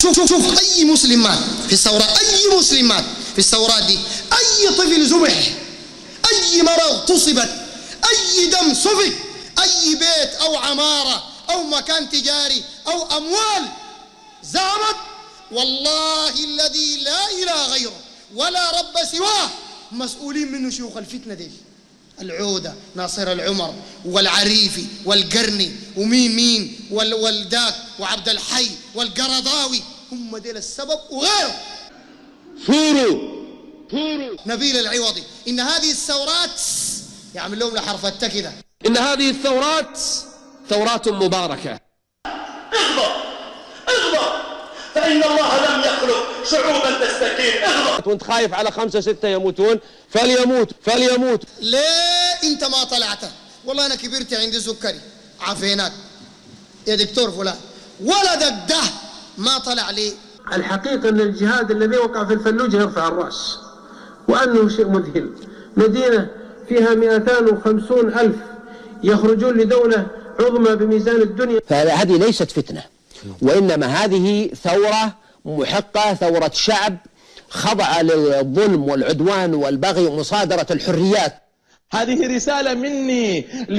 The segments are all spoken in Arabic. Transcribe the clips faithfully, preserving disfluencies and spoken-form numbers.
شوف شوف شوف أي مسلم مات في الثورات، أي مسلم مات في الثورات دي، أي طفل ذبح، أي مرة اغتصبت، أي دم سفك، أي بيت أو عمارة أو مكان تجاري أو أموال زعمت، والله الذي لا إله غيره ولا رب سواه مسؤولين منه شيوخ الفتنة دي، العودة ناصر العمر والعريفي والقرني ومين مين والداك وعبد الحي والقرضاوي، هم ديل السبب وغيره. فوروا فوروا نبيل العوضي، إن هذه الثورات يعمل لهم لحرف التاء كده، إن هذه الثورات ثورات مباركة. اغضب اغضب فإن الله لم يخلق شعوبا تستكين. اغضب وانت خايف على خمسة ستة يموتون، فليموت فليموت. ليه انت ما طلعت؟ والله انا كبرت عندي سكري عافيناك يا دكتور فلان، ولدك ده ما طلع ليه؟ الحقيقة أن الجهاد الذي وقع في الفلوجة يرفع الرأس، وأنه شيء مذهل. مدينة فيها مئتان وخمسون ألف يخرجون لدولة عظمى بميزان الدنيا. فهذه ليست فتنة، وإنما هذه ثورة محقة، ثورة شعب خضع للظلم والعدوان والبغي ومصادرة الحريات. هذه رسالة مني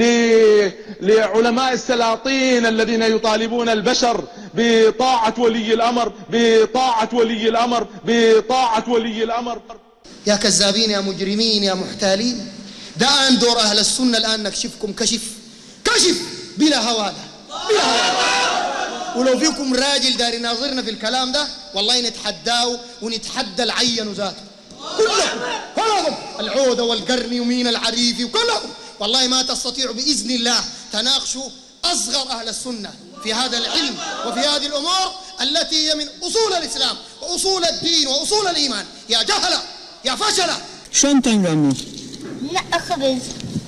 لعلماء السلاطين الذين يطالبون البشر بطاعة ولي الأمر، بطاعة ولي الأمر، بطاعة ولي الأمر. يا كذابين يا مجرمين يا محتالين، ده آن دور أهل السنة الآن نكشفكم كشف كشف بلا هوادة بلا هوادة. ولو فيكم راجل داري ناظرنا في الكلام ده والله نتحداه ونتحدى العين ذاته كلكم كلكم، العودة والقرني ومين العريفي وكلكم، والله ما تستطيعوا بإذن الله تناقشوا أصغر أهل السنة في هذا العلم وفي هذه الأمور التي هي من أصول الإسلام وأصول الدين وأصول الإيمان. يا جهلة يا فشلة. شلون تنقموا؟ لا خبز.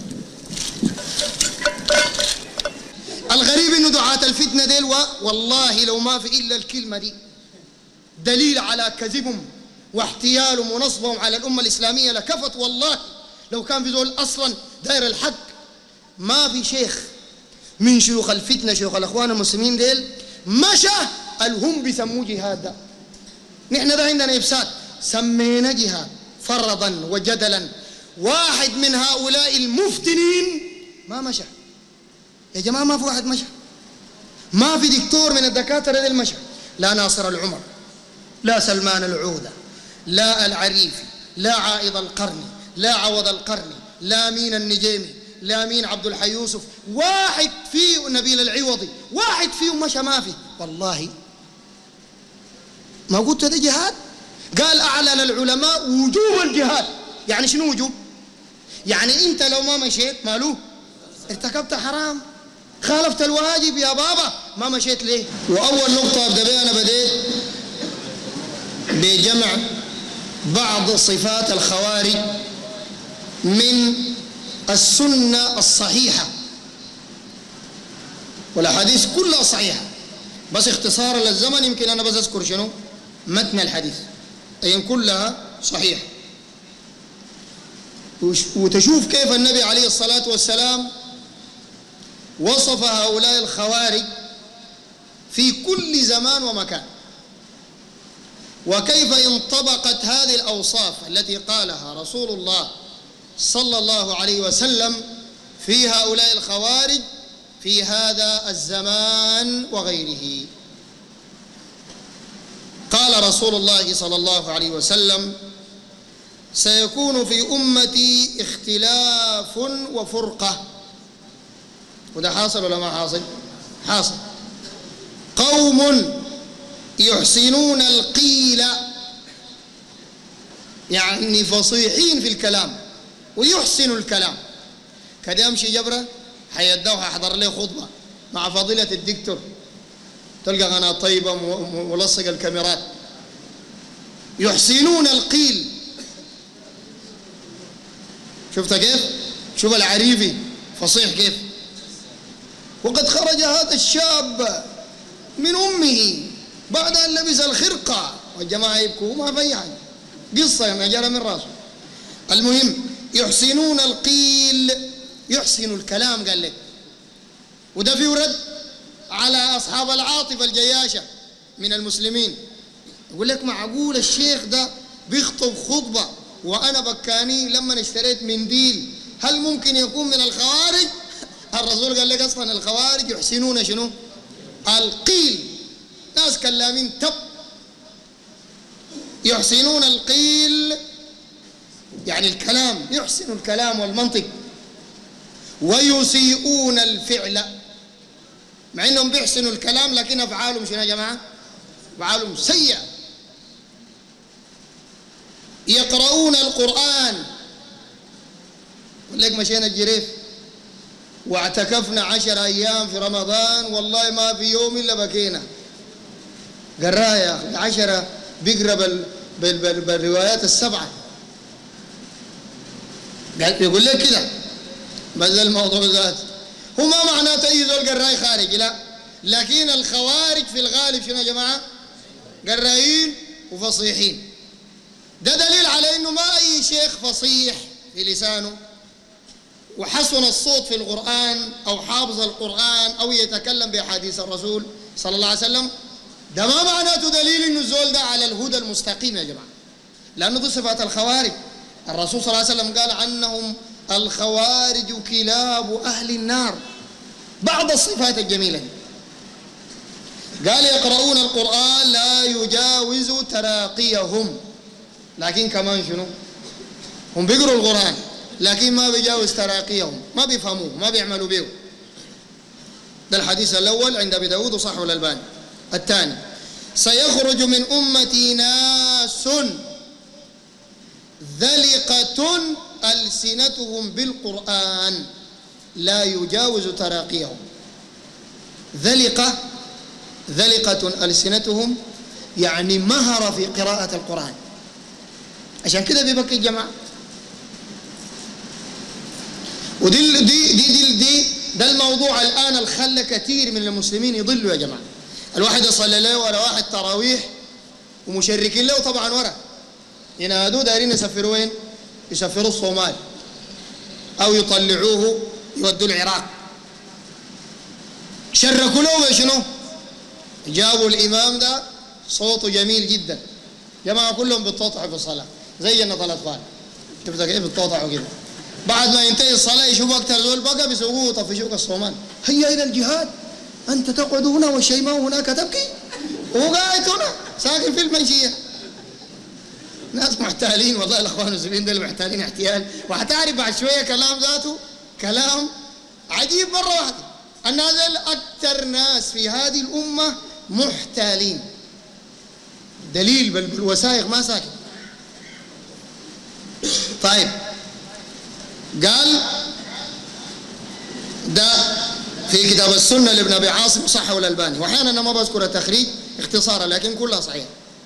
الغريب انه دعاة الفتنة ديل والله لو ما في الا الكلمة دي دليل على كذبهم واحتيالهم ونصبهم على الأمة الإسلامية لكفت. والله لو كان في زول أصلا داير الحق ما في شيخ من شيوخ الفتنة شيوخ الأخوان المسلمين ديل مشى الهم بيسموه جهاد. ده نحن ده عندنا إفساد سمينا جهاد فرضا وجدلا. واحد من هؤلاء المفتنين ما مشى يا جماعة، ما في واحد مشى، ما في دكتور من الدكاترة ديل مشى، لا ناصر العمر، لا سلمان العودة، لا العريفي، لا عائض القرني، لا عوض القرني، لا مين النجيمي، لا مين عبد الحي يوسف، واحد فيه نبيل العوضي، واحد فيهم مشى ما في. والله ما قلت هذا جهاد؟ قال أعلن العلماء وجوب الجهاد. يعني شنو وجوب؟ يعني أنت لو ما مشيت مالو ارتكبت حرام، خالفت الواجب يا بابا، ما مشيت ليه؟ وأول نقطة أبدأ بها أنا بديت بجمع بعض صفات الخوارج من السنة الصحيحة، والأحاديث كلها صحيحة، بس اختصارا للزمن يمكن أنا بس أذكر شنو؟ متن الحديث، أي كلها صحيحة، وتشوف كيف النبي عليه الصلاة والسلام وصف هؤلاء الخوارج في كل زمان ومكان، وكيف انطبقت هذه الأوصاف التي قالها رسول الله صلى الله عليه وسلم في هؤلاء الخوارج في هذا الزمان وغيره. قال رسول الله صلى الله عليه وسلم: سيكون في أمتي اختلاف وفرقة. وده حاصل ولا ما حاصل؟ حاصل. قوم يحسنون القيل، يعني فصيحين في الكلام ويحسنوا الكلام، كده يمشي جبرة حيدوها حضر له خطبة مع فضيلة الدكتور، تلقى قناة طيبة ملصق الكاميرات. يحسنون القيل، شفت كيف؟ شوف العريفي فصيح كيف. وقد خرج هذا الشاب من أمه بعد أن لبس الخرقة، والجماعة يبكوا ما في حاجة، قصة نجرة من راسه. المهم يحسنون القيل، يحسن الكلام قال لك. وده فيه رد على أصحاب العاطفة الجياشة من المسلمين يقول لك معقول الشيخ ده بيخطب خطبة وأنا بكاني لما اشتريت منديل، هل ممكن يكون من الخوارج؟ الرسول قال لك أصلا الخوارج يحسنون شنو؟ القيل، ناس كلامين تب يحسنون القيل، يعني الكلام، يحسن الكلام والمنطق، ويسيئون الفعل، مع انهم بيحسنوا الكلام لكن افعالهم شنو يا جماعه؟ افعالهم سيئه. يقرؤون القرآن، يقول لك مشينا الجريف واعتكفنا عشر ايام في رمضان والله ما في يوم الا بكينا. قراها يا اخي، عشرة بيقرا بال... بال... بال... بالروايات السبعه. يقول لك كده بس الموضوع ذاته هو ما معناته اي زول قراي خارجي، لا، لكن الخوارج في الغالب شنو يا جماعه؟ قرايين وفصيحين. ده دليل على انه ما اي شيخ فصيح في لسانه وحسن الصوت في القرآن او حافظ القرآن او يتكلم باحاديث الرسول صلى الله عليه وسلم، ده ما معناته دليل انه الزول ده على الهدى المستقيم يا جماعه، لانه دي صفات الخوارج. الرسول صلى الله عليه وسلم قال عنهم الخوارج كلاب اهل النار، بعض الصفات الجميله. قال يقرؤون القرآن لا يجاوز تراقيهم، لكن كمان شنو؟ هم بيقروا القرآن لكن ما بيجاوز تراقيهم، ما بيفهموه، ما بيعملوا به. ده الحديث الأول عند أبي داود وصححه الألباني. الثاني سيخرج من أمتي ناس ذلقة ألسنتهم بالقرآن لا يجاوز تراقيهم. ذلقة ذلقة ألسنتهم يعني مهر في قراءة القرآن، عشان كده بيبكي الجماعة. ودي دي دي دي, دي ده الموضوع الآن اللي خلى كثير من المسلمين يضلوا يا جماعة. الواحد يصلي له ولا واحد تراويح ومشركين له طبعا ورا ينادوا دايرين يسفروا وين؟ يسفروا الصومال أو يطلعوه يودوا العراق. شركوا له شنو؟ جابوا الإمام ده صوته جميل جدا، جماعة كلهم بتطوطعوا في الصلاة زي جنة الأطفال، تبدأ كيف بتطوطعوا كده. بعد ما ينتهي الصلاة يشوفوا أكثر زول بقى بيسوقوه ويطفشوك الصومال. هيا إلى الجهاد، أنت تقعد هنا والشيماء هناك تبكي، وهو قاعد هنا ساكن في المنشية. ناس محتالين والله، الأخوان المسلمين دول محتالين احتيال. وحتعرف بعد شوية كلام ذاته كلام عجيب مرة واحدة. الناس أكثر ناس في هذه الأمة محتالين، دليل بل بالوثائق ما ساكن. طيب قال ده في كتاب السنة لابن أبي عاصم صححه الألباني، وأحيانا أنا ما بذكر التخريج اختصارا لكن كلها صحيح.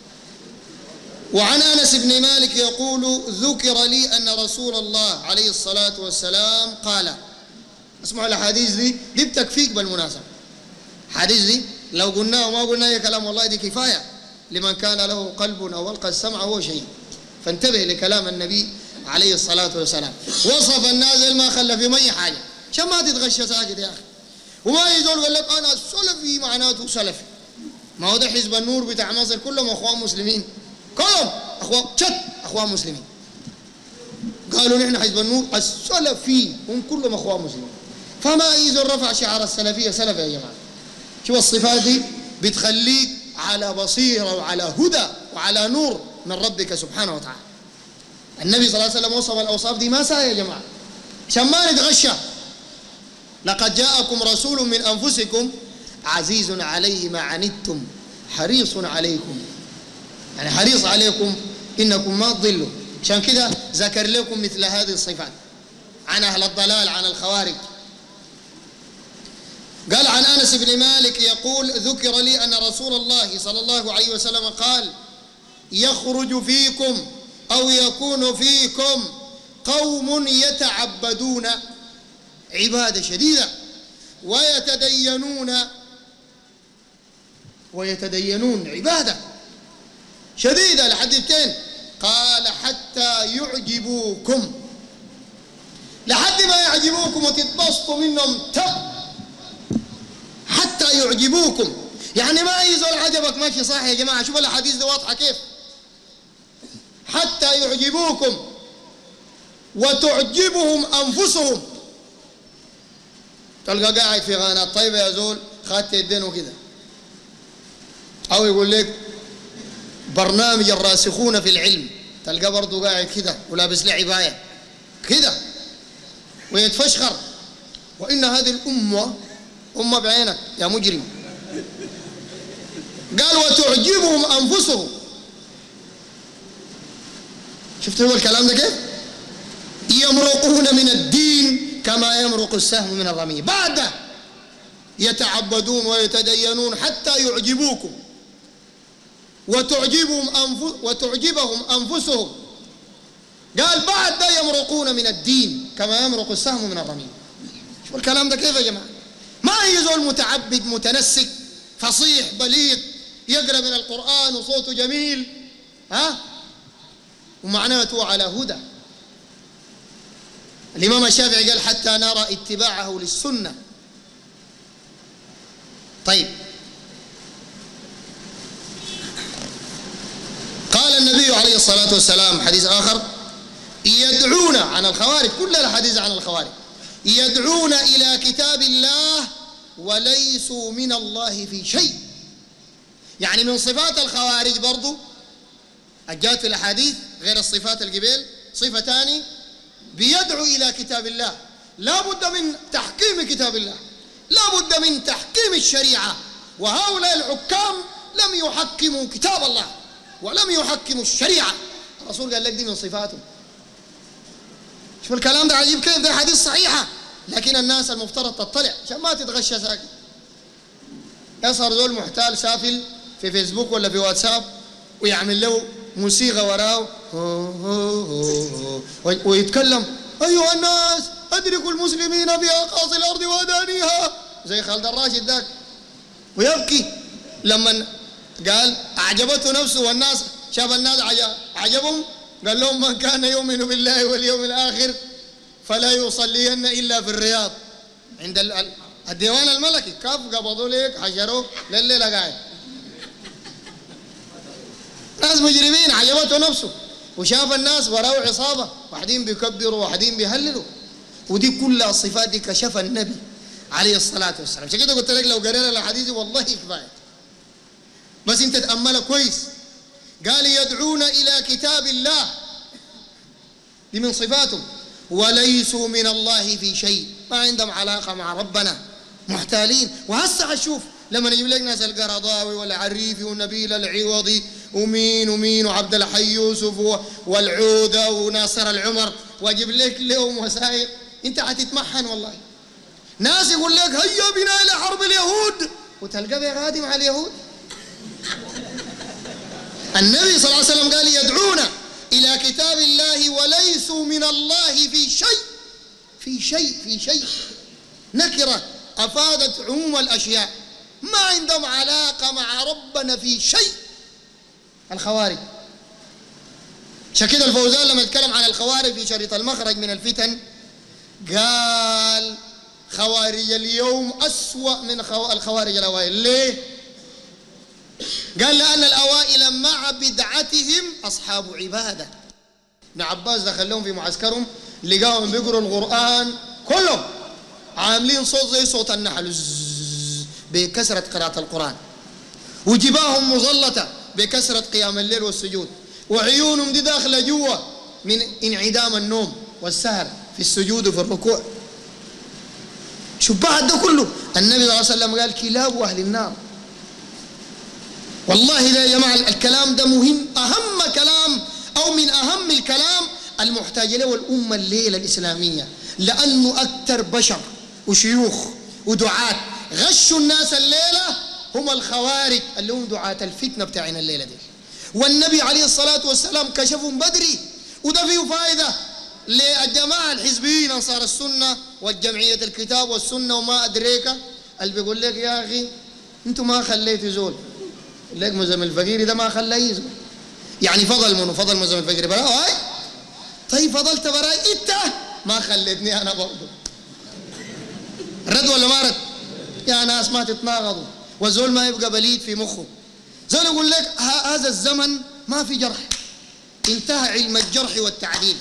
وعن أنس بن مالك يقول ذكر لي أن رسول الله عليه الصلاة والسلام قال، اسمعوا الأحاديث دي، دي بتكفيك بالمناسبة. الحديث دي لو قلناه وما قلنا أي كلام والله دي كفاية لمن كان له قلب أو ألقى السمع هو شيء. فانتبه لكلام النبي عليه الصلاة والسلام. وصف النازل ما خلى في مي حاجة عشان ما تتغشى ساكت يا أخي. وما يزول قال لك أنا سلفي معناته سلفي، ما هو ده حزب النور بتاع مصر كلهم أخوان مسلمين، كلهم أخوان شت أخوان مسلمين. قالوا نحن حزب النور السلفي هم كلهم أخوان مسلمين. فما يزول رفع شعار السلفية سلفي يا جماعة. شوف الصفات دي بتخليك على بصيرة وعلى هدى وعلى نور من ربك سبحانه وتعالى. النبي صلى الله عليه وسلم وصف الأوصاف دي ما ساي يا جماعة عشان ما نتغشى. لقد جاءكم رسول من أنفسكم عزيز عليه ما عنتم حريص عليكم، يعني حريص عليكم إنكم ما تضلوا. عشان كده ذكر لكم مثل هذه الصفات عن أهل الضلال عن الخوارج. قال عن أنس بن مالك يقول ذكر لي أن رسول الله صلى الله عليه وسلم قال يخرج فيكم أو يكون فيكم قوم يتعبدون عبادة شديدة ويتدينون ويتدينون عبادة شديدة لحدتين. قال حتى يعجبوكم، لحد ما يعجبوكم وتتبسطوا منهم تب، حتى يعجبوكم يعني ما أي زول عجبك ماشي صح يا جماعة. شوف الأحاديث دي واضحة كيف. حتى يعجبوكم وتعجبهم أنفسهم. تلقى قاعد في غانا طيبة يا زول خدت يدين وكذا، أو يقول لك برنامج الراسخون في العلم، تلقى برضه قاعد كده ولابس له عباية كده ويتفشخر. وإن هذه الأمة أمة بعينك يا مجرم. قال وتعجبهم أنفسهم. شفتوا هو الكلام ده كيف؟ يمرقون من الدين كما يمرق السهم من الرمية. بعد يتعبدون ويتدينون حتى يعجبوكم وتعجبهم أنفس وتعجبهم أنفسهم. قال بعد يمرقون من الدين كما يمرق السهم من الرمية. شوفوا الكلام ده كيف يا جماعة. ما يزول متعبد متنسك فصيح بليغ يقرأ من القرآن وصوته جميل ها ومعناته على هدى. الإمام الشافعي قال حتى نرى اتباعه للسنة. طيب قال النبي عليه الصلاة والسلام حديث آخر يدعون عن الخوارج، كل الحديث عن الخوارج، يدعون إلى كتاب الله وليسوا من الله في شيء. يعني من صفات الخوارج برضو أجات في الأحاديث غير الصفات القبيل صفة ثانية، بيدعو إلى كتاب الله، لا بد من تحكيم كتاب الله، لا بد من تحكيم الشريعة. وهؤلاء الحكام لم يحكموا كتاب الله ولم يحكموا الشريعة. الرسول قال لك دي من صفاته. شوف الكلام ده عجيب كيف. ده حديث صحيحة، لكن الناس المفترض تطلع عشان ما تتغشى ساكت. يصهر زول محتال سافل في فيسبوك ولا في واتساب ويعمل له موسيقى وراه ويتكلم أيها الناس أدركوا المسلمين في أقاصي الأرض وأدانيها زي خالد الراشد ذاك، ويبكي لما قال أعجبته نفسه والناس شاف الناس عجبهم قال لهم من كان يؤمن بالله واليوم الآخر فلا يصلين إلا في الرياض عند الديوان الملكي. كاف قبضوا ليك حجروه لليلة قاعد. ناس مجرمين عجبته نفسه وشاف الناس وراه عصابة واحدين بيكبروا واحدين بيهللوا. ودي كلها صفات دي كشفها النبي عليه الصلاة والسلام. عشان كده قلت لك لو قرينا الحديث والله كفاية، بس انت تأملها كويس. قال يدعون إلى كتاب الله، دي من صفاتهم، وليسوا من الله في شيء، ما عندهم علاقة مع ربنا، محتالين. وهسه شوف لما نجيب لك ناس القرضاوي والعريفي والنبيل العوضي ومين ومين وعبد الحي يوسف والعودة وناصر العمر واجيب لك لهم وسائل، انت حتتمحن والله. ناس يقول لك هيا بنا الى حرب اليهود وتلقى بيغادي مع اليهود. النبي صلى الله عليه وسلم قال يدعون إلى كتاب الله وليسوا من الله في شيء. في شيء في شيء نكرة أفادت عموم الأشياء، ما عندهم علاقة مع ربنا في شيء. الخوارج. عشان كده الفوزان لما يتكلم عن الخوارج في شريط المخرج من الفتن قال خوارج اليوم أسوأ من الخوارج الأوائل. ليه؟ قال لأن الأوائل مع بدعتهم أصحاب عبادة. ابن عباس دخلهم في معسكرهم لقاهم بيقروا القرآن كلهم عاملين صوت زي صوت النحل بكثرة قراءة القرآن، وجباههم مظلة بكثرة قيام الليل والسجود، وعيونهم دي داخلة جوا من انعدام النوم والسهر في السجود وفي الركوع. شو بعد ده كله النبي صلى الله عليه وسلم قال كلاب أهل النار. والله ده يا جماعة الكلام ده مهم، أهم كلام أو من أهم الكلام المحتاج له الأمة الليلة الإسلامية، لأنه أكثر بشر وشيوخ ودعاة غشوا الناس الليلة هم الخوارج اللي هم دعاة الفتنة بتاعنا الليلة دي. والنبي عليه الصلاة والسلام كشفهم بدري، وده فيه فائدة للجماعة الحزبيين أنصار السنة والجمعية الكتاب والسنة وما أدريك اللي بيقول لك يا أخي أنتم ما خليتوا زول لك مزم الفقيري ده ما خليه زول، يعني فضل منه فضل مزم الفقيري براء هاي. طيب فضلت براء انت ما خليتني انا برضه. رد ولا ما رد؟ يا ناس ما تتناقضوا. والزول ما يبقى بليد في مخه. زول يقول لك هذا الزمن ما في جرح، انتهى علم الجرح والتعديل،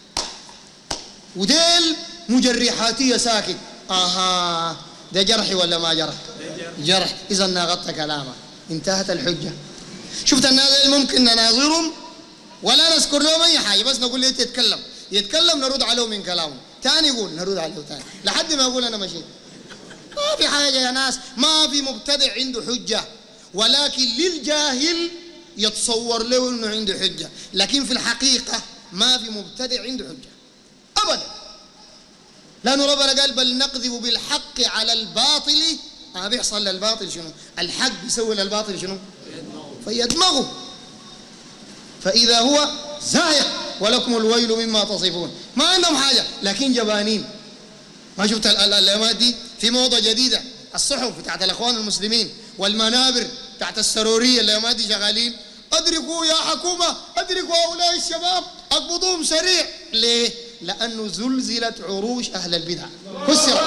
وديل مجرحاتية ساكت. اها ده جرح ولا ما جرح؟ جرح. اذا ناغطت كلامه، انتهت الحجة. شفت الناس ممكن نناظرهم ولا نذكر لهم اي حاجة، بس نقول له يتكلم يتكلم نرد عليه من كلامه، ثاني يقول نرد عليه ثاني لحد ما يقول انا مشيت. ما في حاجة يا ناس، ما في مبتدع عنده حجة، ولكن للجاهل يتصور له انه عنده حجة، لكن في الحقيقة ما في مبتدع عنده حجة ابدا. لانه ربنا قال بل نقذف بالحق على الباطل. ما بيحصل للباطل شنو؟ الحق بيسوي للباطل شنو؟ فيدمغه فإذا هو زاهق ولكم الويل مما تصفون. ما عندهم حاجة لكن جبانين. ما شفت الألامات دي في موضة جديدة، الصحف بتاعت الأخوان المسلمين والمنابر بتاعت السرورية الألامات دي شغالين، أدركوا يا حكومة أدركوا هؤلاء الشباب أقبضوهم سريع. ليه؟ لأنه زلزلت عروش أهل البدع كسرت.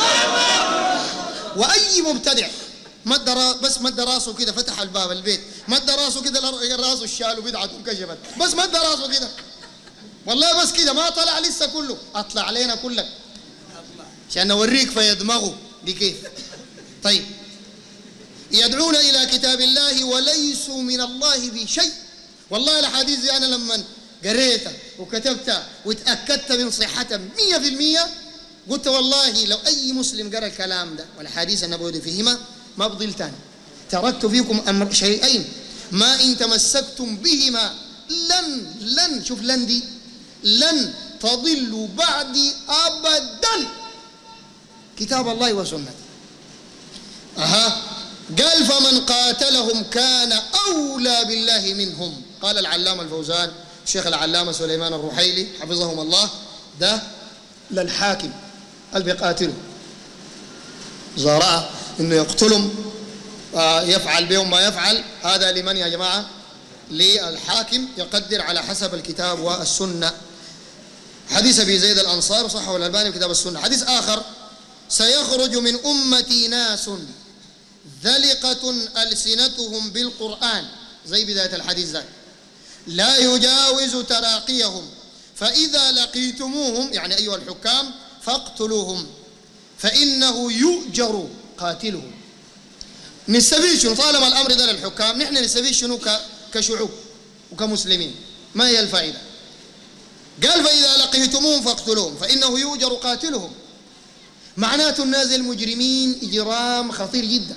وأي مبتدع مد بس مد راسه كده فتح الباب البيت، مد راسه كده راسه الشال وبدعته انكشفت، بس مد راسه كده والله بس كده ما طلع لسه كله، اطلع علينا كلك عشان نوريك فيدمغوا دي كيف. طيب يدعون الى كتاب الله وليسوا من الله بشيء. والله الحديث دي انا لما قريتها وكتبتها وتاكدت من صحتها مية في المية قلت والله لو اي مسلم قرا الكلام ده والحديث النبوي فيهما ما بضل تاني. تركت فيكم أمر شيئين ما إن تمسكتم بهما لن لن شوف لن دي لن تضلوا بعدي أبدا، كتاب الله وسنته. أها قال فمن قاتلهم كان أولى بالله منهم. قال العلامة الفوزان الشيخ العلامة سليمان الرحيلي حفظهم الله ده للحاكم اللي بيقاتله إذا رأى إنه يقتلهم يفعل بهم ما يفعل، هذا لمن يا جماعة؟ للحاكم يقدر على حسب الكتاب والسنة. حديث أبي زيد الأنصار صححه الألباني في كتاب السنة. حديث آخر سيخرج من أمتي ناس ذلقة ألسنتهم بالقرآن زي بداية الحديث ذاك لا يجاوز تراقيهم فإذا لقيتموهم يعني أيها الحكام فاقتلوهم فإنه يؤجر قاتلهم. نستفيد شنو طالما الأمر ده للحكام؟ نحن نستفيد شنو كشعوب وكمسلمين؟ ما هي الفائدة؟ قال فإذا لقيتموهم فاقتلوهم فإنه يؤجر قاتلهم. معناته الناس المجرمين إجرام خطير جدا،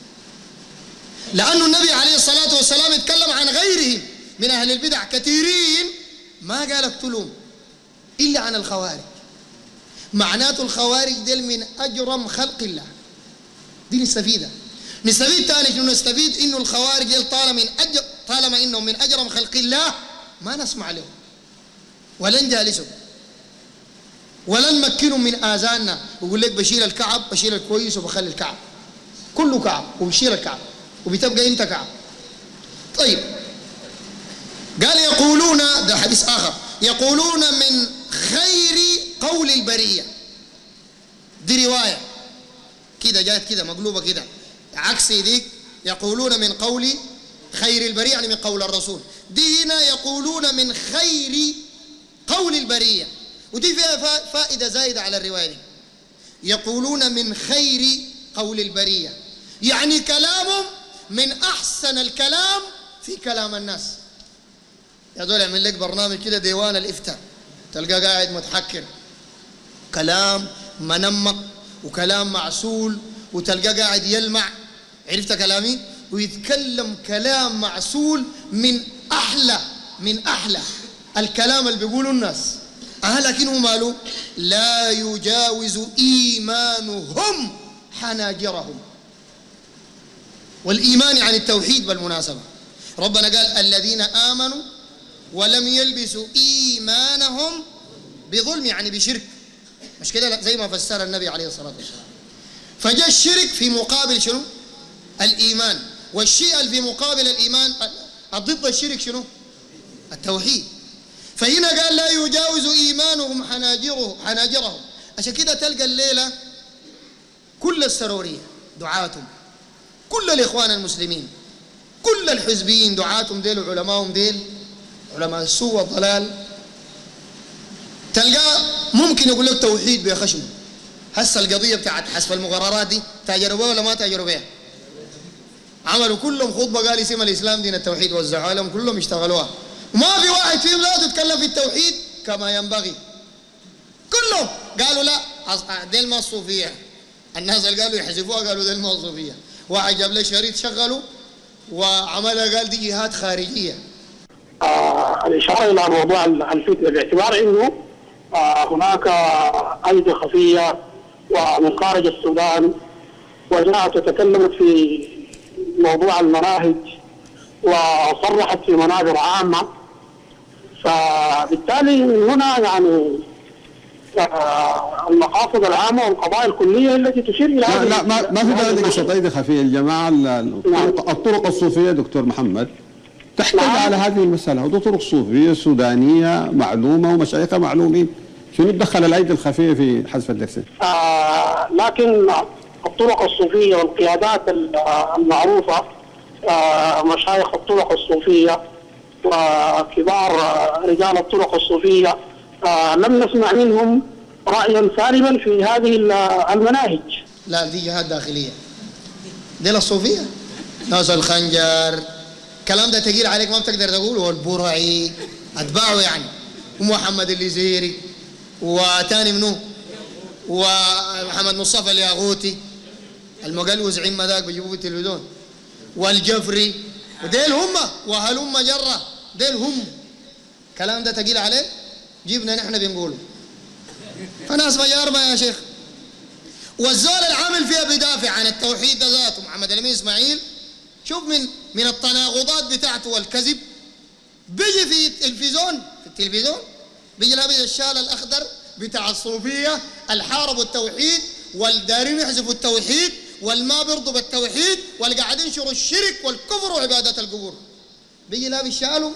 لأنه النبي عليه الصلاة والسلام اتكلم عن غيره من أهل البدع كثيرين ما قال اقتلهم إلا عن الخوارج. معناته الخوارج دل من أجرم خلق الله. دي نستفيدها. نستفيد ثاني شنو؟ نستفيد إنه الخوارج دل طالما من أجر طالما إنهم من أجرم خلق الله ما نسمع لهم ولن جالسهم ولن نمكنهم من آذاننا. ويقول لك بشيل الكعب بشيل الكويس وبخلي الكعب كله كعب وبشيل الكعب وبتبقى أنت كعب. طيب قال يقولون ده حديث آخر يقولون من خير قول البرية. دي رواية كده جاءت كده مقلوبة كده عكس ديك يقولون من قول خير البرية يعني من قول الرسول. دي هنا يقولون من خير قول البرية ودي فيها فائدة زايدة على الرواية دي. يقولون من خير قول البرية يعني كلامهم من أحسن الكلام في كلام الناس. يا دول يعمل لك برنامج كده ديوان الإفتاء تلقى قاعد متحكر كلام منمق وكلام معسول وتلقى قاعد يلمع عرفت كلامي ويتكلم كلام معسول من أحلى من أحلى الكلام اللي بيقوله الناس. أه لكنه ماله لا يجاوز إيمانهم حناجرهم. والإيمان عن التوحيد بالمناسبة ربنا قال الذين آمنوا ولم يلبسوا إيمانهم بظلم يعني بشرك مش كده زي ما فسر النبي عليه الصلاة والسلام. فجاء الشرك في مقابل شنو؟ الإيمان. والشيء اللي في مقابل الإيمان ضد الشرك شنو؟ التوحيد. فهنا قال لا يجاوز إيمانهم حناجره حناجرهم. عشان كده تلقى الليلة كل السرورية دعاتهم كل الإخوان المسلمين كل الحزبيين دعاتهم ديل وعلمائهم ديل علماء السوء والضلال، تلقاه ممكن يقول لك توحيد بخشم. هسه القضية بتاعت حسب المقررات دي تاجروا بها ولا ما تاجروا بها؟ عملوا كلهم خطبة قال اسم الإسلام دين التوحيد وزعوا لهم كلهم اشتغلوها، وما في واحد فيهم لا تتكلم في التوحيد كما ينبغي. كلهم قالوا لا ديل ما الصوفية، الناس اللي قالوا يحذفوها قالوا ديل ما الصوفية. واحد جاب له شريط شغله وعملها قال دي جهات خارجية. آه الإشارة إلى موضوع الفتنة باعتبار أنه آه هناك أيدي خفية ومن خارج السودان وجاءت وتكلمت في موضوع المناهج وصرحت في منابر عامة، فبالتالي من هنا يعني آه المقاصد العامة والقضايا الكلية التي تشير إلى لا, لا ما, ما في داعي قصة أيدي خفية. الجماعة الطرق, الطرق الصوفية دكتور محمد تحتوي نعم. على هذه المسألة، ودي طرق صوفية سودانية معلومة ومشايخها معلومين، شنو تدخل الأيدي الخفية في حذف اللكسة؟ آه لكن الطرق الصوفية والقيادات المعروفة آه مشايخ الطرق الصوفية وكبار رجال الطرق الصوفية آه لم نسمع منهم رأيا سالما في هذه المناهج. لا دي جهات داخلية، دي الصوفية ناس الخنجر الكلام ده تقيل عليك ما بتقدر تقوله، والبرعي أتباعه يعني ومحمد الليزيري وتاني منو ومحمد مصطفى الياغوتي المقلوز عم ذاك بيجيبوه في التلفزيون والجفري وديل هم وهلم جرة ديل هم. الكلام ده تقيل عليك جيبنا نحن بنقوله، فناس مجاربة يا شيخ. والزول العامل فيها بدافع عن التوحيد ده ذاته محمد الأمين إسماعيل، شوف من من التناقضات بتاعته والكذب، بيجي في التلفزيون في التلفزيون بيجي لابس الشال الأخضر بتاع الصوفية الحاربوا التوحيد والدارين يحذفوا التوحيد والما بيرضوا بالتوحيد والقاعدين ينشروا الشرك والكفر وعبادة القبور، بيجي لابس شاله.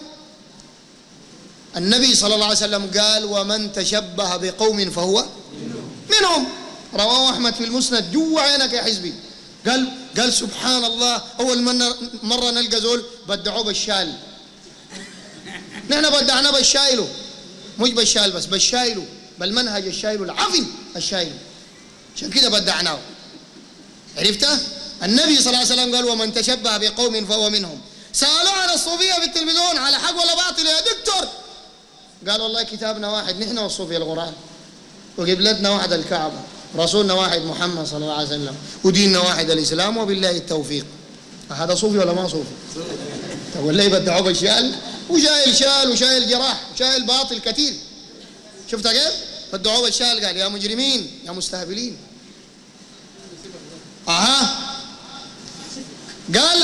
النبي صلى الله عليه وسلم قال ومن تشبه بقوم فهو منهم، رواه أحمد في المسند. جوا عينك يا حزبي. قال قال سبحان الله أول مرة نلقى زول بدعوه بالشال، نحن بدعناه بالشايله، مش بالشال بس بالشايله، بالمنهج الشايله العفن الشايله، عشان كده بدعناه. عرفته؟ النبي صلى الله عليه وسلم قال ومن تشبه بقوم فهو منهم. سألوا عن الصوفية في التلفزيون على حق ولا باطل يا دكتور؟ قال والله كتابنا واحد نحن والصوفية القرآن، وقبلتنا واحد الكعبة، رسولنا واحد محمد صلى الله عليه وسلم، وديننا واحد الإسلام وبالله التوفيق. هذا صوفي ولا ما صوفي؟ تقول لي بدعوا بالشال وشايل شال وشايل جراح وشايل باطل كثير. شفت كيف؟ بدعوا بالشال قال يا مجرمين يا مستهبلين. اها قال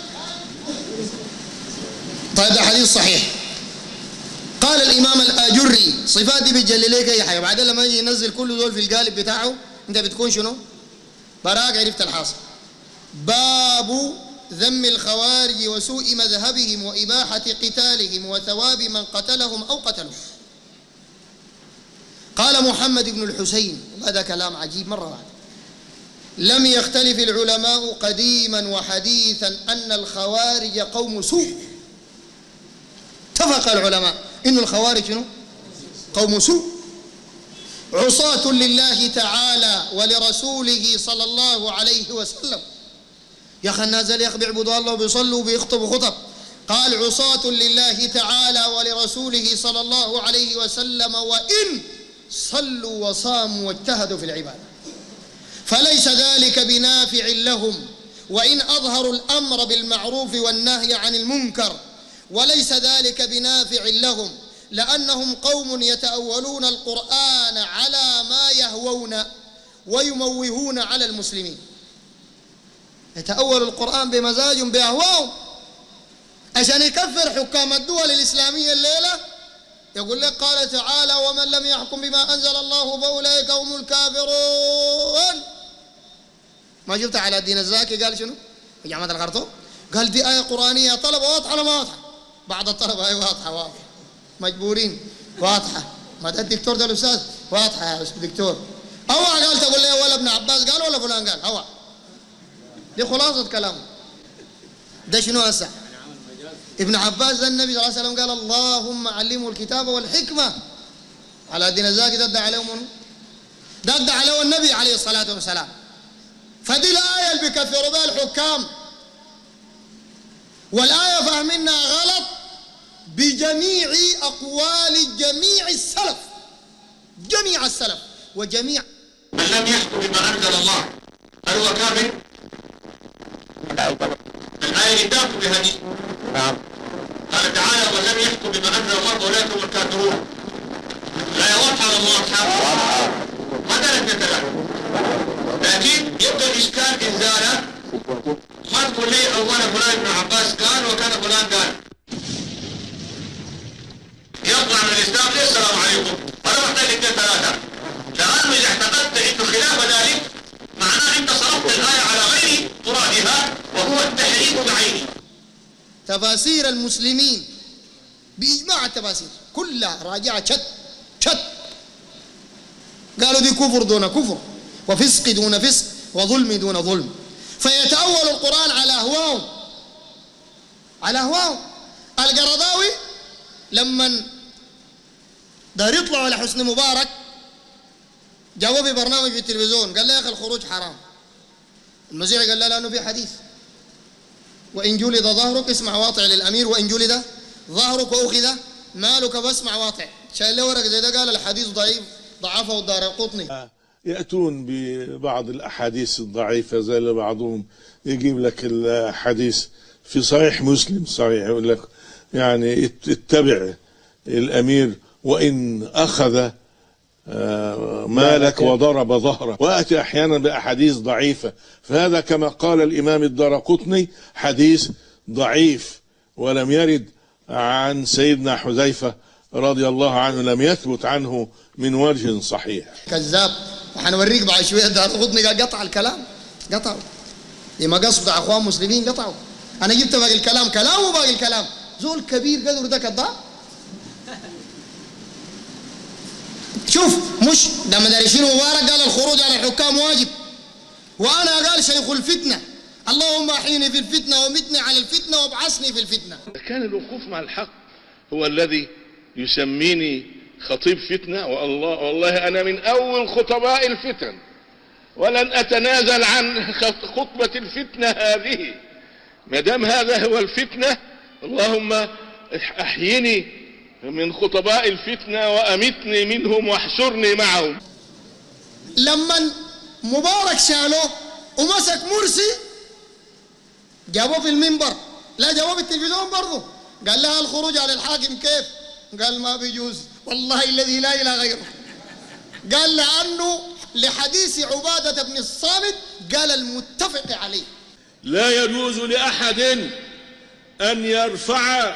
طيب ده حديث صحيح. قال الإمام الآجري صفات دي بتجلي لك أي حاجة، بعدين لما يجي ينزل كل دول في القالب بتاعه أنت بتكون شنو؟ براك عرفت الحاصل. باب ذم الخوارج وسوء مذهبهم وإباحة قتالهم وثواب من قتلهم أو قتلوا. قال محمد بن الحسين، وهذا كلام عجيب مرة واحدة، لم يختلف العلماء قديما وحديثا أن الخوارج قوم سوء. اتفق العلماء إن الخوارج شنو؟ قوم سوء، عصاة لله تعالى ولرسوله صلى الله عليه وسلم. يا أخي الناس اللي بيعبدوا الله وبيصلوا وبيخطبوا خطب، قال عصاة لله تعالى ولرسوله صلى الله عليه وسلم وإن صلوا وصاموا واجتهدوا في العبادة فليس ذلك بنافع لهم، وإن أظهروا الأمر بالمعروف والنهي عن المنكر وليس ذلك بنافع لهم، لأنهم قوم يتأولون القرآن على ما يهوون ويموهون على المسلمين. يتأول القرآن بمزاج بأهواهم عشان يكفر حكام الدول الإسلامية الليلة. يقول لك قال تعالى ومن لم يحكم بما أنزل الله فأولئك هم الكافرون. ما شفت على الدين الزاكي قال شنو في جامعة الخرطوم؟ قال دي آية قرآنية طلبة واضحة ولا ما واضحة؟ بعض الطلبة أي واضحة واضحة مجبورين واضحة، ما ده الدكتور ده الأستاذ واضحة يا دكتور. هو قال تقول لي ولا ابن عباس قال ولا فلان قال؟ هو دي خلاصة كلامه. ده شنو هسه؟ ابن عباس ده النبي صلى الله عليه وسلم قال اللهم علمه الكتاب والحكمة. على الدين الزاكي ده ادى عليه منه؟ ده ادى عليه النبي عليه الصلاة والسلام. فدي الآية اللي بيكفروا بها الحكام، والآية فاهمينها غلط بجميع أقوال جميع السلف، جميع السلف وجميع من لم يحكم بما أنزل الله هل هو كافر؟ الآية تأتي بهذه. نعم. قال تعالى ومن لم يحكم بما أنزل الله فأولئك هم الكافرون. الآية واضحة ولا مو واضحة؟ ما دلت ثلاثة. لكن يبقى الإشكال إن زال ما تقول لي أولا فلان ابن عباس قال وكان فلان قال. يطلع من الإسلام ليه السلام عليكم؟ ولا محتاج اثنين ثلاثة. لأنه إذا اعتقدت إنه خلاف ذلك معناه أنت صرفت الآية على غير مرادها وهو التحريف بعينه. تفاسير المسلمين بإجماع التفاسير كلها راجعة شت شت. قالوا دي كفر دون كفر وفسق دون فسق وظلم دون ظلم. فيتأول القرآن على أهواهم، على أهواهم. القرضاوي لما دار يطلعوا على حسني مبارك جاوب في برنامج في التلفزيون قال له يا أخي الخروج حرام. المذيع قال له لأنه في حديث وإن جلد ظهرك اسمع واطع للأمير وإن جلد ظهرك وأخذ مالك فاسمع واطع. شايل له ورق زي ده قال الحديث ضعيف ضعفه الدارقطني. يأتون ببعض الأحاديث الضعيفة زي بعضهم يجيب لك الحديث في صحيح مسلم صحيح يقول لك يعني اتبع الأمير وإن أخذ مالك وضرب ظهره. وأتي أحيانا بأحاديث ضعيفة، فهذا كما قال الإمام الدارقطني حديث ضعيف ولم يرد عن سيدنا حذيفة رضي الله عنه، لم يثبت عنه من وجه صحيح. كذاب. وحنوريك بعد شوية الدارقطني قال قطع الكلام، قطعوا لما قصد أخوان مسلمين قطعوا. أنا جبت باقي الكلام كلام وباقي الكلام. زول كبير قدر ده كذاب. شوف مش لما دارشين مبارك قال الخروج على الحكام واجب، وأنا قال شيخ الفتنة اللهم أحيني في الفتنة ومتني على الفتنة وابعثني في الفتنة. كان الوقوف مع الحق هو الذي يسميني خطيب فتنة. والله والله أنا من أول خطباء الفتن ولن أتنازل عن خطبة الفتنة هذه ما دام هذا هو الفتنة. اللهم أحيني من خطباء الفتنة وأمتني منهم واحشرني معهم. لما مبارك شالوه ومسك مرسي جابوه في المنبر، لا جابوه في التلفزيون برضه قال لها الخروج على الحاكم كيف؟ قال ما بيجوز والله الذي لا إله غيره. قال لأنه لحديث عبادة بن الصامت قال المتفق عليه لا يجوز لأحد أن يرفع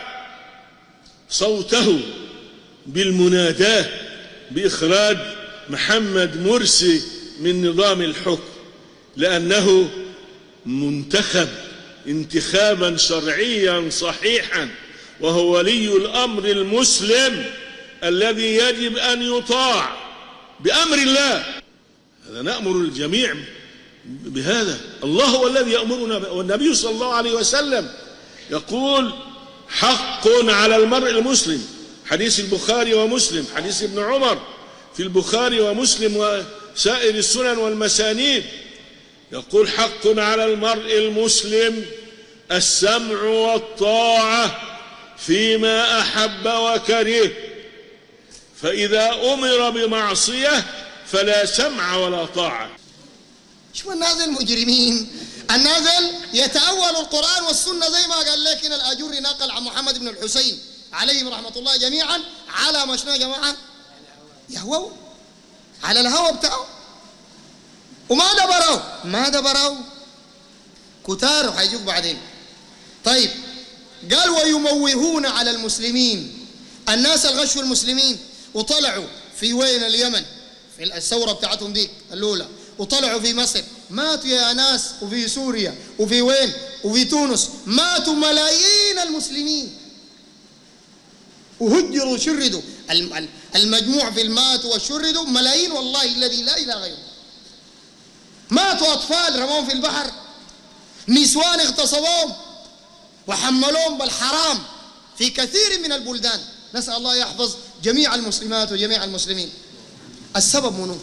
صوته بالمناداة بإخراج محمد مرسي من نظام الحكم، لأنه منتخب انتخابا شرعيا صحيحا، وهو ولي الأمر المسلم الذي يجب أن يطاع بأمر الله. هذا نأمر الجميع بهذا. الله هو الذي يأمرنا، والنبي صلى الله عليه وسلم يقول حق على المرء المسلم، حديث البخاري ومسلم، حديث ابن عمر في البخاري ومسلم وسائر السنن والمسانيد، يقول حق على المرء المسلم السمع والطاعة فيما أحب وكره، فإذا أمر بمعصية فلا سمع ولا طاعة. شو النازل مجرمين؟ النازل يتأول القرآن والسنة زي ما قال لكن الآجوري نقل عن محمد بن الحسين عليهم رحمة الله جميعا على ما شنو يا جماعة؟ يهووا على الهوى بتاعه وما دبروا ما دبروا كتار وحيجوك بعدين. طيب قال ويموهون على المسلمين، الناس الغشوا المسلمين وطلعوا في وين اليمن في الثورة بتاعتهم ديك الأولى، وطلعوا في مصر ماتوا يا ناس، وفي سوريا وفي وين وفي تونس ماتوا ملايين المسلمين وهجروا شردوا. المجموع في المات والشردوا ملايين والله الذي لا إله غيره. ماتوا أطفال رموهم في البحر نسوان اغتصبوهم وحملوهم بالحرام في كثير من البلدان. نسأل الله يحفظ جميع المسلمات وجميع المسلمين. السبب منو؟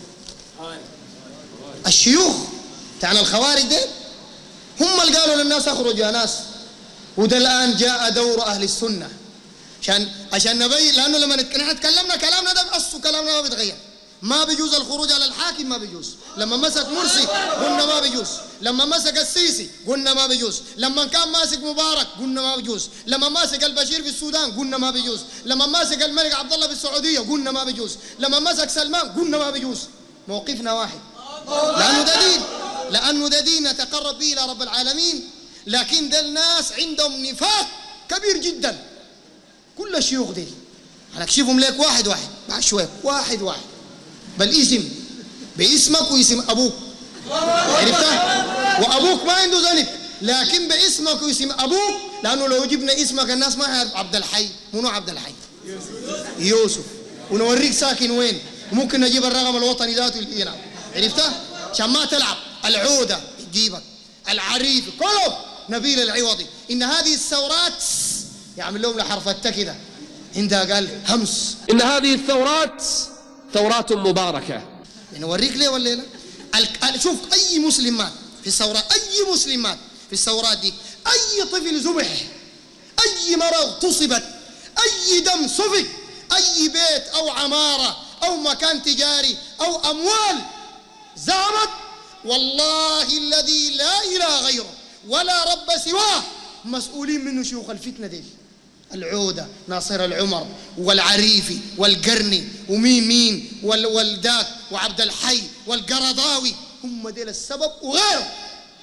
الشيوخ تاعنا الخوارج دي هم اللي قالوا للناس اخرجوا يا ناس. وده الآن جاء دور أهل السنة عشان عشان نبين، لأنه لما نحن تكلمنا كلامنا ده أصله كلامنا ما بيتغير. ما بيجوز الخروج على الحاكم، ما بيجوز. لما مسك مرسي قلنا ما بيجوز، لما مسك السيسي قلنا ما بيجوز، لما كان ماسك مبارك قلنا ما بيجوز، لما ماسك البشير في السودان قلنا ما بيجوز، لما ماسك الملك عبد الله في السعودية قلنا ما بيجوز، لما مسك سلمان قلنا ما بيجوز. موقفنا واحد، لأنه ده دين، لأنه ده دين نتقرب به إلى رب العالمين. لكن ده الناس عندهم نفاق كبير جدا. كل الشيوخ دي هنكشفهم لك واحد واحد بعد شوية، واحد واحد بالاسم، باسمك واسم أبوك، عرفتها؟ وأبوك ما عنده ذنب، لكن باسمك واسم أبوك، لأنه لو جبنا اسمك الناس ما يعرف. عبد الحي، منو عبد الحي؟ يوسف. ونوريك ساكن وين، وممكن نجيب الرقم الوطني ذاته هنا، عرفتها؟ عشان ما تلعب. العودة تجيبك، العريف، كله نبيل العوضي. إن هذه الثورات يعمل لهم لحرف التاء كده، عندها قال همس. إن هذه الثورات ثورات مباركة. يعني أوريك ليه ولا لا؟ شوف أي مسلم مات في الثورات، أي مسلم مات في الثورات دي، أي طفل ذبح، أي مرة اغتصبت، أي دم سفك، أي بيت أو عمارة أو مكان تجاري أو أموال زامت، والله الذي لا إله غيره ولا رب سواه مسؤولين منه شيوخ الفتنة دي. العودة، ناصر العمر والعريفي والقرني ومين مين والداك وعبد الحي والقرضاوي، هم ديل السبب وغيره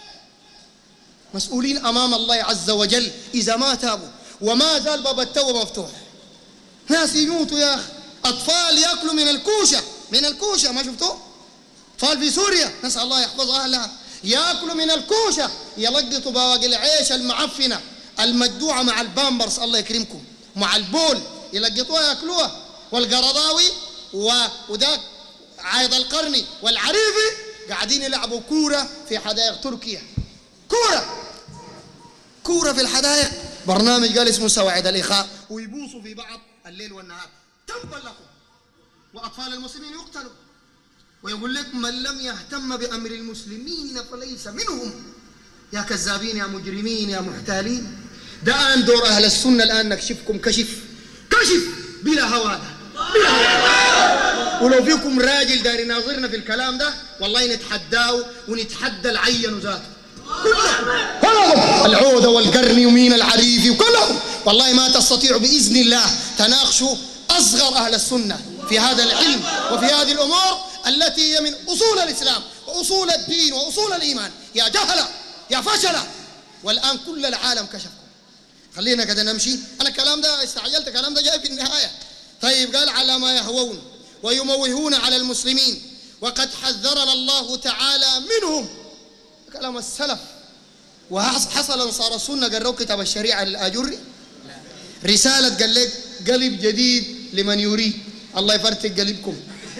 مسؤولين أمام الله عز وجل إذا ما تابوا. وما زال باب التوبة مفتوح. ناس يموتوا يا أخي، أطفال يأكلوا من الكوشة، من الكوشة، ما شفتوه؟ أطفال في سوريا نسأل الله يحفظ أهلها يأكلوا من الكوشة، يلقطوا بواقي العيش المعفنة المجدوعة مع البامبرز الله يكرمكم، مع البول يلقطوها يأكلوها. والقرضاوي وذاك عايض القرني والعريفي قاعدين يلعبوا كورة في حدائق تركيا، كورة كورة في الحدائق. برنامج قال اسمه سواعد الإخاء، ويبوسوا في بعض الليل والنهار. تبا لكم. وأطفال المسلمين يقتلوا. ويقول لك من لم يهتم بأمر المسلمين فليس منهم. يا كذابين يا مجرمين يا محتالين. ده الآن دور أهل السنة الآن نكشفكم كشف كشف بلا هوادة بلا هوادة. ولو فيكم راجل داير يناظرنا في الكلام ده والله نتحداه ونتحدى العين ذاته كلهم كلهم، العودة والقرني ومين العريفي وكلهم. والله ما تستطيعوا بإذن الله تناقشوا أصغر أهل السنة في هذا العلم وفي هذه الأمور التي هي من أصول الإسلام وأصول الدين وأصول الإيمان. يا جهلة يا فشلة. والآن كل العالم كشفكم. خلينا كده نمشي. أنا الكلام ده استعجلت، الكلام ده جاي في النهاية. طيب قال على ما يهوون ويموهون على المسلمين وقد حذرنا الله تعالى منهم. كلام السلف. وحصل انصار السنة قروا كتاب الشريعة للآجري، رسالة قال لك قلب جديد لمن يريد، الله يفرتق قلبكم.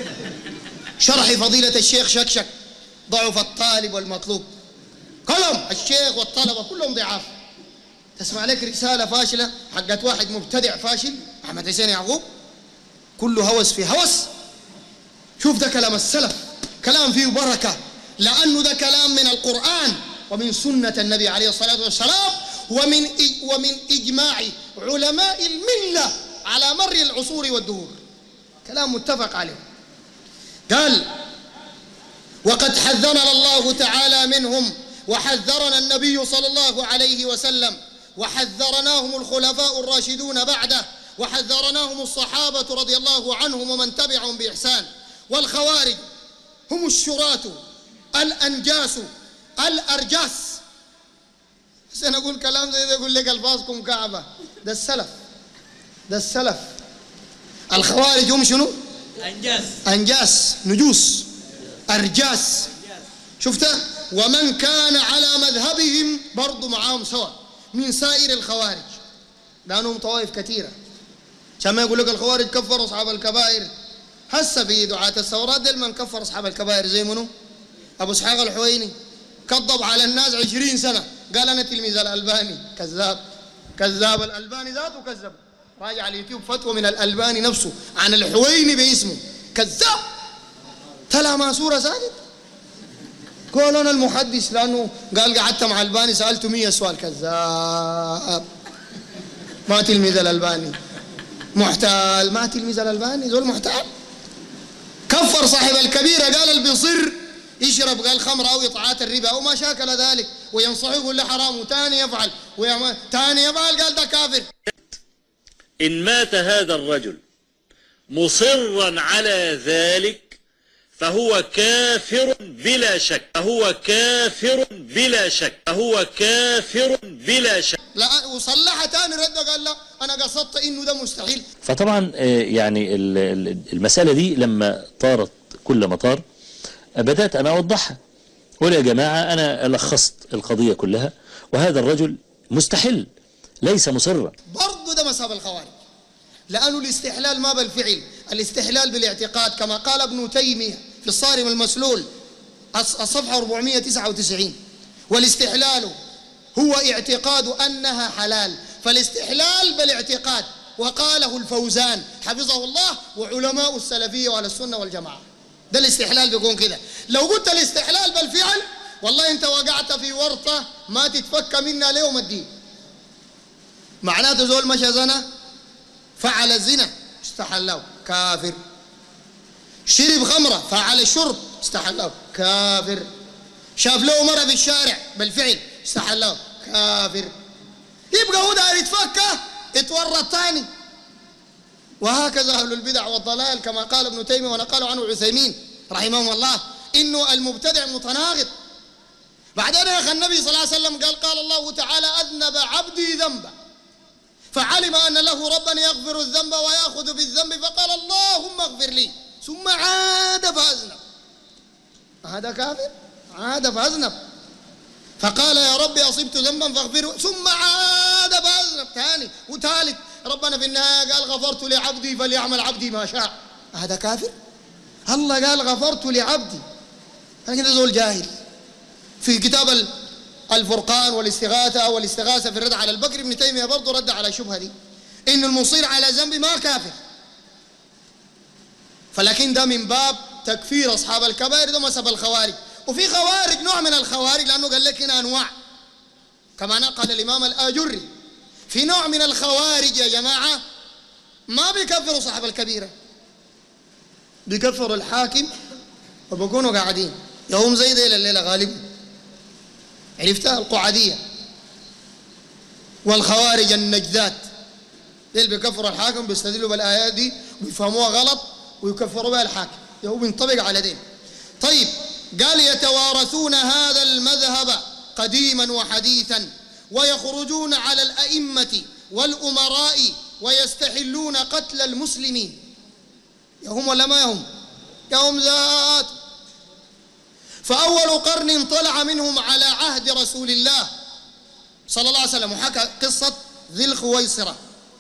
شرح فضيلة الشيخ شكشك ضعف الطالب والمطلوب، كلهم الشيخ والطلبة كلهم ضعاف. تسمع لك رسالة فاشلة حقت واحد مبتدع فاشل أحمد حسين يعقوب، كله هوس في هوس. شوف ده كلام السلف، كلام فيه بركة، لأنه ده كلام من القرآن ومن سنة النبي عليه الصلاة والسلام ومن ومن إجماع علماء الملة على مر العصور والدهور، كلام متفق عليه. قال وقد حذرنا الله تعالى منهم وحذرنا النبي صلى الله عليه وسلم وحذرناهم الخلفاء الراشدون بعده وحذرناهم الصحابة رضي الله عنهم ومن تبعهم بإحسان. والخوارج هم الشراة الأنجاس الأرجاس. سنقول كلام زي ده يقول لك ألفاظكم كعبة. ده السلف، ده السلف. الخوارج هم شنو؟ أنجاس، أنجاس نجوس أرجاس. شفته؟ ومن كان على مذهبهم برضو معاهم سوا من سائر الخوارج، لأنهم طوائف كثيرة. عشان ما يقول لك الخوارج كفروا أصحاب الكبائر. هسه في دعاة الثورات دل من كفر أصحاب الكبائر زي منو؟ أبو إسحاق الحويني كذب على الناس عشرين سنة قال أنا تلميذ الألباني. كذاب كذاب. الألباني ذاته كذب. راجع على اليوتيوب فتوى من الألباني نفسه عن الحويني باسمه. كذاب. تلا ما سورة ساجد. قال أنا المحدث لأنه قال قعدت مع الألباني سألته مية سؤال. كذاب. ما تلميذ الألباني. محتال. ما تلميذ الألباني زول محتال. كفر صاحب الكبيرة قال اللي بيصر يشرب قال خمر أو يطعات الربا أو ما شاكل ذلك وينصحه يقول له حرام وتاني يفعل وتاني يفعل قال ده كافر. إن مات هذا الرجل مصرا على ذلك فهو كافر بلا شك. فهو كافر بلا شك. فهو كافر بلا شك. لا وصلحها تاني رد قال لا أنا قصدت إنه ده مستحيل. فطبعا يعني المسألة دي لما طارت كل ما طار بدأت أنا أوضحها. قول يا جماعة أنا لخصت القضية كلها وهذا الرجل مستحل ليس مصرا. برضو ده مذهب الخوارج لأنه الاستحلال ما بالفعل، الاستحلال بالاعتقاد كما قال ابن تيمية في الصارم المسلول الصفحة أربعمائة وتسعة وتسعين. والاستحلال هو اعتقاد أنها حلال، فالاستحلال بالاعتقاد. وقاله الفوزان حفظه الله وعلماء السلفية وعلى السنة والجماعة. ده الاستحلال بيكون كده. لو قلت الاستحلال بالفعل والله انت وقعت في ورطة ما تتفك منها ليوم الدين. معناته زول مشى زنا فعل الزنا استحله كافر. شرب خمرة فعل الشرب استحله كافر. شاف له مرة في الشارع بالفعل استحله كافر. يبقى هو داير يتفكه يتورط ثاني. وهكذا أهل البدع والضلال كما قال ابن تيمية ونقال عنه عثيمين رحمه الله إنه المبتدع متناقض. بعدين يا أخي النبي صلى الله عليه وسلم قال قال الله تعالى أذنب عبدي ذنبا فعلم أن له ربا يغفر الذنب ويأخذ بالذنب فقال اللهم اغفر لي ثم عاد فأذنب. هذا كافر عاد فأذنب. فقال يا ربي أصبت ذنبا فاغفره ثم عاد فأذنب ثاني وثالث. ربنا في النهاية قال غفرت لعبدي فليعمل عبدي ما شاء. هذا كافر. الله قال غفرت لعبدي. أنا كده زول جاهل. في كتاب الفرقان والاستغاثة والاستغاثة في الرد على البكر ابن تيمية برضه رد على الشبهة دي إن المصير على ذنب ما كافر. فلكن ده من باب تكفير أصحاب الكبائر. ده مذهب الخوارج. وفي خوارج نوع من الخوارج لأنه قال لك هنا أنواع كما نقل الإمام الآجري. في نوع من الخوارج يا جماعة ما بيكفروا صاحب الكبيرة، بيكفروا الحاكم وبيكونوا قاعدين يوم زي ذيل الليلة غالب. عرفتها القعدية والخوارج النجدات ديل بيكفروا الحاكم بيستدلوا بالآيات دي ويفهموها غلط ويكفروا بها الحاكم. يهو بينطبق على دين. طيب قال يتوارثون هذا المذهب قديما وحديثا ويخرجون على الأئمة والأمراء ويستحلون قتل المسلمين. يهم ولا ما يهم؟ يهم ذات. فأول قرن طلع منهم على عهد رسول الله صلى الله عليه وسلم وحكى قصة ذي الخويصرة.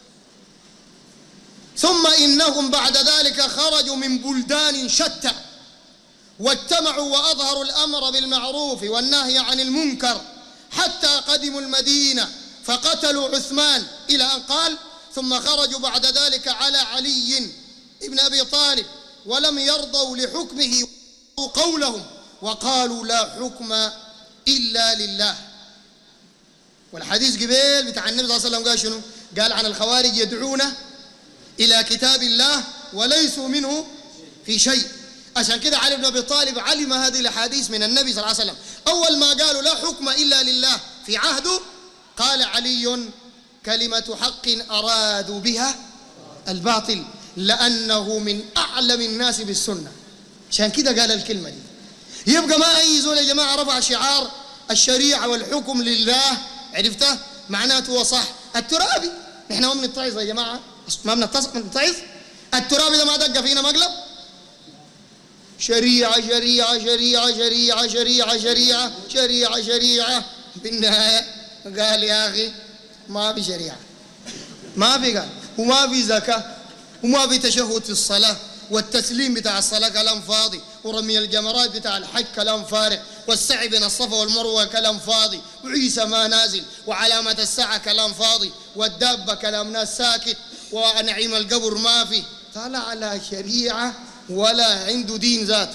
ثم إنهم بعد ذلك خرجوا من بلدان شتى واجتمعوا وأظهروا الأمر بالمعروف والنهي عن المنكر حتى قدموا المدينة فقتلوا عثمان إلى أن قال ثم خرجوا بعد ذلك على علي ابن أبي طالب ولم يرضوا لحكمه قولهم وقالوا لا حكم إلا لله. والحديث قبيل بتاع النبي صلى الله عليه وسلم قال شنو؟ قال عن الخوارج يدعون إلى كتاب الله وليسوا منه في شيء. عشان كده علي بن أبي طالب علم هذه الأحاديث من النبي صلى الله عليه وسلم. أول ما قالوا لا حكم إلا لله في عهده قال علي كلمة حق أرادوا بها الباطل لأنه من أعلم الناس بالسنة. عشان كده قال الكلمة دي. يبقى ما أي زول يا جماعة رفع شعار الشريعة والحكم لله عرفته معناته هو صح. الترابي نحن ما بنتعظ يا جماعة ما بنتعظ. الترابي ده ما دق فينا مقلب شريعة شريعة شريعة شريعة شريعة شريعة شريعة شريعة بالنهاية قال يا أخي ما في شريعة ما في قال وما في زكاة وما في تشهد في الصلاة والتسليم بتاع الصلاة كلام فاضي، ورمي الجمرات بتاع الحج كلام فارغ، والسعي بين الصفا والمروة كلام فاضي، وعيسى ما نازل، وعلامة الساعة كلام فاضي، والدابة كلام ناس ساكت، ونعيم القبر ما في. طلع على شريعة ولا عنده دين ذاته.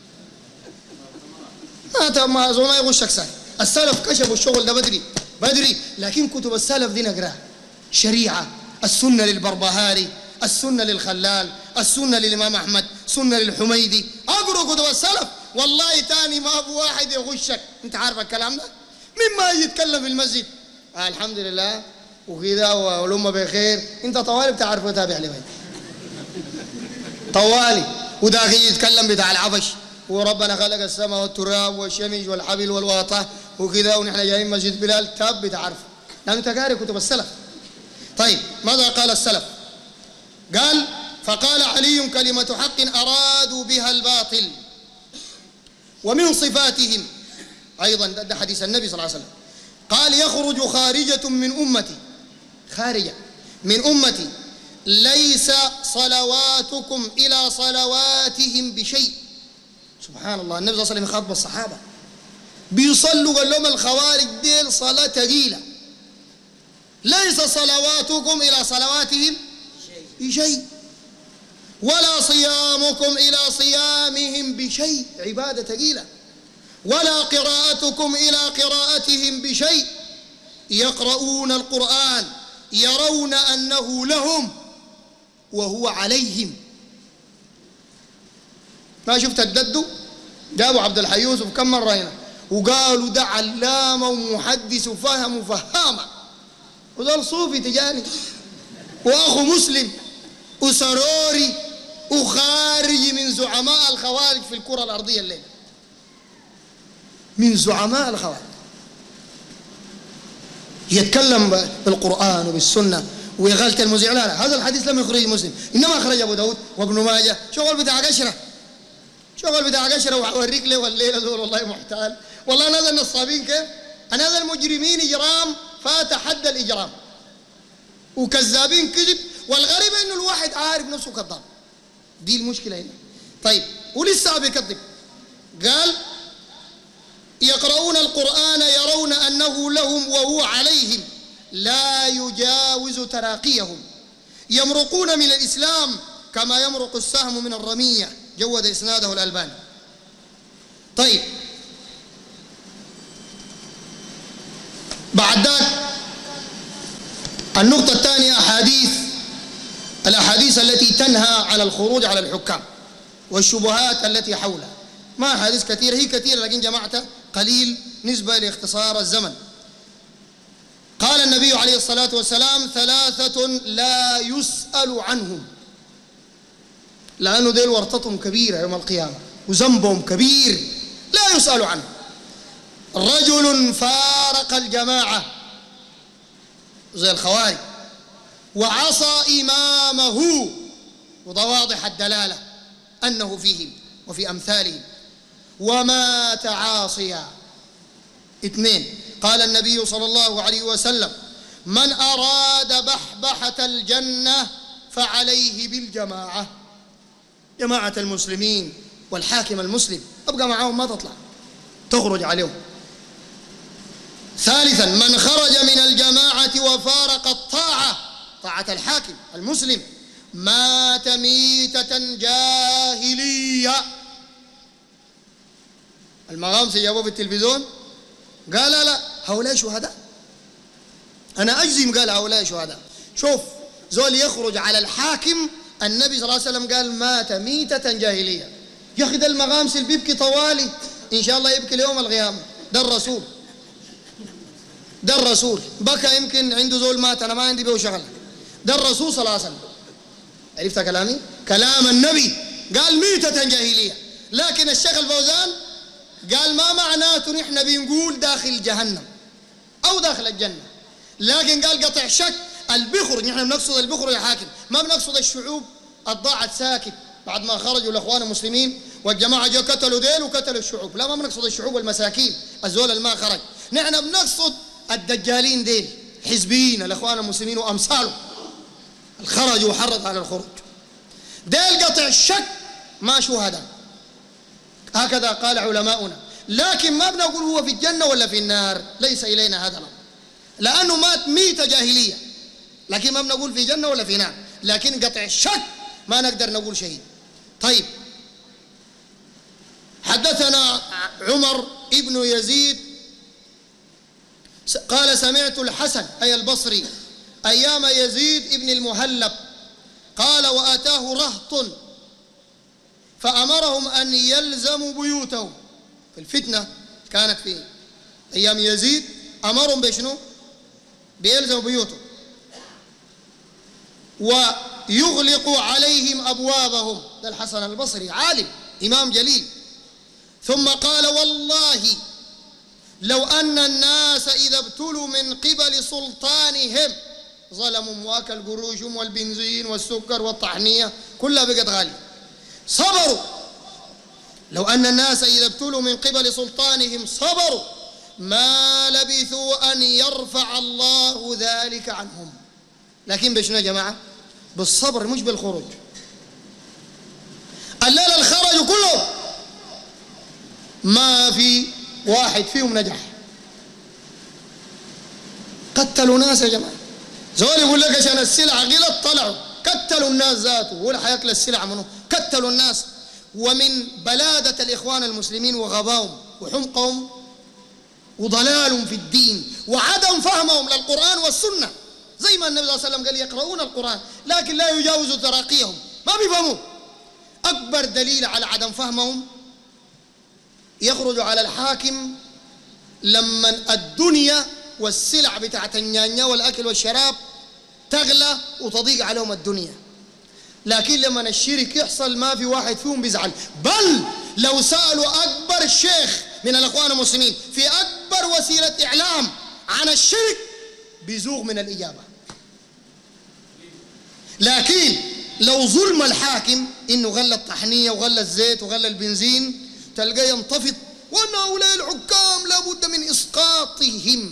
ما ما ما يغشك سهل. السلف كشفوا الشغل ده بدري بدري، لكن كتب السلف دي نقراها. شريعة، السنة للبربهاري، السنة للخلال، السنة للإمام أحمد، سنة للحميدي. أقرأ كتب السلف والله تاني ما أبو واحد يغشك. أنت عارف الكلام ده؟ مما يتكلم في المسجد آه الحمد لله وكذا والأمة بخير، أنت طوالي بتعرف وتابع لي طوالي، وده يتكلم بتاع العفش وربنا خلق السماء والتراب والشمس والحبل والوطة وكذا، ونحن جايين مسجد بلال. تاب بتعرف لأن أنت قارئ كتب السلف. طيب ماذا قال السلف؟ قال: فقال علي: كلمة حق أرادوا بها الباطل. ومن صفاتهم أيضا، ده حديث النبي صلى الله عليه وسلم، قال: يخرج خارجة من أمتي، خارجة من أمتي ليس صلواتكم إلى صلواتهم بشيء. سبحان الله، النبي صلى الله عليه وسلم يخاطب الصحابة بيصلوا، قال لهم الخوارج ديل صلاة ثقيلة، ليس صلواتكم إلى صلواتهم بشيء، ولا صيامكم إلى صيامهم بشيء، عبادة ثقيلة، ولا قراءتكم إلى قراءتهم بشيء، يقرؤون القرآن يرون أنه لهم وهو عليهم. ما شفت الددو؟ جابوا عبد الحي يوسف كم مرة هنا وقالوا ده علامة ومحدث وفهم وفهامة، وده صوفي تجاني وأخو مسلم وسروري وخارج من زعماء الخوارج في الكرة الأرضية الليلة، من زعماء الخوارج، يتكلم بالقرآن وبالسنة ويغلط المذيع. لا لا، هذا الحديث لم يخرج مسلم، إنما أخرج أبو داود وابن ماجه. شغل بتاع قشرة، شغل بتاع قشرة، وأوريك ليه والليلة دول والله محتال. والله نادى النصابين كيف؟ أنا هذا المجرمين إجرام فات حد الإجرام، وكذابين كذب، والغريب إنه الواحد عارف نفسه كذاب. دي المشكلة هنا. طيب ولسه بيكذب. قال: يقرؤون القرآن يرون أنه لهم وهو عليهم، لا يجاوز تراقيهم، يمرقون من الإسلام كما يمرق السهم من الرمية. جود إسناده الألباني. طيب بعد ذلك النقطة الثانية أحاديث الأحاديث التي تنهى عن الخروج على الحكام والشبهات التي حولها. ما أحاديث كثيرة، هي كثيرة لكن جمعتها قليل نسبة لاختصار الزمن. قال النبي عليه الصلاة والسلام: ثلاثة لا يسأل عنهم، لأنه ديل ورطتهم كبيرة يوم القيامة وذنبهم كبير لا يسأل عنه. رجل فارق الجماعة زي الخوارج وعصى إمامه، وده واضح الدلالة أنه فيهم وفي أمثالهم، ومات عاصيا. اثنين، قال النبي صلى الله عليه وسلم: من أراد بحبحة الجنة فعليه بالجماعة، جماعة المسلمين والحاكم المسلم، أبقى معهم ما تطلع تخرج عليهم. ثالثا، من خرج من الجماعة وفارق الطاعة، طاعة الحاكم المسلم، مات ميتة جاهلية. المغامسي جابوه في التلفزيون قال: لا لا هؤلاء شهداء، أنا أجزم، قال هؤلاء شهداء. شوف زول يخرج على الحاكم، النبي صلى الله عليه وسلم قال: مات ميتة جاهلية. يا أخي ده المغامسي اللي بيبكي طوالي، إن شاء الله يبكي ليوم القيامة. ده الرسول، ده الرسول بكى، يمكن عنده زول مات أنا ما عندي به شغل. ده الرسول صلى الله عليه وسلم. عرفت كلامي؟ كلام النبي قال ميتة جاهلية. لكن الشيخ الفوزان قال ما معناته نحن بنقول داخل جهنم أو داخل الجنة، لكن قال قطع شك البخرج، نحن بنقصد البخرج الحاكم، ما بنقصد الشعوب الضاعت ساكت بعد ما خرجوا الأخوان المسلمين والجماعة جو قتلوا ديل وقتلوا الشعوب. لا، ما بنقصد الشعوب المساكين الزول اللي ما خرج، نحن بنقصد الدجالين ديل، حزبيين الأخوان المسلمين وأمثاله، الخرج وحرض على الخروج. ديل قطع الشك ما شهداء، هكذا قال علماؤنا. لكن ما بنقول هو في الجنة ولا في النار، ليس إلينا هذا الأمر، لأنه مات ميتة جاهلية، لكن ما بنقول في جنة ولا في نار. لكن قطع الشك ما نقدر نقول شيء. طيب، حدثنا عمر ابن يزيد قال سمعت الحسن أي البصري أيام يزيد ابن المهلب قال وآتاه رهط فأمرهم أن يلزموا بيوتهم. في الفتنة كانت في أيام يزيد، أمرهم بشنو؟ بيلزموا بيوتهم ويغلق عليهم أبوابهم. ده الحسن البصري عالم إمام جليل. ثم قال والله لو أن الناس إذا ابتلوا من قبل سلطانهم ظلموا واكل قروشهم والبنزين والسكر والطحنية كلها بقت غالية، صبروا، لو أن الناس إذا ابتلوا من قبل سلطانهم صبروا ما لبثوا أن يرفع الله ذلك عنهم. لكن بشنو يا جماعة؟ بالصبر مش بالخروج. الليلة الخرج كله ما في واحد فيهم نجح. قتلوا ناس يا جماعة. زول يقول لك عشان السلعة غلط طلعوا قتلوا الناس ذاته، ولا حياكل السلعة منه، قتلوا الناس. ومن بلادة الإخوان المسلمين وغباهم وحمقهم وضلالهم في الدين وعدم فهمهم للقرآن والسنة، زي ما النبي صلى الله عليه وسلم قال يقرؤون القرآن لكن لا يجاوز تراقيهم، ما بيفهموا. أكبر دليل على عدم فهمهم يخرج على الحاكم لما الدنيا والسلع بتاعت النيانيا والأكل والشراب تغلى وتضيق عليهم الدنيا، لكن لما الشرك يحصل ما في واحد فيهم بيزعل. بل لو سألوا أكبر شيخ من الأخوان المسلمين في أكبر وسيلة إعلام عن الشرك بيزوغ من الإجابة. لكن لو ظلم الحاكم إنه غلى الطحنية وغلى الزيت وغلى البنزين تلقى ينتفض وأن هؤلاء الحكام لابد من إسقاطهم.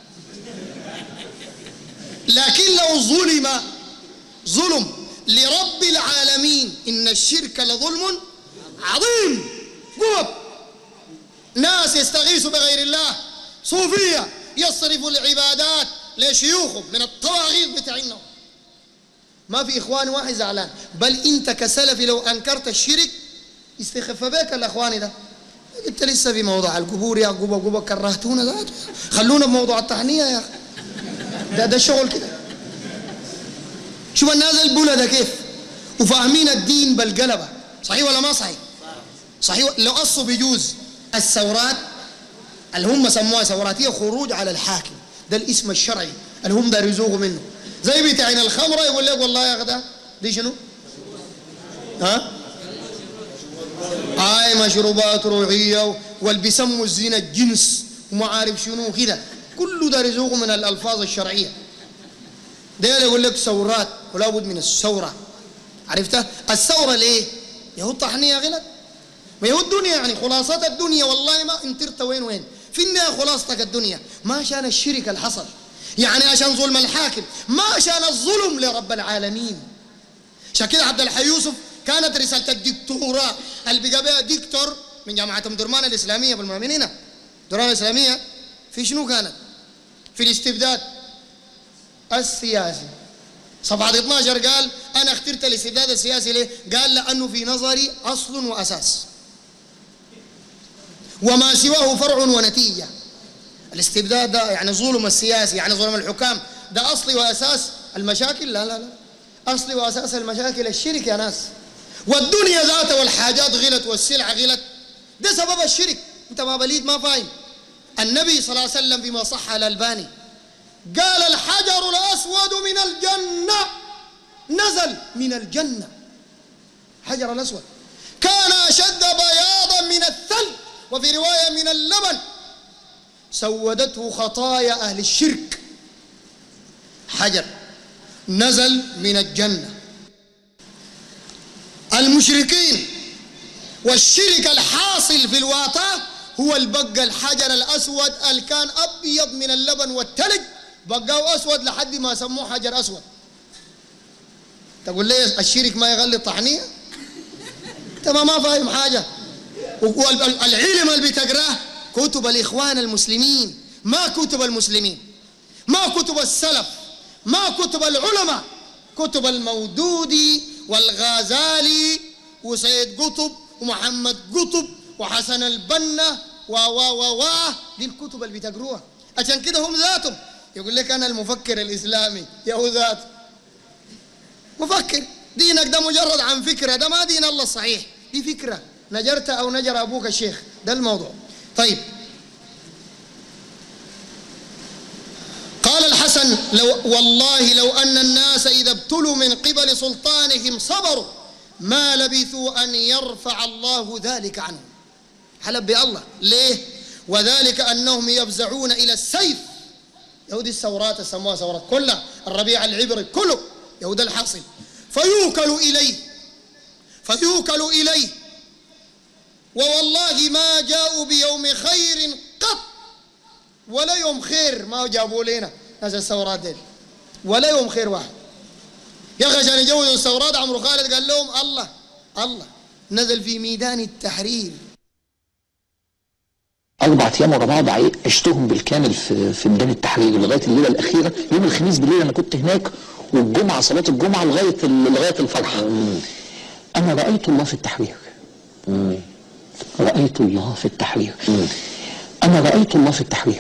لكن لو ظلم ظلم لرب العالمين إن الشرك لظلم عظيم، قوب ناس يستغيثوا بغير الله، صوفية يصرفوا العبادات لشيوخهم من الطواغيت بتاعنا، ما في إخوان واحد زعلان. بل أنت كسلفي لو أنكرت الشرك يستخف بك الأخواني ده، أنت لسه في موضوع القبور يا قبة قبة كرهتونا ذاته، خلونا بموضوع التحنية يا أخي، ده ده الشغل كده. شوف الناس البلدة كيف وفاهمين الدين بالقلبة، صحيح ولا ما صحيح؟ صحيح. لو أصوا بيجوز الثورات اللي هم سموها ثورات هي خروج على الحاكم، ده الاسم الشرعي اللي هم داروا يزوغوا منه. زي بتاعين الخمرة يقول لك والله يا أخي ده دي شنو؟ ها؟ هاي مشروبات روحية واللي بيسموا الزنا الجنس وما عارف شنو كده، كله دار يزوغوا من الألفاظ الشرعية. ده يقول لك ثورات ولا بد من الثورة، عرفتها؟ الثورة ليه؟ يهو الطحنية غلط، ما يهو الدنيا يعني خلاصة الدنيا. والله ما انترت وين وين في النهاية خلاصتك الدنيا، ما عشان الشرك اللي حصل، يعني عشان ظلم الحاكم، ما عشان الظلم لرب العالمين. عشان كده عبد الحي يوسف كانت رسالة الدكتوراه اللي بقى بها دكتور من جامعة أم درمان الإسلامية بالمؤمنين، درمان الإسلامية في شنو كانت؟ في الاستبداد السياسي. صفحة اثنا عشر قال أنا اخترت الاستبداد السياسي ليه؟ قال لأنه في نظري أصل وأساس وما سواه فرع ونتيجة. الاستبداد ده يعني ظلم السياسي، يعني ظلم الحكام، ده أصلي وأساس المشاكل؟ لا لا لا، أصلي وأساس المشاكل الشرك يا ناس. والدنيا ذاتها والحاجات غلت والسلع غلت، ده سبب الشرك. أنت ما بليد ما فاهم. النبي صلى الله عليه وسلم فيما صح الألباني قال الحجر الأسود من الجنة، نزل من الجنة حجر الأسود كان أشد بياضا من الثلج، وفي رواية من اللبن، سودته خطايا أهل الشرك. حجر نزل من الجنة. المشركين والشرك الحاصل في الواطة هو البقى الحجر الأسود اللي كان أبيض من اللبن والثلج، بقاه أسود لحد ما سموه حجر أسود. تقول لي الشرك ما يغلي الطحنية؟ انت ما فاهم حاجة. والعلم اللي بتقراه كتب الإخوان المسلمين، ما كتب المسلمين، ما كتب السلف، ما كتب العلماء، كتب المودودي والغزالي وسيد قطب ومحمد قطب وحسن البنا و و و و دي الكتب اللي بتقروها. عشان كده هم ذاتهم يقول لك أنا المفكر الإسلامي، يا هو ذات مفكر. دينك ده مجرد عن فكرة، ده ما دين الله الصحيح، دي فكرة نجرت أو نجر أبوك الشيخ، ده الموضوع. طيب قال الحسن لو والله لو أن الناس إذا ابتلوا من قبل سلطانهم صبروا ما لبثوا أن يرفع الله ذلك عنهم. حلف بالله ليه؟ وذلك أنهم يفزعون إلى السيف. يهود الثورات سموها ثورات كلها، الربيع العبري كله يهود الحاصل. فيوكل إليه فيوكل إليه ووالله ما جاءوا بيوم خير قط، ولا يوم خير ما جابوا لنا ناس الثورات دي، ولا يوم خير واحد. يا أخي عشان يجوزوا الثورات عمرو خالد قال لهم الله الله نزل في ميدان التحرير. أربع أيام ورا بعض عشتهم بالكامل في في ميدان التحرير لغاية الليلة الأخيرة. يوم الخميس بالليل أنا كنت هناك، والجمعة صلاة الجمعة لغاية لغاية الفرحة. أنا رأيت الله في التحرير. رأيت الله في التحرير. أنا رأيت الله في التحرير.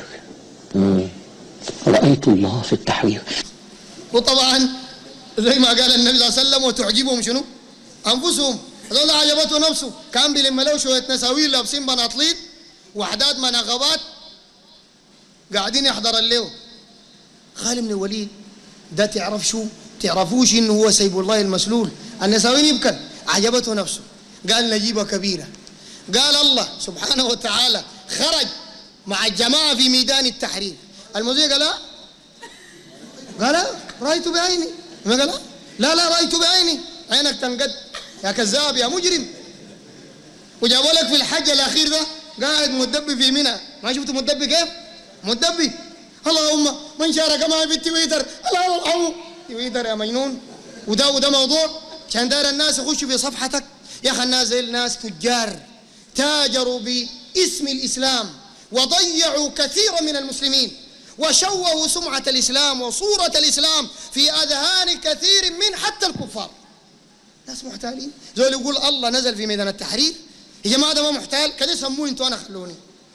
رأيت الله في التحرير. وطبعا زي ما قال النبي صلى الله عليه وسلم وتعجبهم شنو؟ أنفسهم. هذول عجبته نفسه، كان بيلم له شوية نساويل لابسين بناطلين وحدات مناغبات قاعدين يحضر الليل. خالد بن الوليد ده تعرف شو؟ تعرفوش انه هو سيف الله المسلول. النساوين يبكى، عجبته نفسه، قال نجيبه كبيرة. قال الله سبحانه وتعالى خرج مع الجماعة في ميدان التحرير. المذيع قال لا قال رأيت بعيني. ما قال لا لا رأيت بعيني. عينك تنقد يا كذاب يا مجرم. وجابوا لك في الحج الأخير ده قاعد مدبي في منى. ما شفت مدبي كيف؟ مدبي اللهم من شارك معي في التويتر الله يرحمه. تويتر يا مجنون. وده وده موضوع عشان داير الناس يخشوا في صفحتك. يا أخي الناس زي الناس تجار تاجروا باسم الإسلام وضيعوا كثيرا من المسلمين وشوهوا سمعة الإسلام وصورة الإسلام في أذهان كثير من حتى الكفار. ناس محتالين. زول يقول الله نزل في ميدان التحرير. يا جماعة ده ما محتال، كده سموه انتوا أنا خلوني.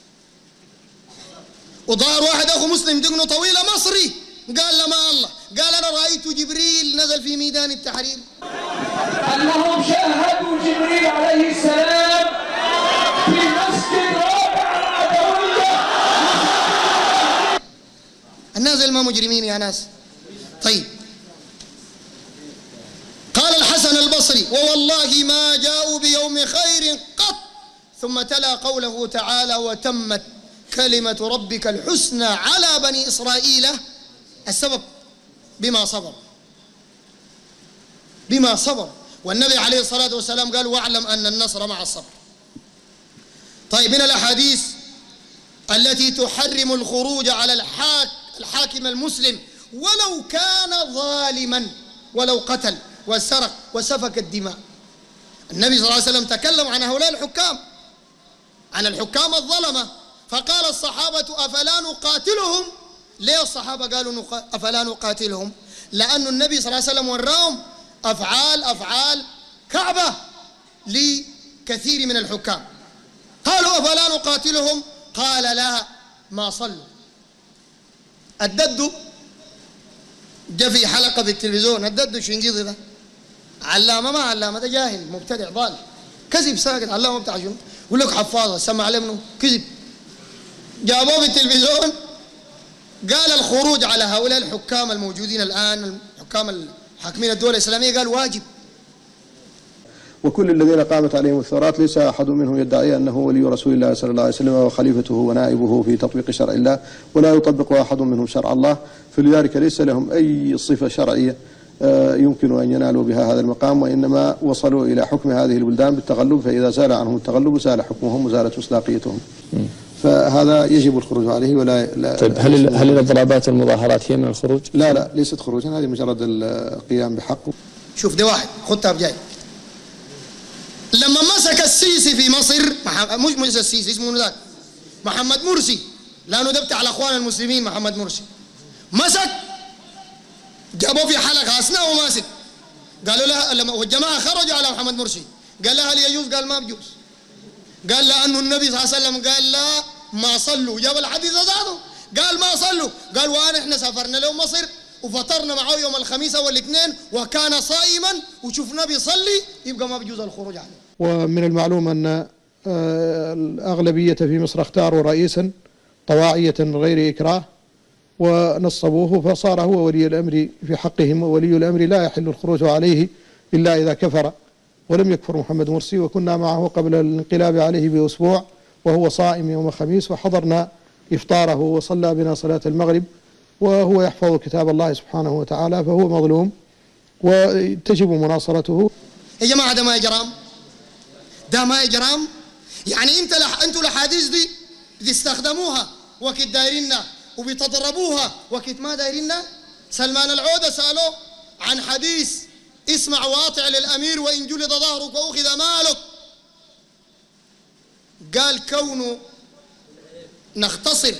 وظهر واحد أخو مسلم دقنه طويلة مصري قال لما الله قال أنا رأيت جبريل نزل في ميدان التحرير. أنهم شاهدوا جبريل عليه السلام في مسجد رابع العدوية. الناس ما مجرمين يا ناس. طيب قال الحسن البصري ووالله ما جاءوا بيوم خير قط، ثم تلا قوله تعالى وتمت كلمة ربك الحسنى على بني إسرائيل. السبب بما صبر، بما صبر. والنبي عليه الصلاة والسلام قال واعلم أن النصر مع الصبر. طيب من الأحاديث التي تحرم الخروج على الحاك الحاكم المسلم ولو كان ظالما، ولو قتل وسرق وسفك الدماء. النبي صلى الله عليه وسلم تكلم عن هؤلاء الحكام، عن الحكام الظلمة، فقال الصحابة أفلا نقاتلهم؟ ليه الصحابة قالوا أفلا نقاتلهم؟ لأن النبي صلى الله عليه وسلم وراهم أفعال أفعال كعبة لكثير من الحكام. قالوا أفلا نقاتلهم؟ قال لا ما صلوا. الدد جاء في حلقة في التلفزيون، الدد الشنقيطي ده علامة ما علامة، ده جاهل مبتدع ضال كذب ساكت. علامة بتاع شنو؟ يقول لك حفاظة سمع عليه منه كذب. جابوه في التلفزيون قال الخروج على هؤلاء الحكام الموجودين الآن، الحكام الحاكمين الدولة الإسلامية، قال واجب. وكل الذين قامت عليهم الثورات ليس أحد منهم يدعي أنه ولي رسول الله صلى الله عليه وسلم وخليفته ونائبه في تطبيق شرع الله، ولا يطبق أحد منهم شرع الله، فلذلك ليس لهم أي صفة شرعية يمكن أن ينالوا بها هذا المقام، وإنما وصلوا إلى حكم هذه البلدان بالتغلب، فإذا زال عنهم التغلب زال حكمهم وزالت مصداقيتهم. فهذا يجب الخروج عليه. ولا لا طيب هل هل الاضرابات والمظاهرات هي من الخروج؟ لا لا ليست خروجا، هذه مجرد القيام بحقه. شوف ده واحد خدها بجاي. لما مسك السيسي في مصر، مش مش السيسي اسمه ذاك محمد مرسي، لانه ده بتاع الاخوان المسلمين. محمد مرسي مسك جابوه في حلقه اثناء وماسك، قالوا لها لما والجماعه خرجوا على محمد مرسي، قال لها هل يجوز؟ قال ما بجوز. قال لانه النبي صلى الله عليه وسلم قال لا ما صلوا، جاب الحديث ذاته قال ما صلوا، قال وانا احنا سافرنا له مصر وفطرنا معه يوم الخميس والاثنين وكان صائما وشفناه بيصلي، يبقى ما بيجوز الخروج عليه. ومن المعلوم ان الاغلبيه في مصر اختاروا رئيسا طواعيه غير اكراه ونصبوه، فصار هو ولي الامر في حقهم، وولي الامر لا يحل الخروج عليه الا اذا كفر، ولم يكفر محمد مرسي. وكنا معه قبل الانقلاب عليه باسبوع وهو صائم يوم الخميس، وحضرنا افطاره وصلى بنا صلاه المغرب وهو يحفظ كتاب الله سبحانه وتعالى، فهو مظلوم وتجب مناصرته. يا جماعه ده ما اجرام، ده ما اجرام. يعني انت لح... انتوا الاحاديث دي بتستخدموها وقت دايريننا وبتضربوها وقت ما دايريننا. سلمان العودة سألوه عن حديث اسمع واطع للأمير وإن جلد ظهرك وأخذ مالك، قال كونه نختصر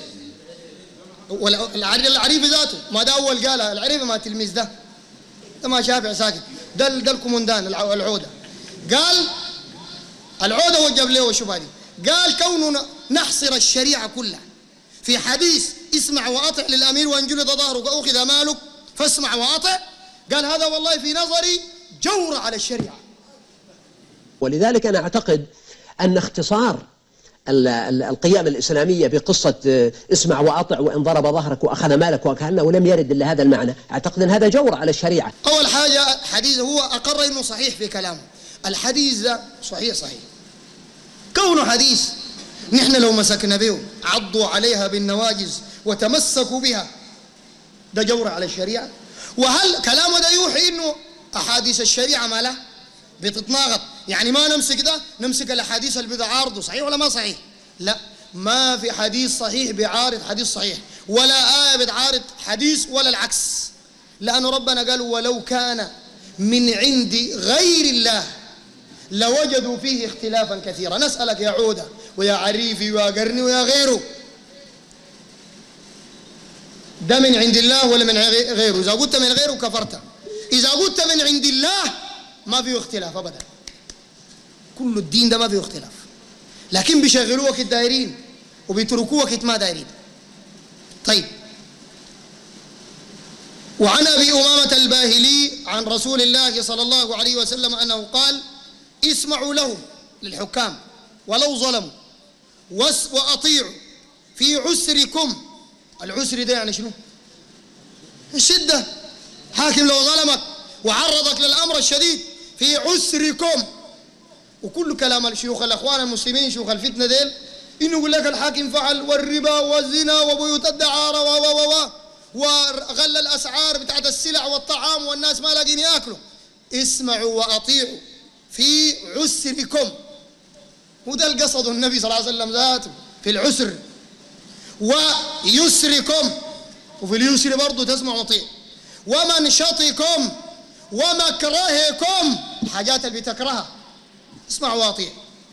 العريف ذاته، ما ده أول قالها العريف ما تلميذ ده ده ما شافع ساكت، ده ده الكومندان العودة. قال العودة وجب له الشبهة دي، قال كونه نحصر الشريعة كلها في حديث اسمع واطع للامير وان جلد ظهرك واخذ مالك فاسمع واطع، قال هذا والله في نظري جور على الشريعه. ولذلك انا اعتقد ان اختصار القيام الاسلاميه بقصه اسمع واطع وان ضرب ظهرك واخذ مالك وكانه لم يرد الا هذا المعنى، اعتقد ان هذا جور على الشريعه. اول حاجه حديث هو اقر انه صحيح في كلامه، الحديث ده صحيح صحيح. كونه حديث نحن لو مسكنا به عضوا عليها بالنواجز وتمسكوا بها، ده جور على الشريعة. وهل كلامه ده يوحي انه احاديث الشريعة ما له بتتناقض؟ يعني ما نمسك ده نمسك الاحاديث اللي بتعارضه، صحيح ولا ما صحيح؟ لا، ما في حديث صحيح بيعارض حديث صحيح، ولا آية بتعارض حديث ولا العكس، لأنه ربنا قال ولو كان من عند غير الله لوجدوا فيه اختلافا كثيرا. نسألك يا عودة ويا عريفي ويا قرني ويا غيره، ده من عند الله ولا من غيره؟ إذا قلت من غيره كفرت، إذا قلت من عند الله ما فيه اختلاف أبدا، كل الدين ده ما فيه اختلاف، لكن بيشغلوه وقت دايرين وبيتركوه وقت ما دايرين. طيب، وعن أبي أمامة الباهلي عن رسول الله صلى الله عليه وسلم أنه قال اسمعوا لهم للحكام ولو ظلموا وأطيعوا في عسركم. العسر ده يعني شنو؟ الشدة. حاكم لو ظلمك وعرضك للأمر الشديد في عسركم. وكل كلام الشيوخ الأخوان المسلمين شيوخ الفتنة ديل إنه يقول لك الحاكم فعل والربا والزنا وبيوت الدعارة و و و وغلى الأسعار بتاعت السلع والطعام والناس ما لاقين ياكلوا. اسمعوا وأطيعوا في عسركم، وده القصد النبي صلى الله عليه وسلم ذاته في العسر. ويسركم، وفي اليسر برضه تسمع وطيع. ومنشطكم ومكرهكم، حاجات اللي بتكرهها اسمع واطيع.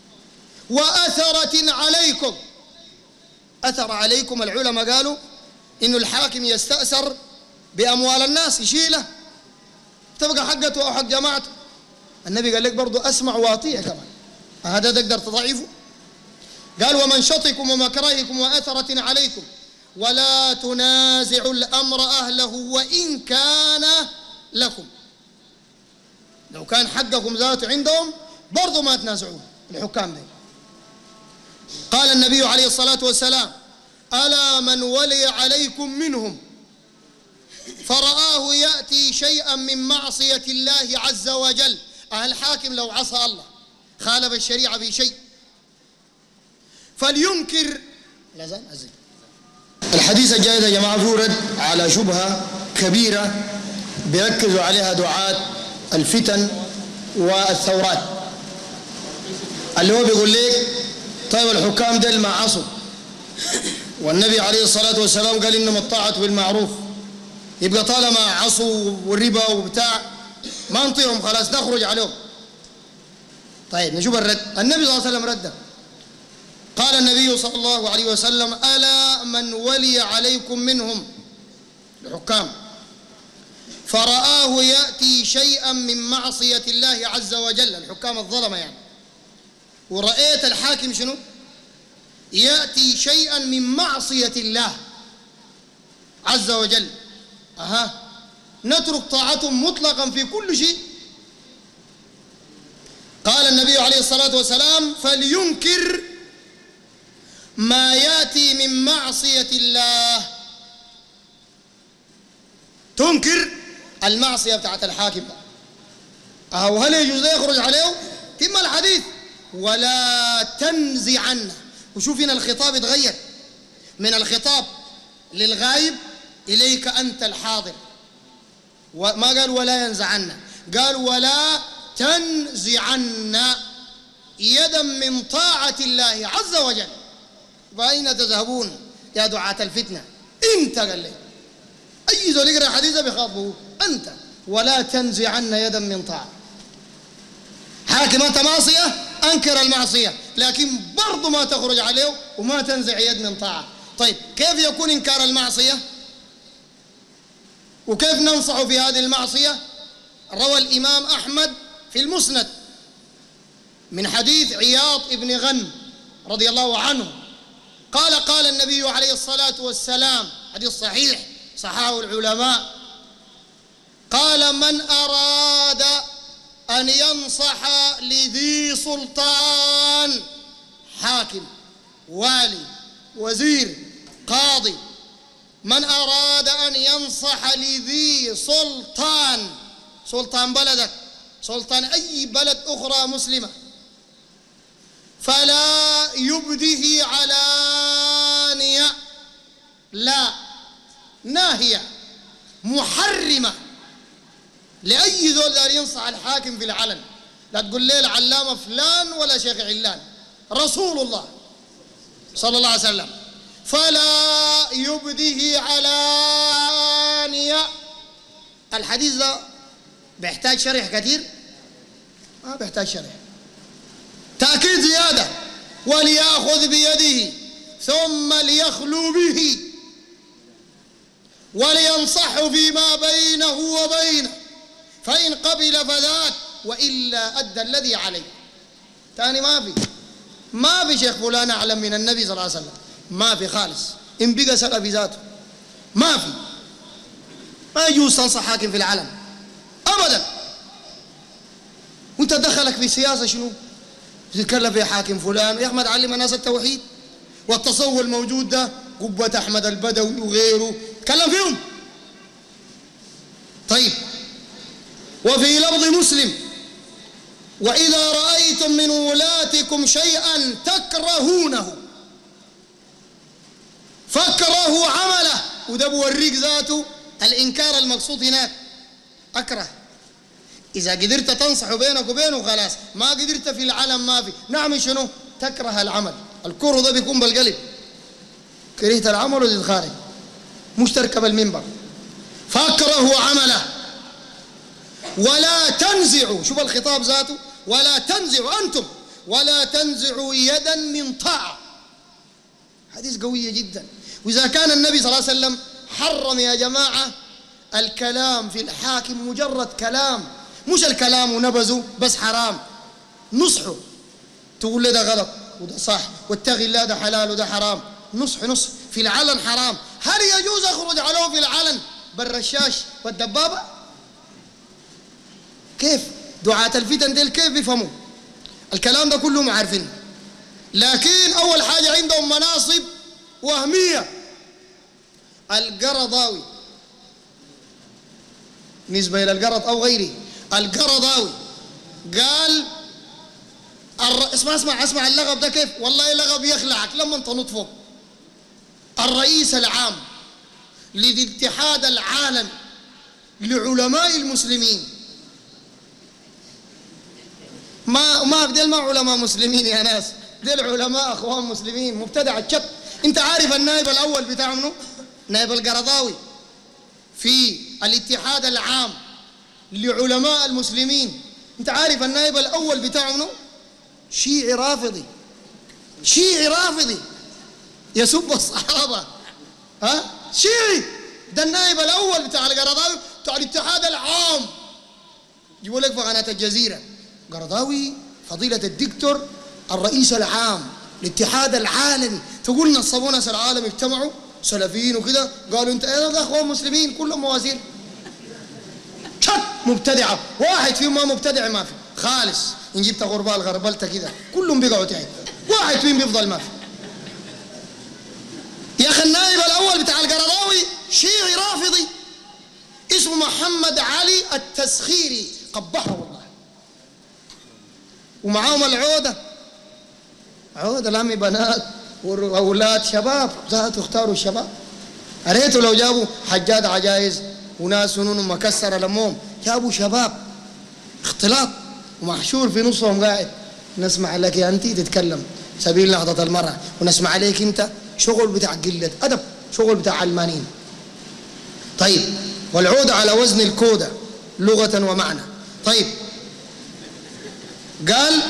وأثرة عليكم، أثر عليكم العلماء قالوا إنه الحاكم يستأثر بأموال الناس يشيله تبقى حقته أو حق جماعته. النبي قال لك برضه أسمع واطيع كمان، هذا تقدر تضعيفه. قال ومنشطكم ومكرهكم وأثرة عليكم ولا تنازعوا الأمر أهله وإن كان لكم. لو كان حقكم ذاته عندهم برضه ما تنازعوه الحكام دي. قال النبي عليه الصلاة والسلام ألا من ولي عليكم منهم فرآه يأتي شيئا من معصية الله عز وجل. الحاكم لو عصى الله خالف الشريعة في شيء فلينكر. الحديث الجاي يا جماعة فيه رد على شبهة كبيرة بيركزوا عليها دعاة الفتن والثورات، اللي هو بيقول لك طيب الحكام دل ما عصوا، والنبي عليه الصلاة والسلام قال إنما الطاعة بالمعروف، يبقى طالما عصوا والربا وبتاع ما نطيعهم خلاص نخرج عليهم. طيب نشوف الرد. النبي صلى الله عليه وسلم رد، قال النبي صلى الله عليه وسلم: ألا من ولي عليكم منهم الحكام فرآه يأتي شيئا من معصية الله عز وجل، الحكام الظلمة يعني، ورأيت الحاكم شنو؟ يأتي شيئا من معصية الله عز وجل، أها نترك طاعتهم مطلقا في كل شيء. قال النبي عليه الصلاة والسلام: فلينكر ما يأتي من معصية الله. تنكر المعصية بتاعت الحاكم، أهو هل يجوز يخرج عليه؟ تم الحديث: ولا تنزعن. وشوف هنا الخطاب اتغير من الخطاب للغايب إليك أنت الحاضر، وما قال ولا ينزعن، قال ولا تنزعن يدا من طاعة الله عز وجل. فأين تذهبون يا دعاة الفتنة؟ أنت قال لي أي زول يقرأ حديثه بخاطبه أنت. ولا تنزعن يدا من طاعة. حاكم أنت معصية، أنكر المعصية، لكن برضو ما تخرج عليه وما تنزع يد من طاعة. طيب كيف يكون إنكار المعصية؟ وكيف ننصح في هذه المعصية؟ روى الإمام أحمد في المسند من حديث عياض ابن غنم رضي الله عنه قال: قال النبي عليه الصلاة والسلام، حديث صحيح صححه العلماء، قال: من أراد أن ينصح لذي سلطان، حاكم، والي، وزير، قاضي، من أراد أن ينصح لذي سلطان، سلطان بلدك، سلطان أي بلد أخرى مسلمة، فلا يبده علانية، لا، ناهية، محرمة لأي ذول دار ينصح الحاكم في العلن. لا تقول لي العلامة فلان ولا شيخ علان، رسول الله صلى الله عليه وسلم: فلا يبده علانية. الحديث ده بيحتاج شرح كثير؟ ما بيحتاج شرح. تأكيد زيادة: وليأخذ بيده ثم ليخلو به ولينصح فيما بينه وبينه، فإن قبل فذاك وإلا أدى الذي عليه. ثاني ما في ما في شيخ فلان أعلم من النبي صلى الله عليه وسلم، ما في خالص. إن بقى سلف ذاته ما في، ما يجوز تنصح حاكم في العالم أبدا. وأنت دخلك في سياسة شنو؟ تتكلم في حاكم فلان. يا أحمد علم الناس التوحيد والتصور الموجود ده، قبة أحمد البدوي وغيره، تكلم فيهم. طيب، وفي لفظ مسلم: وإذا رأيتم من ولاتكم شيئا تكرهونه فاكرهوا عمله. وده بوريك ذاته الإنكار المقصود هناك، أكره. إذا قدرت تنصح بينك وبينه خلاص، ما قدرت في العالم ما في. نعم شنو؟ تكره العمل. الكره ده بيكون بالقلب، كرهت العمل وتتخارج، مش تركب المنبر. فاكرهوا عمله ولا تنزعوا، شوف الخطاب ذاته، ولا تنزعوا أنتم، ولا تنزعوا يدا من طاعة. حديث قوية جدا. وإذا كان النبي صلى الله عليه وسلم حرم يا جماعة الكلام في الحاكم، مجرد كلام، مش الكلام ونبذه بس، حرام، نصحه، تقول له ده غلط وده صح، واتقي الله ده حلال وده حرام، نصح نصح في العلن حرام. هل يجوز أخرج عليه في العلن بالرشاش والدبابة؟ كيف؟ دعاة الفتن ديل كيف بيفهموا الكلام ده كلهم عارفين، لكن أول حاجة عندهم مناصب وهمية. القرضاوي نسبة إلى القرض أو غيره، القرضاوي قال الر... اسمع اسمع اسمع اللغب ده كيف، والله لغب يخلعك لما انت نطفه. الرئيس العام للاتحاد العالمي لعلماء المسلمين، ما ما بدل ما علماء مسلمين يا ناس، ديل علماء اخوان مسلمين مبتدع الشط. انت عارف النائب الاول بتاع منه؟ نائب القرضاوي في الاتحاد العام لعلماء المسلمين. انت عارف النائب الاول بتاعه منه شيعي رافضي، شيعي رافضي يسب الصحابه، ها شيعي. ده النائب الاول بتاع القرضاوي بتاع الاتحاد العام. يقول لك في قناه الجزيره قرضاوي فضيله الدكتور الرئيس العام الاتحاد العالمي. تقول نصبوا ناس العالم اجتمعوا سلفيين وكده قالوا انت ايه اخوان مسلمين كلهم موازين. شت مبتدعه، واحد فيهم ما مبتدع ما في خالص. ان جبت غربال غربلت كده كلهم بيقعوا تحت، واحد فيهم بيفضل ما في. يا اخي النائب الاول بتاع القرضاوي شيعي رافضي اسمه محمد علي التسخيري، قبحه والله. ومعاهم العوده، عوده لامي بنات واولاد شباب ذاته اختاروا الشباب. ريتوا لو جابوا حجاد عجائز وناس سنون مكسره لمهم، جابوا شباب اختلاط ومحشور في نصهم قاعد. نسمع لك يا انت تتكلم سبيل نهضه المراه، ونسمع عليك انت شغل بتاع قله ادب، شغل بتاع علمانيين. طيب والعوده على وزن الكوده لغه ومعنى. طيب قال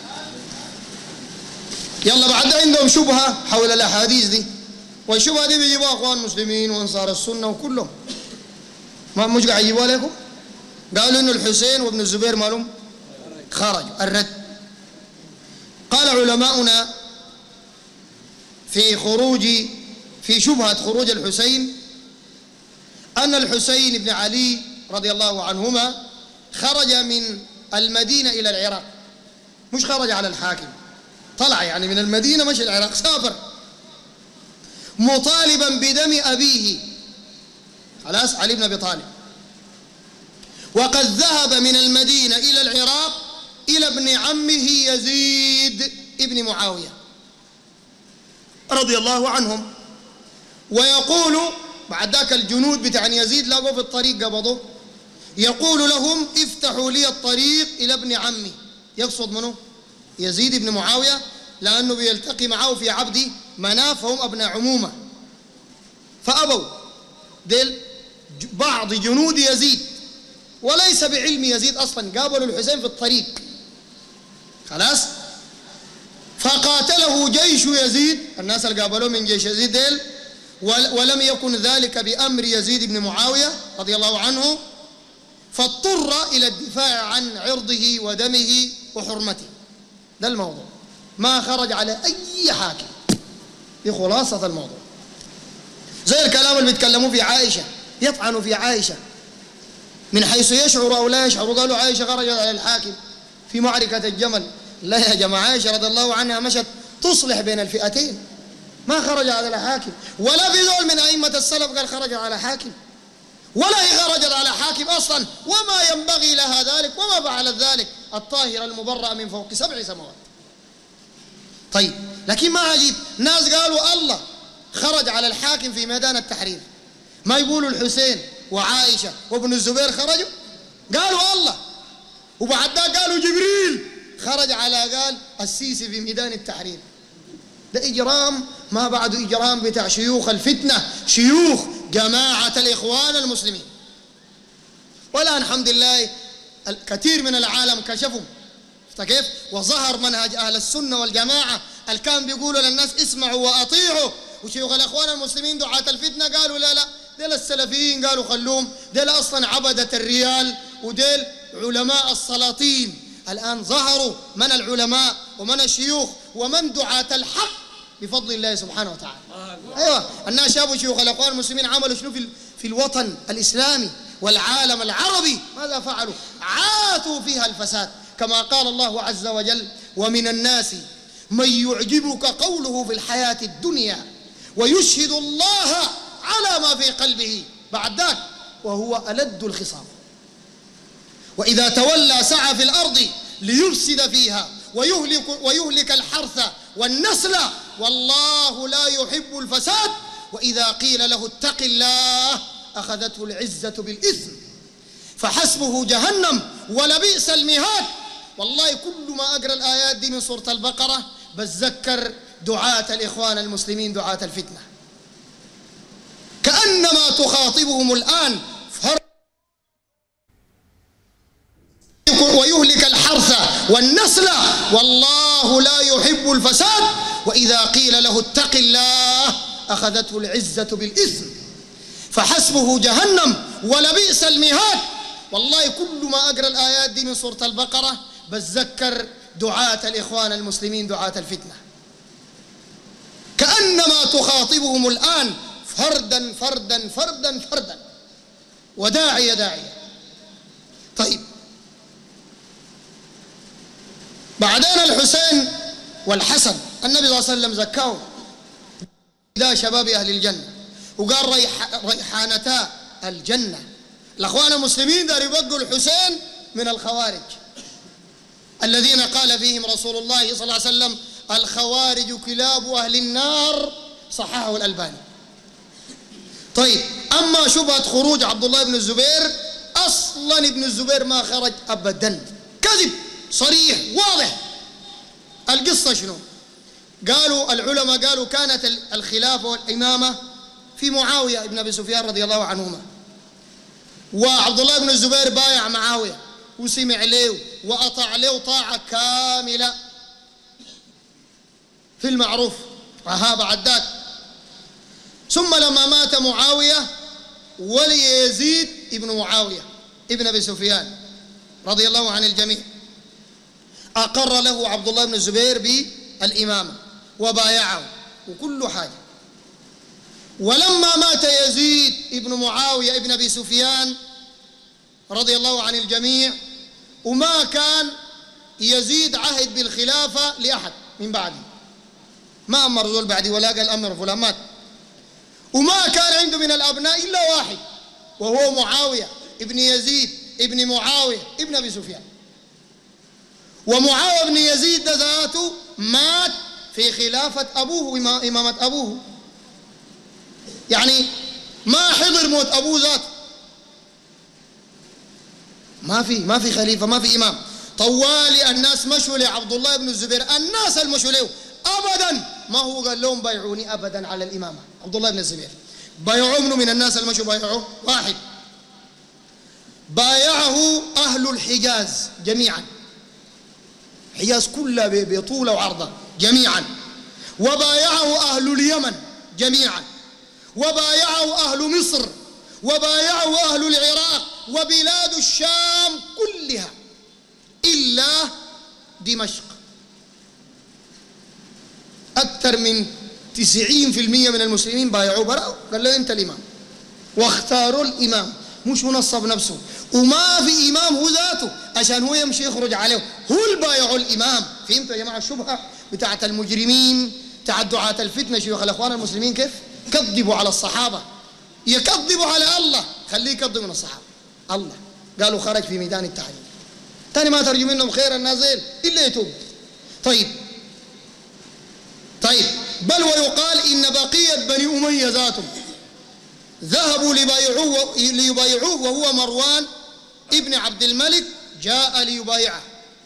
يلا بعد عندهم شبهه حول الاحاديث دي، والشبهه دي بيجيبوها اخوان مسلمين وانصار السنه وكلهم، ما مش قاعد يجيبوها لكم. قالوا انه الحسين وابن الزبير مالهم خرجوا. الرد قال علماؤنا في خروج في شبهه خروج الحسين ان الحسين بن علي رضي الله عنهما خرج من المدينه الى العراق، مش خرج على الحاكم، طلع يعني من المدينه مشى العراق، سافر مطالبا بدم ابيه خلاص علي بن ابي طالب. وقد ذهب من المدينه الى العراق الى ابن عمه يزيد ابن معاويه رضي الله عنهم، ويقول بعد ذاك الجنود بتاع يزيد لقوا في الطريق قبضوه، يقول لهم افتحوا لي الطريق الى ابن عمي. يقصد منه يزيد بن معاويه لانه بيلتقي معه في عبد مناف، هم ابناء عمومه. فابوا ديل بعض جنود يزيد وليس بعلم يزيد اصلا، قابلوا الحسين في الطريق خلاص. فقاتله جيش يزيد، الناس اللي قابلوه من جيش يزيد ديل، ولم يكن ذلك بأمر يزيد بن معاوية رضي الله عنه، فاضطر إلى الدفاع عن عرضه ودمه وحرمته. ده الموضوع، ما خرج على أي حاكم. دي خلاصة الموضوع. زي الكلام اللي بيتكلموا في عائشة، يطعنوا في عائشة من حيث يشعر أو لا يشعر. قالوا عائشة خرجت على الحاكم في معركة الجمل. لا يا جماعة، عائشة رضي الله عنها مشت تصلح بين الفئتين، ما خرج على الحاكم. ولا في ذول من أئمة السلف قال خرج على حاكم، ولا هي خرجت على حاكم أصلا، وما ينبغي لها ذلك وما فعلت ذلك الطاهرة المبرأة من فوق سبع سماوات. طيب لكن ما عجيب، ناس قالوا الله خرج على الحاكم في ميدان التحرير، ما يقولوا الحسين وعائشة وابن الزبير خرجوا؟ قالوا الله. وبعد ذلك قالوا جبريل خرج على قال السيسي في ميدان التحرير. ده إجرام ما بعد إجرام بتاع شيوخ الفتنة، شيوخ جماعة الإخوان المسلمين. والآن الحمد لله الكثير من العالم كشفوا كيف، وظهر منهج أهل السنة والجماعة اللي كان بيقولوا للناس اسمعوا وأطيعوا، وشيوخ الإخوان المسلمين دعاة الفتنة قالوا لا لا ديل السلفيين قالوا خلوهم، ديل أصلا عبدة الريال وديل علماء السلاطين. الآن ظهروا من العلماء ومن الشيوخ ومن دعاة الحق بفضل الله سبحانه وتعالى. أيوة الناس شافوا شيوخ الإخوان المسلمين عملوا شنو في في الوطن الإسلامي والعالم العربي، ماذا فعلوا؟ عاتوا فيها الفساد، كما قال الله عز وجل ومن الناس من يعجبك قوله في الحياة الدنيا ويشهد الله على ما في قلبه بعد ذاك وهو ألد الخصام، وإذا تولى سعى في الأرض ليفسد فيها ويهلك, ويهلك الحرث والنسل والله لا يحب الفساد، وإذا قيل له اتق الله أخذته العزة بالإثم فحسبه جهنم ولبئس المهاد. والله كل ما أقرأ الآيات دي من سورة البقرة بتذكر دعاة الإخوان المسلمين دعاة الفتنة، كأنما تخاطبهم الآن. ويهلك الحرث والنسل والله لا يحب الفساد وإذا قيل له اتق الله أخذته العزة بالإثم فحسبه جهنم ولبئس المهاد. والله كل ما أقرأ الآيات دي من سورة البقرة بتذكر دعاة الإخوان المسلمين دعاة الفتنة، كأنما تخاطبهم الآن فردا فردا فردا فردا وداعية داعية. طيب بعدين الحسين والحسن النبي صلى الله عليه وسلم زكاهم دا شباب أهل الجنة وقال ريح ريحانتا الجنة. الأخوان المسلمين دار يبقوا الحسين من الخوارج الذين قال فيهم رسول الله صلى الله عليه وسلم الخوارج كلاب أهل النار، صححه الألباني. طيب أما شبهة خروج عبد الله بن الزبير، أصلا ابن الزبير ما خرج أبدا، كذب صريح واضح. القصة شنو؟ قالوا العلماء قالوا كانت الخلافة والإمامة في معاوية بن أبي سفيان رضي الله عنهما، وعبد الله بن الزبير بايع معاوية وسمع له وأطاع له طاعة كاملة في المعروف وها بعد ذاك. ثم لما مات معاوية ولي يزيد ابن معاوية ابن أبي سفيان رضي الله عن الجميع أقر له عبد الله بن الزبير بالإمامة وبايعه وكل حاجة. ولما مات يزيد ابن معاوية ابن أبي سفيان رضي الله عن الجميع وما كان يزيد عهد بالخلافة لأحد من بعده، ما أمر ذول بعدي ولا قال أمر فلان مات، وما كان عنده من الأبناء إلا واحد وهو معاوية ابن يزيد ابن معاوية ابن أبي سفيان. ومعاوية بن يزيد ذاته مات في خلافة أبوه إمامة أبوه، يعني ما حضر موت أبوه ذاته، ما في ما في خليفة ما في إمام. طوالي الناس مشوا لعبد الله بن الزبير، الناس المشوا له أبدا ما هو قال لهم بايعوني أبدا على الإمامة. عبد الله بن الزبير بايعوه من الناس المشوا بايعوه واحد، بايعه أهل الحجاز جميعا، حجاز كلها بطولة وعرضة جميعا، وبايعه أهل اليمن جميعا، وبايعه أهل مصر، وبايعه أهل العراق وبلاد الشام كلها إلا دمشق. أكثر من تسعين في المئة من المسلمين بايعوه براء، قال له أنت الإمام، واختاروا الإمام مش هو نصب نفسه، وما في إمام هو ذاته عشان هو يمشي يخرج عليه، هو اللي بايعوا الإمام. فهمتوا يا جماعة الشبهة بتاعت المجرمين بتاعت دعاة الفتنة شيوخ الأخوان المسلمين كيف كذبوا على الصحابة، يكذبوا على الله، خليه يكذب من الصحابة. الله قالوا خرج في ميدان التحرير، ثاني ما ترجو منهم خير النازل إلا يتوب. طيب طيب بل ويقال إن بقية بني أمية ذاتهم ذهبوا ليبايعوه ليبايعوه وهو مروان ابن عبد الملك جاء ليبايعه،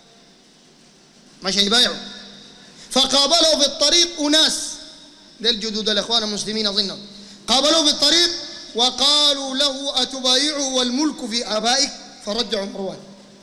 مش يبايعه، فقابلوا في الطريق أناس للجدود الإخوان المسلمين أظنهم، قابلوا في الطريق وقالوا له أتبايعه والملك في آبائك، فرجعوا مروان،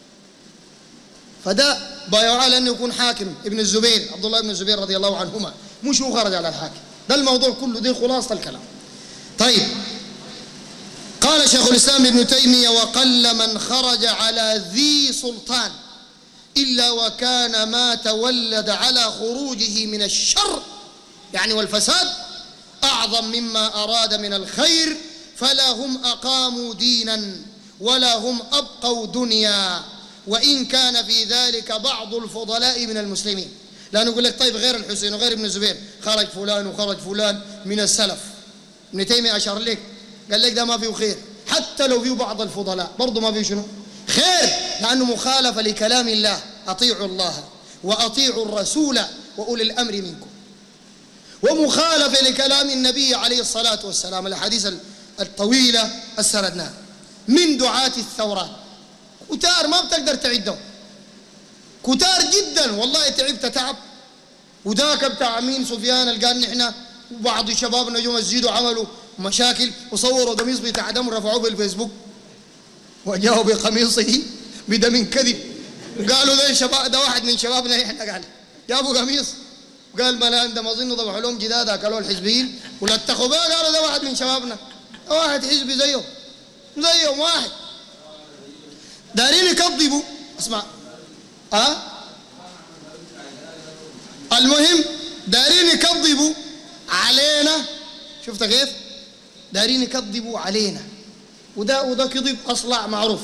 فده بايعوا على أنه يكون حاكم ابن الزبير عبد الله بن الزبير رضي الله عنهما، مش هو خرج على الحاكم. ده الموضوع كله، دي خلاصة الكلام. طيب قال شيخ الإسلام ابن تيمية وقل من خرج على ذي سلطان إلا وكان ما تولد على خروجه من الشر يعني والفساد أعظم مما أراد من الخير، فلا هم أقاموا دينا ولا هم أبقوا دنيا، وإن كان في ذلك بعض الفضلاء من المسلمين. لا نقول لك طيب غير الحسين وغير ابن الزبير خرج فلان وخرج فلان من السلف، ابن تيمية أشار لك قال لك ده ما فيه خير، حتى لو فيه بعض الفضلاء برضه ما فيه شنو خير، لأنه مخالفة لكلام الله، أطيعوا الله وأطيعوا الرسول وأولي الأمر منكم، ومخالفة لكلام النبي عليه الصلاة والسلام، الأحاديث الطويلة السردناها من دعاة الثورات كتار ما بتقدر تعدهم، كتار جدا والله، تعبت تعب. وذاك بتاع مين سفيان اللي قال نحن وبعض شبابنا جو مسجد وعملوا مشاكل وصوروا قميص بتاع دم ورفعوه بالفيسبوك وجاءوا بقميصه بدم كذب قالوا ده شباب، ده واحد من شبابنا احنا. قال جابوا قميص وقال ما لا عندما اظن ضبحوا لهم جداد اكلوا الحزبيين ولتخوا بها، قالوا ده واحد من شبابنا، ده واحد حزبي زيه زيهم واحد. دارين يكذبوا. اسمع ها أه؟ المهم دارين يكذبوا علينا. شفت كيف؟ دارين يكذبوا علينا، وده وده كذب اصلع معروف.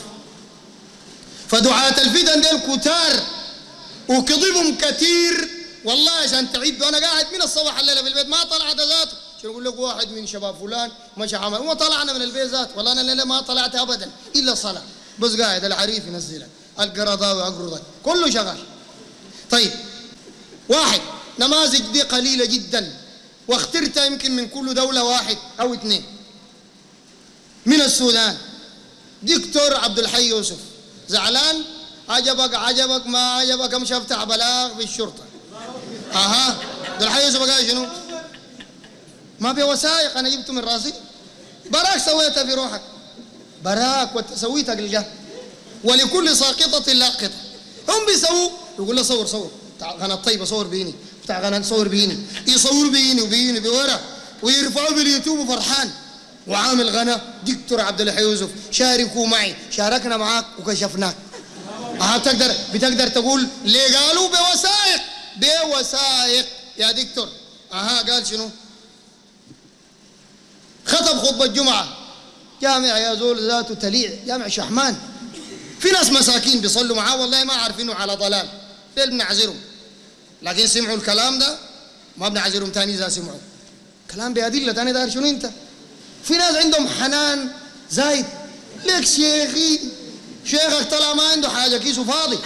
فدعاة الفتن ديل كتار وكذبهم كثير والله. عشان تعيد انا قاعد من الصباح الليله في البيت ما طلعت ذاته. شو اقول لك واحد من شباب فلان مشى عمل وما طلعنا من البيت ذاته. والله انا الليله ما طلعت ابدا الا صلاه بس، قاعد العريف ينزلها، القرضاوي اقرضك، كله شغال. طيب واحد، نماذج دي قليله جدا واخترتها يمكن من كل دوله واحد او اثنين. من السودان دكتور عبد الحي يوسف، زعلان؟ عجبك عجبك ما عجبك امشي افتح بلاغ بالشرطه. اها عبد الحي يوسف قال شنو؟ ما بوثائق انا جبته من راسي. براك سويتها في روحك، براك وسويتها تلقاه. ولكل ساقطه لاقطه. هم بيسووا يقول له صور صور بتاع قناه طيبه صور بيني، بتاع قناه صور بيني، يصور بيني وبيني بورا ويرفعوا باليوتيوب وفرحان وعامل غنى. دكتور عبد الحي يوسف شاركوا معي، شاركنا معاك وكشفناك. اه بتقدر بتقدر تقول ليه؟ قالوا بوثائق بوثائق يا دكتور. اها قال شنو؟ خطب خطبه الجمعه جامع يا زول ذاته تليع، جامع شحمان. في ناس مساكين بيصلوا معاه والله ما عارفينه على ضلال، ديل بنعذرهم، لكن سمعوا الكلام ده ما بنعذرهم تاني اذا سمعوا كلام بأدلة. تاني داير شنو انت؟ في ناس عندهم حنان زايد ليك شيخي، شيخك طلع ما عنده حاجه كيسه فاضي.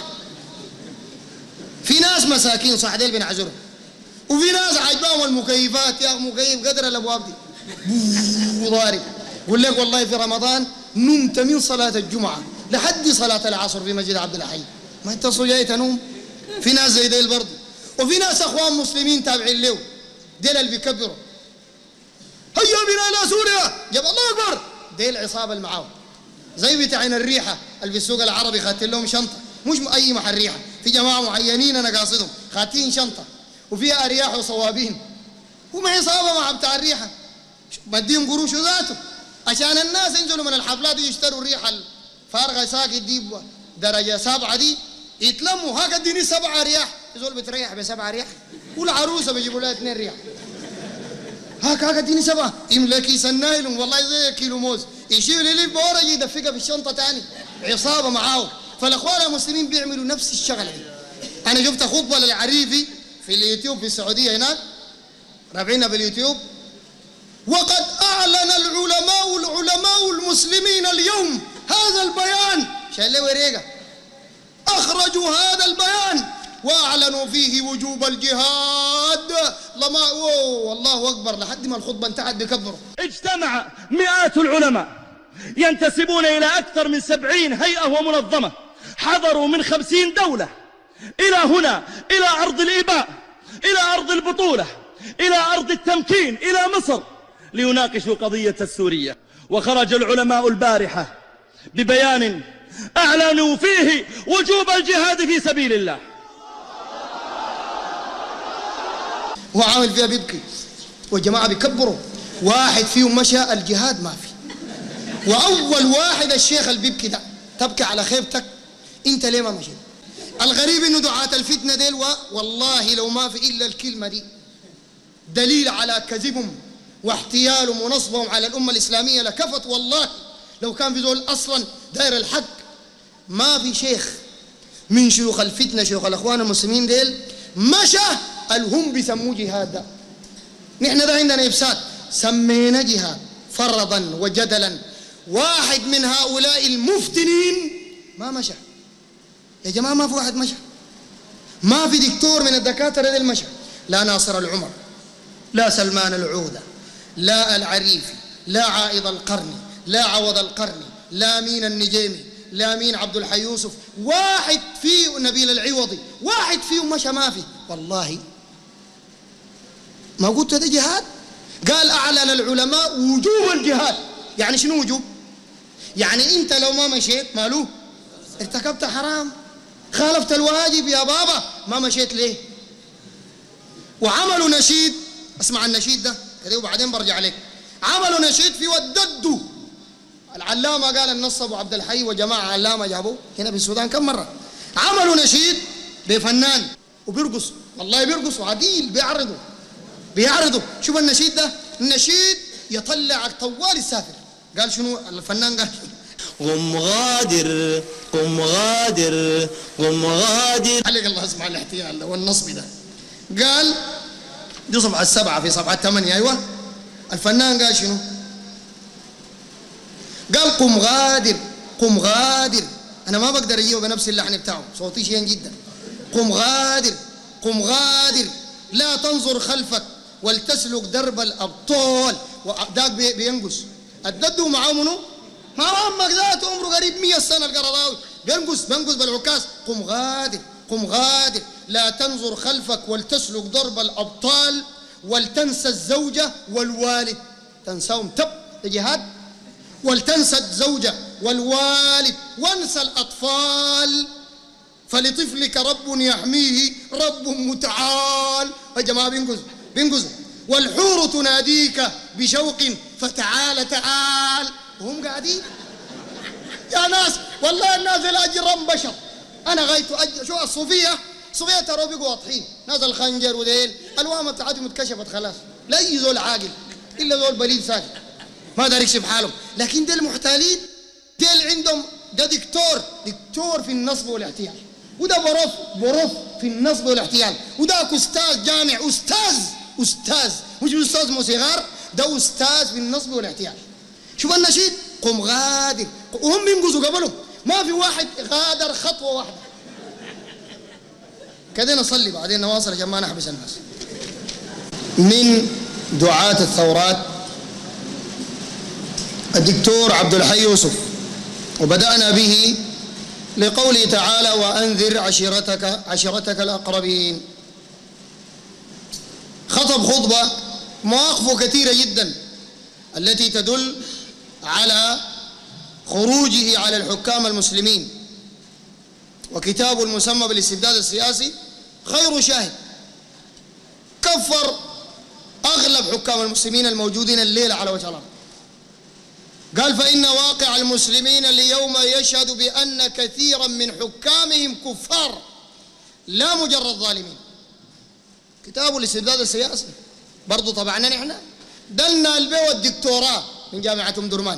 في ناس مساكين صح ديل بنعذرهم، وفي ناس عجبهم المكيفات، يا مكيف قدر الابواب دي وضارب. يقول لك والله في رمضان نمت من صلاه الجمعه لحد صلاه العصر في مسجد عبد الحي، ما انت جاي تنوم. في ناس زي ديل برضه، وفي ناس اخوان مسلمين تابعين له ديل اللي بيكبروا هيا بنا الى سوريا، جاب الله اكبر. ديل عصابه اللي معاهم زي بتاعين الريحه اللي في السوق العربي خاتين لهم شنطه، مش اي محل ريحه، في جماعه معينين انا قاصدهم خاتين شنطه وفيها ارياح وصوابين، هم عصابه مع بتاع الريحه مديهم قروش ذاته عشان الناس ينزلوا من الحفلات يشتروا الريحه الفارغه ساكت دي درجه سبعه دي يتلموا. هاك اديني سبعه رياح، يزول بتريح بسبعه رياح، والعروسه بيجيبوا لها اثنين رياح. هاك هاك اديني سبعه، يملى كيس النايلون والله زي كيلو موز، يشيل لي بورا يدفقها في الشنطه ثاني، عصابه معاه. فالاخوان المسلمين بيعملوا نفس الشغله دي. انا شفت خطبه للعريفي في اليوتيوب في السعوديه هناك، رافعينها في اليوتيوب، وقد اعلن العلماء العلماء المسلمين اليوم هذا البيان، شايل له وريقه، اخرجوا هذا البيان واعلنوا فيه وجوب الجهاد. لما اوه والله اكبر لحد ما الخطبه انتهت بكبروا. اجتمع مئات العلماء ينتسبون الى اكثر من سبعين هيئه ومنظمه، حضروا من خمسين دوله الى هنا، الى ارض الاباء، الى ارض البطوله، الى ارض التمكين، الى مصر، ليناقشوا قضيه السوريه. وخرج العلماء البارحه ببيان اعلنوا فيه وجوب الجهاد في سبيل الله. هو عامل فيها بيبكي والجماعه بيكبروا، واحد فيهم مشى الجهاد ما في، واول واحد الشيخ اللي بيبكي ده، تبكي على خيبتك انت ليه ما مشيت؟ الغريب انه دعاة الفتنه ديل والله لو ما في الا الكلمه دي دليل على كذبهم واحتيالهم ونصبهم على الامه الاسلاميه لكفت. والله لو كان في ذول اصلا داير الحق ما في شيخ من شيوخ الفتنه شيوخ الاخوان المسلمين ديل مشى الهم بيسموه جهاد. ده نحن ده عندنا افساد سمينا جهاد فرضا وجدلا. واحد من هؤلاء المفتنين ما مشى يا جماعه، ما في واحد مشى، ما في دكتور من الدكاتره ديل مشى، لا ناصر العمر، لا سلمان العوده، لا العريفي، لا عائض القرني، لا عوض القرني، لا مين النجيمي، لا مين عبد الحي يوسف، واحد فيه نبيل العوضي، واحد فيهم مشى ما في. والله ما قلت هذا جهاد؟ قال اعلن العلماء وجوب الجهاد. يعني شنو وجوب؟ يعني انت لو ما مشيت مالوه ارتكبت حرام، خالفت الواجب يا بابا ما مشيت ليه؟ وعملوا نشيد، اسمع النشيد ده كده وبعدين برجع لك. عملوا نشيد في وددوا العلامة قال النص أبو عبد الحي وجماعة علامة جابوه هنا في السودان كم مرة. عملوا نشيد بفنان وبيرقص، والله بيرقصوا عديل بيعرضوا بيعرضوا شوف النشيد ده، النشيد يطلعك طوال السافر. قال شنو الفنان؟ قال قم غادر قم غادر قم غادر. عليك الله اسمع الاحتيال ده والنصب ده. قال دي صفحة السبعة في صفحة ثمانية أيوة. الفنان قال شنو؟ قال قم غادر قم غادر. أنا ما بقدر أجيبه بنفس اللحن بتاعه، صوتي شين جدا. قم غادر قم غادر لا تنظر خلفك ولتسلك درب الأبطال. وذاك بينقص الددو معاه منو؟ ما عمك ذاته عمره قريب مية سنة القرضاوي بينقص بينقص بالعكاز. قم غادر قم غادر لا تنظر خلفك ولتسلك درب الأبطال ولتنسى الزوجة والوالد. تنساهم تب جهاد. ولتنسى الزوجة والوالد وانسى الأطفال فلطفلك رب يحميه رب متعال. يا جماعة بينقذ بينقذ. والحور تناديك بشوق فتعال تعال. وهم قاعدين يا ناس والله الناس الأجرم بشر. أنا غايت أج... شو الصوفية الصوفية ترى بيقوا واضحين، ناس الخنجر وديل الوامة بتاعتهم اتكشفت خلاص، لا أي زول عاقل إلا زول بليد ساكت ما داري يكشف حالهم. لكن ديل محتالين، ديل عندهم ده دكتور دكتور في النصب والاحتيال، وده بروف بروف في النصب والاحتيال، وده أستاذ جامع أستاذ أستاذ مش أستاذ موسيقار، ده أستاذ في النصب والاحتيال. شوف النشيد قم غادر وهم بينقذوا قبلهم، ما في واحد غادر خطوة واحدة. كده نصلي بعدين نواصل عشان ما نحبس الناس. من دعاة الثورات الدكتور عبد الحي يوسف، وبدأنا به لقوله تعالى وأنذر عشيرتك عشيرتك الأقربين. خطب خطبة مواقفه كثيرة جدا التي تدل على خروجه على الحكام المسلمين، وكتابه المسمى بالاستبداد السياسي خير شاهد. كفر أغلب حكام المسلمين الموجودين الليلة على وجه الأرض. قال فإن واقع المسلمين اليوم يشهد بأن كثيرا من حكامهم كفار لا مجرد ظالمين. كتابه الاستبداد السياسي برضو طبعنا نحن دلنا البيوة الدكتوراه من جامعة أم درمان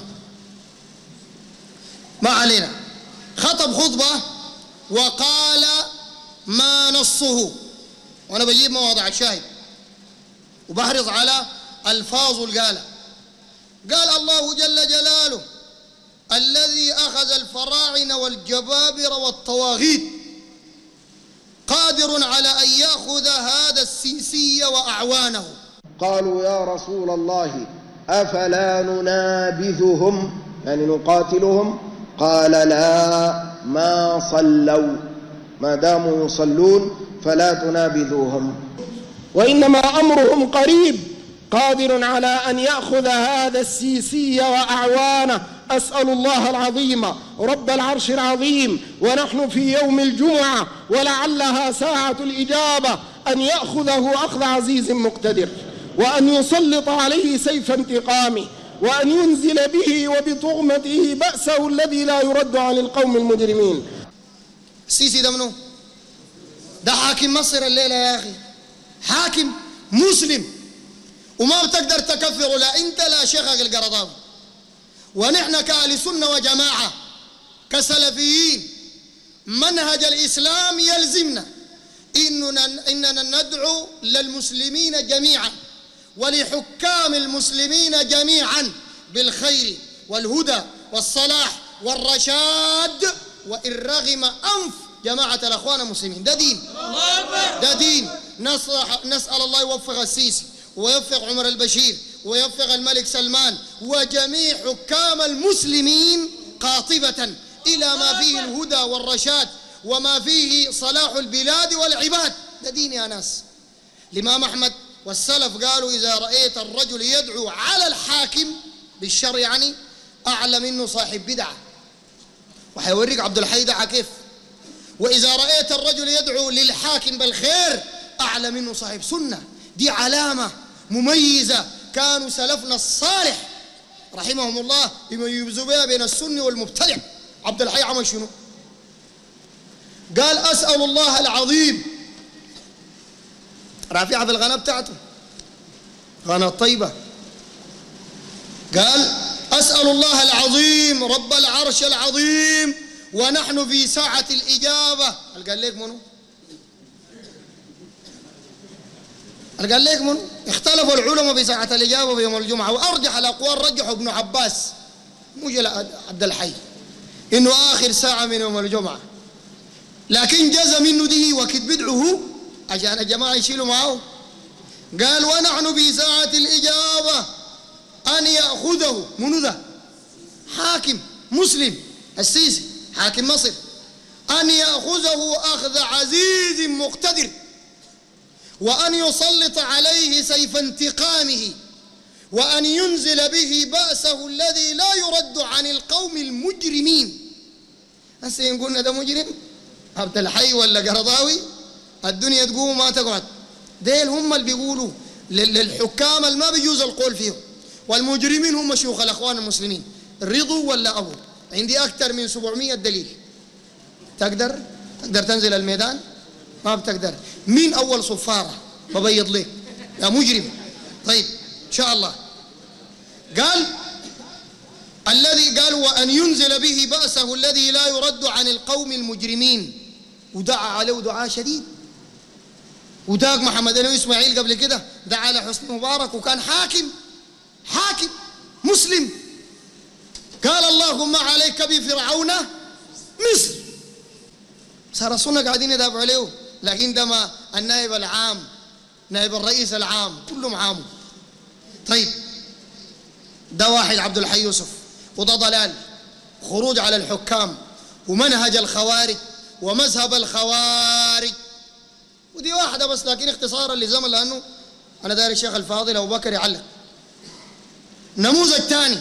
ما علينا. خطب خطبة وقال ما نصه، وأنا بجيب مواضع الشاهد وبحرص على ألفاظ القالة. قال الله جل جلاله الذي أخذ الفراعنة والجبابرة والطواغيت قادر على أن يأخذ هذا السيسي وأعوانه. قالوا يا رسول الله أفلا ننابذهم يعني نقاتلهم؟ قال لا ما صلوا ما داموا يصلون فلا تنابذوهم، وإنما أمرهم قريب قادر على أن يأخذ هذا السيسي وأعوانه. أسأل الله العظيم رب العرش العظيم ونحن في يوم الجمعة ولعلها ساعة الإجابة أن يأخذه أخذ عزيز مقتدر، وأن يسلط عليه سيف انتقامه، وأن ينزل به وبطغمته بأسه الذي لا يرد عن القوم المجرمين. السيسي ده منو؟ ده حاكم مصر الليلة يا أخي، حاكم مسلم وما بتقدر تكفره لا أنت لا شيخك القرضاوي. ونحن كأهل سنة وجماعة كسلفيين منهج الإسلام يلزمنا إننا, إننا ندعو للمسلمين جميعا ولحكام المسلمين جميعا بالخير والهدى والصلاح والرشاد، وإن رغم أنف جماعة الأخوان المسلمين. ده دين ده دين. نسأل الله يوفق السيسي ويوفق عمر البشير ويوفق الملك سلمان وجميع حكام المسلمين قاطبة إلى ما فيه الهدى والرشاد وما فيه صلاح البلاد والعباد. ده دين يا ناس. الإمام أحمد والسلف قالوا إذا رأيت الرجل يدعو على الحاكم بالشر يعني أعلم منه صاحب بدعة. وحيوريك عبد الحي دعا كيف، وإذا رأيت الرجل يدعو للحاكم بالخير أعلى منه صاحب سنة. دي علامة مميزة كانوا سلفنا الصالح رحمهم الله يميزوا بها بين السني والمبتدع. عبد الحي عمل شنو؟ قال أسأل الله العظيم، رافعة في الغنى بتاعته غنى الطيبة، قال أسأل الله العظيم رب العرش العظيم ونحن في ساعة الإجابة. قال لك منو؟ قال لك منو؟ اختلفوا العلماء في ساعة الإجابة في يوم الجمعة، وأرجح الأقوال رجحوا ابن عباس مو عبد الحي إنه آخر ساعة من يوم الجمعة، لكن جزم إنه دي وقت بدعه عشان الجماعة يشيلوا معه. قال ونحن في ساعة الإجابة أن يأخذه منو ذا؟ حاكم مسلم السيسي حاكم مصر، أن يأخذه أخذ عزيز مقتدر وأن يسلط عليه سيف انتقامه وأن ينزل به بأسه الذي لا يرد عن القوم المجرمين. هسه يقولنا ده مجرم عبد الحي ولا قرضاوي؟ الدنيا تقوم ما تقعد. ديل هم اللي بيقولوا للحكام اللي ما بيجوز القول فيهم، والمجرمين هم شيوخ الأخوان المسلمين. رضوا ولا أبو؟ عندي أكثر من سبعمية دليل. تقدر تقدر تنزل الميدان؟ ما بتقدر. مين أول صفارة ببيض ليه يا مجرم؟ طيب إن شاء الله. قال الذي قال وأن ينزل به بأسه الذي لا يرد عن القوم المجرمين، ودعا عليه دعاء شديد. وداق محمد بن إسماعيل قبل كده دعا على حسني مبارك وكان حاكم حاكم مسلم. قال اللهم عليك بفرعون مصر. صار السنة قاعدين يدافعوا عليه، لكن ده ما النائب العام نائب الرئيس العام كلهم عاموا. طيب ده واحد عبد الحي يوسف، وده ضلال خروج على الحكام ومنهج الخوارج ومذهب الخوارج. ودي واحدة بس لكن اختصارا لزمن لأنه أنا داري الشيخ الفاضل أبو بكر يعلق. نموذج ثاني،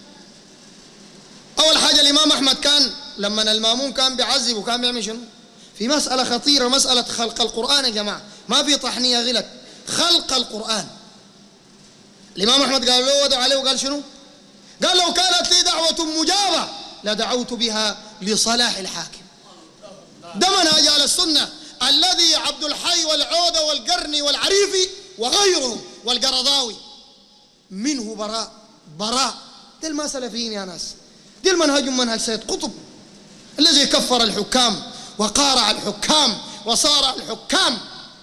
أول حاجة الإمام أحمد كان لما المامون كان بيعذب وكان بيعمل شنو؟ في مسألة خطيرة، مسألة خلق القرآن يا جماعة، ما في طحنية غلط، خلق القرآن. الإمام أحمد قال له ودعا عليه وقال شنو؟ قال لو كانت لي دعوة مجابة لدعوت بها لصلاح الحاكم. ده منهج أهل السنة الذي عبد الحي والعودة والقرني والعريفي وغيرهم والقرضاوي منه براء براء. دي ما سلفيين يا ناس، دي المنهج منهج سيد قطب الذي كفر الحكام وقارع الحكام وصارع الحكام.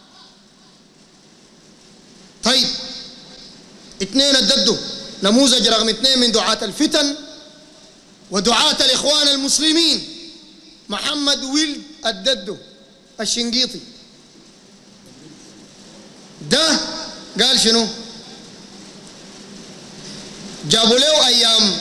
طيب اثنين اددوا نموذج رقم اثنين من دعاة الفتن ودعاة الإخوان المسلمين، محمد ولد الددو الشنقيطي. ده قال شنو؟ جابوا له أيام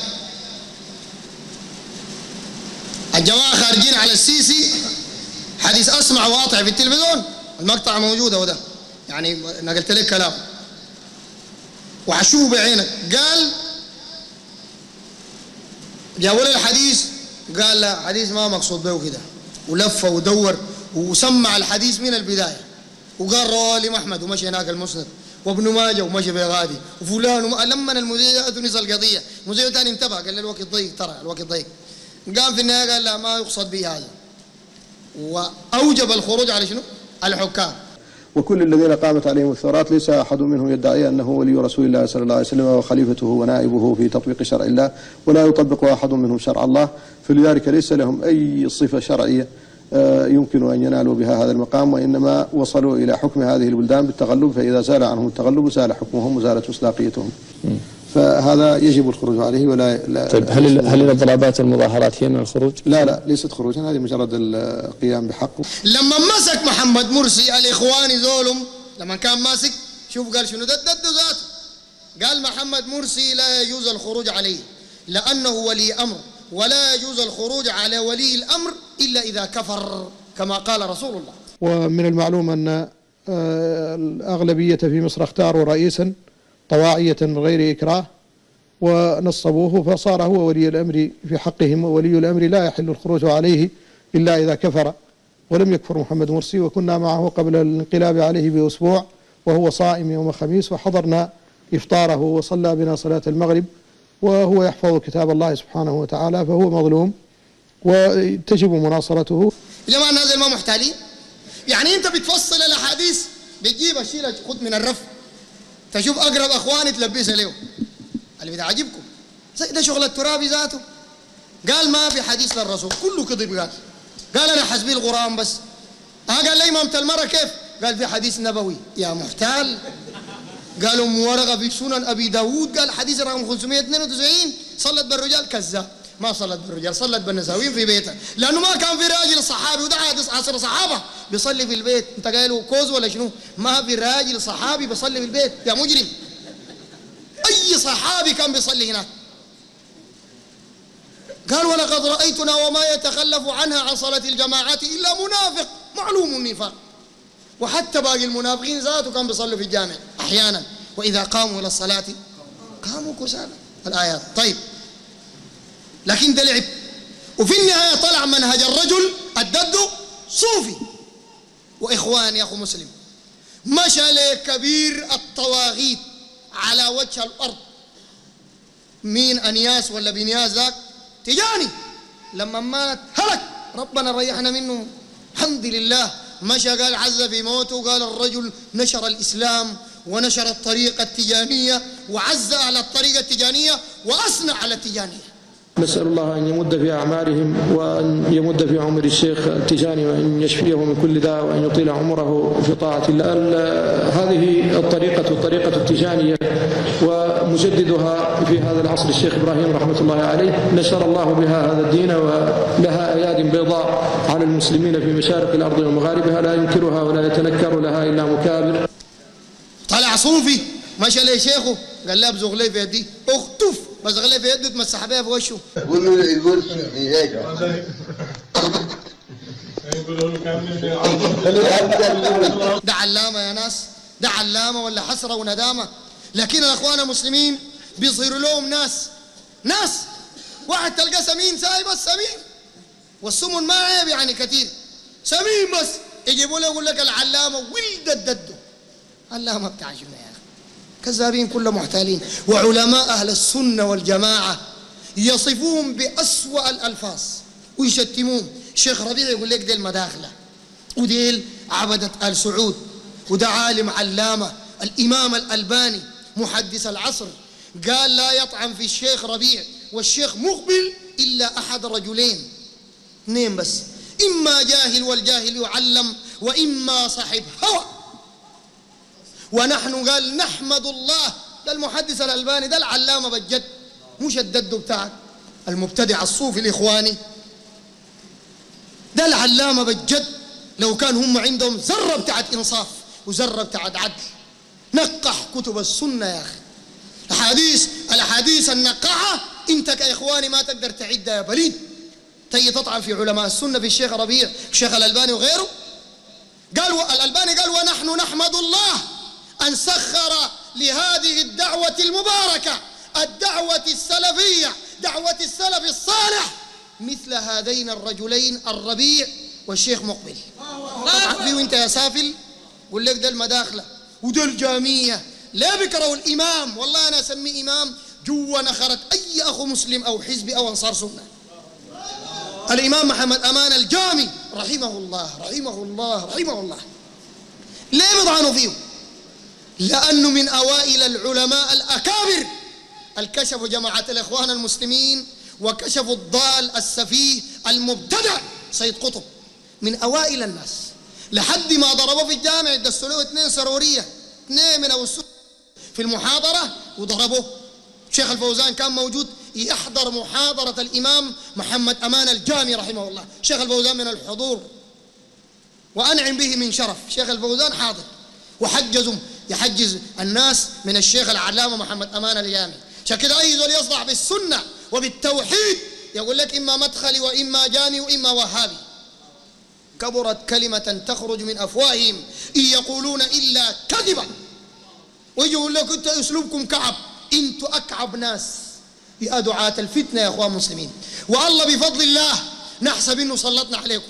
الجماعة خارجين على السيسي حديث أسمع واطع في التلفزيون، المقطع موجود هو ده، يعني نقلت لك كلام وحشوه بعينك. قال جابوا له الحديث، قال لا حديث ما مقصود به كده، ولف ودور وسمع الحديث من البداية وقال رواه الإمام أحمد ومشي هناك المسند وابن ماجه ومشي بغادي وفلان وم... لما المذيع نسى القضية، مذيع ثاني انتبه قال له الوقت ضيق، ترى الوقت ضيق. قام في النهاية قال لا ما يقصد به هذا، وأوجب الخروج على شنو؟ الحكام. وكل الذين قامت عليهم الثورات ليس أحد منهم يدعي أنه ولي رسول الله صلى الله عليه وسلم وخليفته ونائبه في تطبيق شرع الله، ولا يطبق أحد منهم شرع الله، فلذلك ليس لهم أي صفة شرعية يمكن أن ينالوا بها هذا المقام، وإنما وصلوا إلى حكم هذه البلدان بالتغلب، فإذا زال عنهم التغلب زال حكمهم وزالت مصداقيتهم. فهذا يجب الخروج عليه. ولا لا طيب هل هل الاضرابات والمظاهرات هي من الخروج؟ لا لا ليست خروجا، هذه مجرد القيام بحقه. لما مسك محمد مرسي الإخواني ذولهم لما كان ماسك شوف قال شنو؟ ده ده ذاته قال محمد مرسي لا يجوز الخروج عليه لأنه ولي أمر، ولا يجوز الخروج على ولي الأمر إلا إذا كفر كما قال رسول الله. ومن المعلوم أن الأغلبية في مصر اختاروا رئيسا طواعية من غير إكراه ونصبوه، فصار هو ولي الأمر في حقهم، وولي الأمر لا يحل الخروج عليه إلا إذا كفر ولم يكفر محمد مرسي، وكنا معه قبل الانقلاب عليه بأسبوع وهو صائم يوم الخميس، وحضرنا إفطاره وصلى بنا صلاة المغرب، وهو يحفظ كتاب الله سبحانه وتعالى، فهو مظلوم وتجب مناصرته. يا جماعة الناس ما محتالين، يعني أنت بتفصل الأحاديث بتجيب الشيء خد من الرف تشوف أقرب أخواني تلبسها له اللي بتعجبكم زي ده شغل الترابي ذاته. قال ما في حديث للرسول كله كذب. قال قال أنا حسبي الغرام بس. ها قال لي إمامة المرأة كيف؟ قال في حديث نبوي. يا محتال. قالوا أم ورقة في سنن أبي داود قال حديث رقم خمسمائة واثنين وتسعين صلت بالرجال. كذاب، ما صلت بالرجال، صلت بالنساوين في بيتها، لأنه ما كان في راجل صحابي، وده عصر صحابة بيصلي في البيت. أنت قايله كوز ولا شنو؟ ما في راجل صحابي بيصلي في البيت يا مجرم. أي صحابي كان بيصلي هناك. قال ولقد رأيتنا وما يتخلف عنها عن صلاة الجماعات إلا منافق معلوم النفاق. وحتى باقي المنافقين ذاته كان بيصلوا في الجامع أحيانا، وإذا قاموا إلى الصلاة قاموا كسالى. الآيات. طيب لكن ده لعب، وفي النهاية طلع منهج الرجل الدد صوفي. وإخوان يا أخو مسلم، مشى لكبير الطواغيت على وجه الأرض. مين؟ أنياس ولا بنياس ذاك؟ تجاني. لما مات هلك، ربنا ريحنا منه الحمد لله. مشى قال عز في موته، وقال الرجل نشر الإسلام ونشر الطريقة التجانية وعز على الطريقة التجانية وأثنى على التجانية. نسأل الله أن يمد في أعمارهم وأن يمد في عمر الشيخ التجاني وأن يشفيه من كل داء وأن يطيل عمره في طاعة الله. هذه الطريقة الطريقة التجانية ومجددها في هذا العصر الشيخ إبراهيم رحمة الله عليه نشر الله بها هذا الدين، ولها أياد بيضاء على المسلمين في مشارق الأرض ومغاربها لا ينكرها ولا يتنكر لها إلا مكابر. طلع صوفي مشى لي شيخه قال لا ابزغ لي في يدي، اختف بزغ لي في يده تمسح بها في وشه. ده علامه يا ناس، ده علامه ولا حسره وندامه. لكن الاخوان المسلمين بيظهروا لهم ناس ناس واحد تلقى سمين سايب السمين والسمن ما عيب يعني كثير، سمين بس يجيبوا له يقول لك العلامه ولد الددو. علامه بتاع شنو يا اخي؟ كذابين كلهم محتالين. وعلماء أهل السنة والجماعة يصفوهم بأسوأ الألفاظ ويشتموهم. الشيخ ربيع يقول لك ديل مداخلة، وديل عبدة آل سعود، وده عالم علامة. الإمام الألباني محدث العصر قال لا يطعن في الشيخ ربيع والشيخ مقبل إلا أحد رجلين، اثنين بس، إما جاهل والجاهل يعلم، وإما صاحب هوى. ونحن قال نحمد الله. ده المحدث الألباني، ده العلامة بجد، مش الدد بتاعك المبتدع الصوفي الإخواني. ده العلامة بجد. لو كان هم عندهم ذرة بتاعت إنصاف وذرة بتاعت عدل نقح كتب السنة يا أخي. الأحاديث الأحاديث النقعة أنت كإخواني ما تقدر تعدها يا بليد. تيجي تطعن في علماء السنة في الشيخ ربيع الشيخ الألباني وغيره. قال الألباني قال ونحن نحمد الله أن سخر لهذه الدعوة المباركة، الدعوة السلفية، دعوة السلف الصالح، مثل هذين الرجلين الربيع والشيخ مقبل. طبعا فيه وانت يا سافل قول لك ده المداخلة وده الجامية. لا بكرهوا الإمام، والله أنا أسميه إمام جوا نخرة أي أخو مسلم أو حزبي أو أنصار سنة. الإمام محمد أمان الجامي رحمه الله رحمه الله رحمه الله. ليه بيطعنوا فيه؟ لأنه من أوائل العلماء الأكابر الكشفوا جماعة الإخوان المسلمين وكشفوا الضال السفيه المبتدع سيد قطب، من أوائل الناس، لحد ما ضربوا في الجامع دسوا له اثنين سرورية، اثنين من أبو السود في المحاضرة وضربوه. الشيخ الفوزان كان موجود يحضر محاضرة الإمام محمد أمان الجامي رحمه الله. الشيخ الفوزان من الحضور وأنعم به من شرف. الشيخ الفوزان حاضر وحجزهم، يحجز الناس من الشيخ العلامة محمد أمان الجامي. عشان كده أي زول يصدع بالسنة وبالتوحيد يقول لك إما مدخلي وإما جامي وإما وهابي. كبرت كلمة تخرج من أفواههم إن يقولون إلا كذبا. ويجي يقول لك أنت أسلوبكم كعب، أنتوا أكعب ناس يا دعاة الفتنة يا أخوان مسلمين. والله بفضل الله نحسب إنه سلطنا عليكم،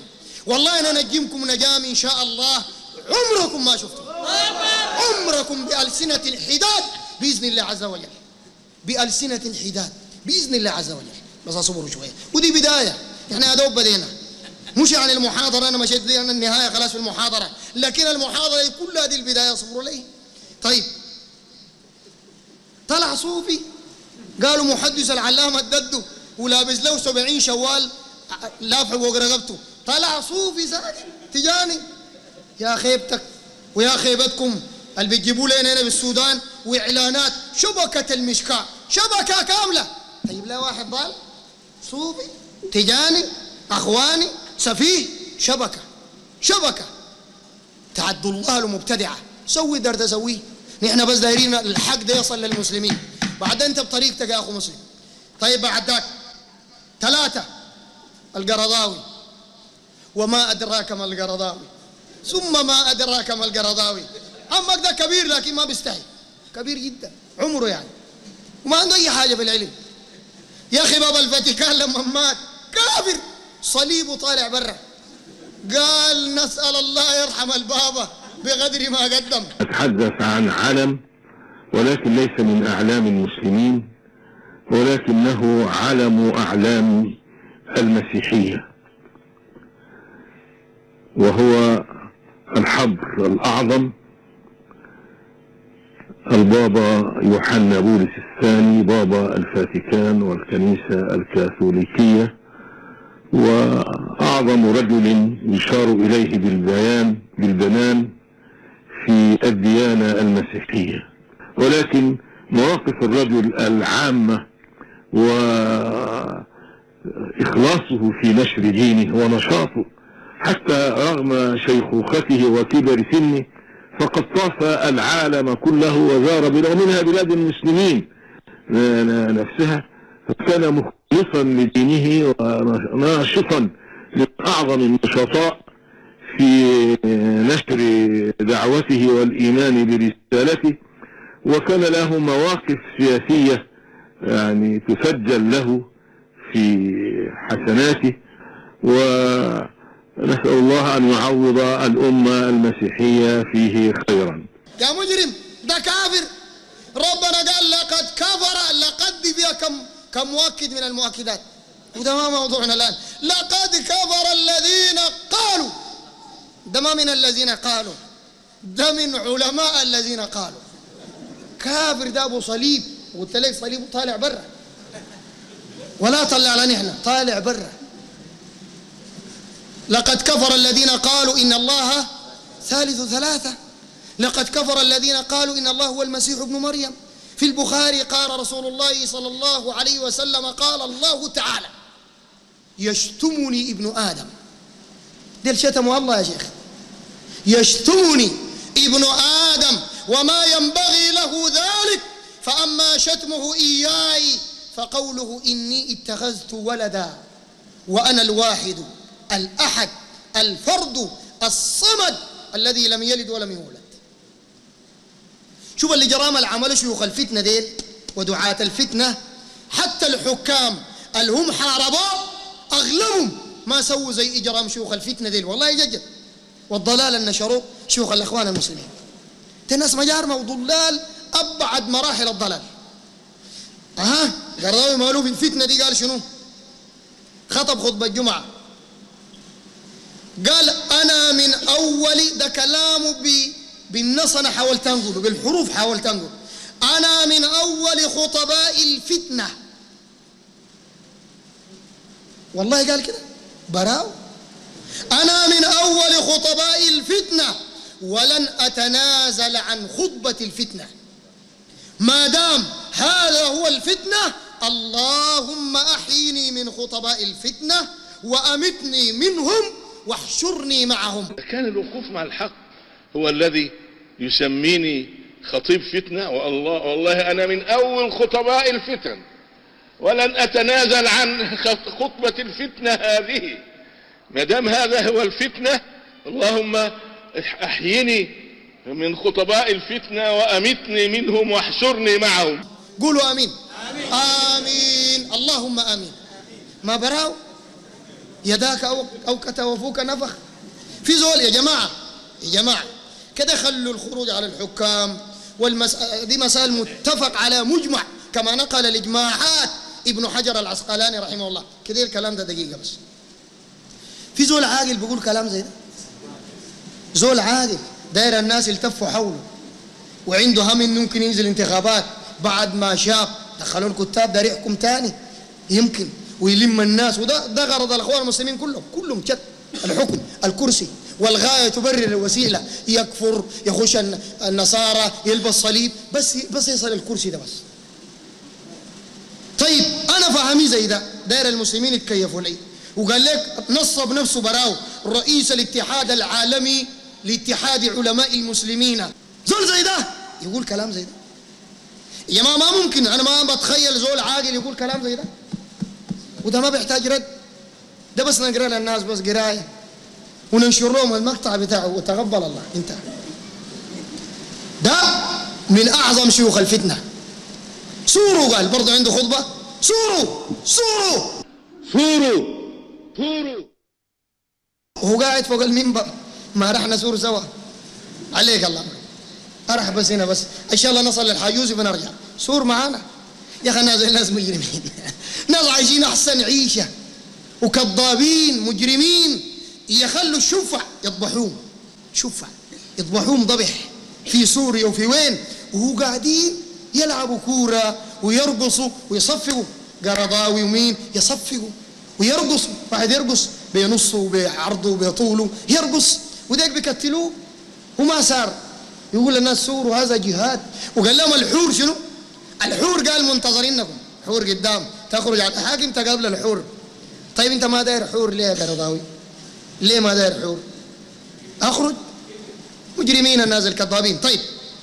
والله أنا نجمكم نجام إن شاء الله عمركم ما شفتم، عمركم بألسنة الحداد بإذن الله عز وجل، بألسنة الحداد بإذن الله عز وجل. بس أصبروا شوية، ودي بداية، إحنا أدوب بدينا، مش يعني المحاضرة أنا مشيت لي أنا النهاية خلاص في المحاضرة، لكن المحاضرة كلها دي البداية، اصبروا لي. طيب طلع صوفي قالوا محدث العلامة الددو ولابس له سبعين شوال لافع فوق رقبته، طلع صوفي ساكن تجاني. يا خيبتك ويا خيبتكم اللي بتجيبوا لنا هنا بالسودان واعلانات شبكة المشكاة، شبكة كاملة. طيب لا واحد ضال صوفي تجاني اخواني سفيه، شبكة شبكة تعد الله المبتدعة. سوي دار تسويه، نحن بس دايرين الحق ده يصل للمسلمين. بعد انت بطريقتك يا اخو مسلم. طيب بعد ذاك ثلاثة القرضاوي، وما أدراك ما القرضاوي، ثم ما أدراك ما القرضاوي. عمك ده كبير لكن ما بيستحي، كبير جدا عمره يعني وما عنده أي حاجة في العلم. يا أخي بابا الفاتيكان لما مات كافر صليبه طالع برا، قال نسأل الله يرحم البابا بقدر ما قدم. أتحدث عن علم ولكن ليس من أعلام المسلمين، ولكنه علم أعلام المسيحية، وهو الحبر الأعظم البابا يوحنا بولس الثاني بابا الفاتيكان والكنيسة الكاثوليكية، وأعظم رجل يشار إليه بالبيان بالبنان في الديانة المسيحية. ولكن مواقف الرجل العامة وإخلاصه في نشر دينه ونشاطه حتى رغم شيخوخته وكبر سنه فقد طاف العالم كله وزار بلاد منها بلاد المسلمين نفسها، فكان مخلصا لدينه وناشطا لأعظم النشطاء في نشر دعوته والإيمان برسالته، وكان له مواقف سياسية يعني تسجل له في حسناته، ونسأل الله أن يعوض الأمة المسيحية فيه خيرا. يا مجرم ده كافر، ربنا قال لقد كفر، لقد فيها كم كم مؤكد من المؤكدات، وده ما موضوعنا الآن. لقد كفر الذين قالوا، ده ما من الذين قالوا، ده من علماء الذين قالوا. كافر ده ابو صليب، وقلت لك صليبه طالع برا، ولا طلع لنا احنا طالع برا. لقد كفر الذين قالوا ان الله ثالث ثلاثة، لقد كفر الذين قالوا ان الله هو المسيح ابن مريم. في البخاري قال رسول الله صلى الله عليه وسلم قال الله تعالى يشتمني ابن آدم، دل شتموا الله يا شيخ، يشتمني ابن آدم وما ينبغي له ذلك، فأما شتمه إياي فقوله إني اتخذت ولدا وأنا الواحد الأحد الفرد الصمد الذي لم يلد ولم يولد. شوف اللي جرام العمل شيوخ الفتنة ديل ودعاة الفتنة، حتى الحكام اللي هم حاربوا أغلبهم ما سووا زي إجرام شيوخ الفتنة ديل، والله يجد. والضلال اللي نشروه شيوخ الإخوان المسلمين، الناس مجارمة وضلال أبعد مراحل الضلال. أها قرضاوي مالو في الفتنة دي قال شنو؟ خطب خطبة الجمعة قال أنا من أول، ده كلامه بالنص أنا حاولت أنقله بالحروف، حاولت أنقل أنا من أول خطباء الفتنة. والله قال كده براو، أنا من أول خطباء الفتنة ولن أتنازل عن خطبة الفتنة ما دام هذا هو الفتنة. اللهم أحيني من خطباء الفتنة وأمتني منهم واحشرني معهم. كان الوقوف مع الحق هو الذي يسميني خطيب فتنة، والله والله أنا من أول خطباء الفتن ولن أتنازل عن خطبة الفتنة هذه ما دام هذا هو الفتنة. اللهم أحيني من خطباء الفتنة وأمتني منهم واحشرني معهم. قولوا آمين. آمين, آمين. اللهم آمين. ما براو يداك أو أو كتوفوك نفخ. في زول يا جماعة يا جماعة كده خلوا الخروج على الحكام والمسألة دي مسائل متفق على مجمع كما نقل الإجماعات ابن حجر العسقلاني رحمه الله. كده الكلام ده دقيقة بس. في زول عاقل بيقول كلام زي ده؟ زول عاقل داير الناس يلتفوا حوله وعنده هم انه ممكن ينزل انتخابات بعد ما شاب دخلوا الكتاب داير يحكم تاني يمكن ويلم الناس، وده ده غرض الاخوان المسلمين كلهم كلهم شت الحكم الكرسي والغايه تبرر الوسيله، يكفر يخش النصارى يلبس صليب بس بس يصل الكرسي ده بس. طيب انا فهمي زي ده داير المسلمين يتكيفوا لي وقال لك نصب نفسه براو رئيس الاتحاد العالمي لاتحاد علماء المسلمين، زول زي ده يقول كلام زي ده؟ يا جماعه ما ممكن، انا ما بتخيل زول عاقل يقول كلام زي ده، وده ما بيحتاج رد، ده بس نقرا للناس بس قرايه وننشر لهم المقطع بتاعه وتقبل الله انتهى. ده من اعظم شيوخ الفتنه. سوروا قال برضه عنده خطبه، سوروا سوروا سوروا سوروا وهو قاعد فوق المنبر، ما رح نسور سوا عليك الله، ارح بس هنا بس ان شاء الله نصل للحيوز بنرجع سور معانا. يا اخي الناس الناس مجرمين ناس عايشين احسن عيشه وكذابين مجرمين يخلوا الشفع يذبحوهم، شفع يذبحوهم ذبح في سوريا وفي وين، وهو قاعدين يلعبوا كوره ويرقصوا ويصفقوا، قرضاوي ومين يصفقوا ويرقصوا، واحد يرقص بنصه وبعرضه وبطوله يرقص وديك بيكتلوه وما صار. يقول للناس سوروا هذا جهاد، وقال لهم الحور شنو؟ الحور قال منتظرينكم، حور قدام تخرج على الحاكم تقابل الحور. طيب انت ما داير حور ليه يا قرضاوي؟ ليه ما داير حور؟ اخرج مجرمين الناس الكذابين. طيب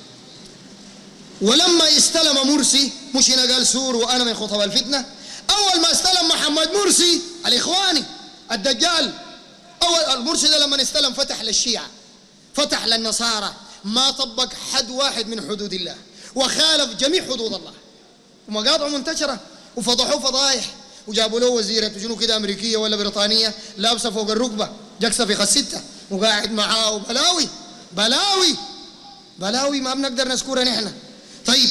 ولما استلم مرسي مش هنا قال سور وانا من خطب الفتنه، اول ما استلم محمد مرسي الاخواني الدجال، اول المرسي ده لما استلم فتح للشيعه فتح للنصارى، ما طبق حد واحد من حدود الله وخالف جميع حدود الله، ومقاطعه منتشره وفضحوه فضايح، وجابوا له وزيره شنو كده امريكيه ولا بريطانيه لابسه فوق الركبه جكسه في خسته وقاعد معاه بلاوي بلاوي بلاوي ما بنقدر نذكرها نحن. طيب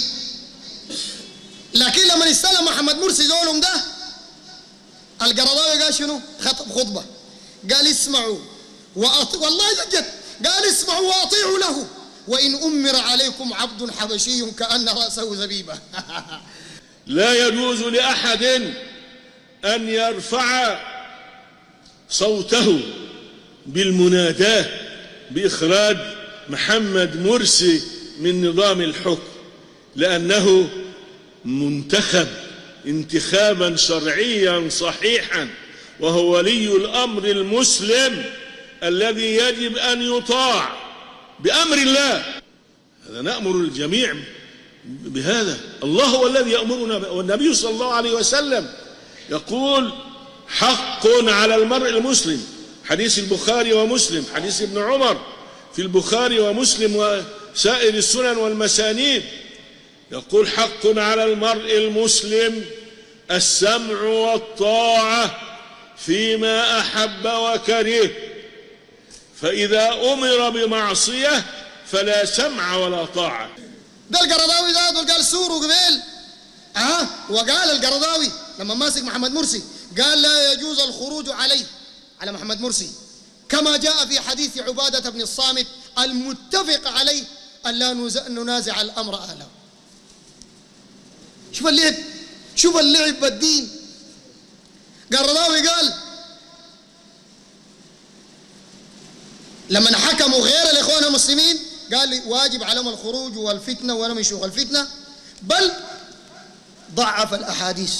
لكن لما استلم محمد مرسي زولهم ده القرضاوي قال شنو؟ خطب خطبه قال اسمعوا وأطيعوا، والله جد قال اسمعوا واطيعوا له وان امر عليكم عبد حبشي كان راسه زبيبه. لا يجوز لاحد ان يرفع صوته بالمناداه باخراج محمد مرسي من نظام الحكم، لانه منتخب انتخابا شرعيا صحيحا، وهو ولي الامر المسلم الذي يجب ان يطاع بامر الله. هذا نامر الجميع بهذا، الله هو الذي يامرنا، والنبي صلى الله عليه وسلم يقول حق على المرء المسلم، حديث البخاري ومسلم، حديث ابن عمر في البخاري ومسلم وسائر السنن والمسانيد، يقول حق على المرء المسلم السمع والطاعة فيما أحب وكره، فإذا أمر بمعصية فلا سمع ولا طاعة. ده القرضاوي ذاته قال سوروا قبيل اه وقال القرضاوي لما ماسك محمد مرسي قال لا يجوز الخروج عليه على محمد مرسي، كما جاء في حديث عبادة بن الصامت المتفق عليه أن لا ننازع الأمر أهله. شوف اللعب شوف اللعب بالدين. قرضاوي قال لما حكموا غير الإخوان المسلمين قال واجب عليهم الخروج والفتنة وأنا من شيوخ الفتنة، بل ضعف الأحاديث.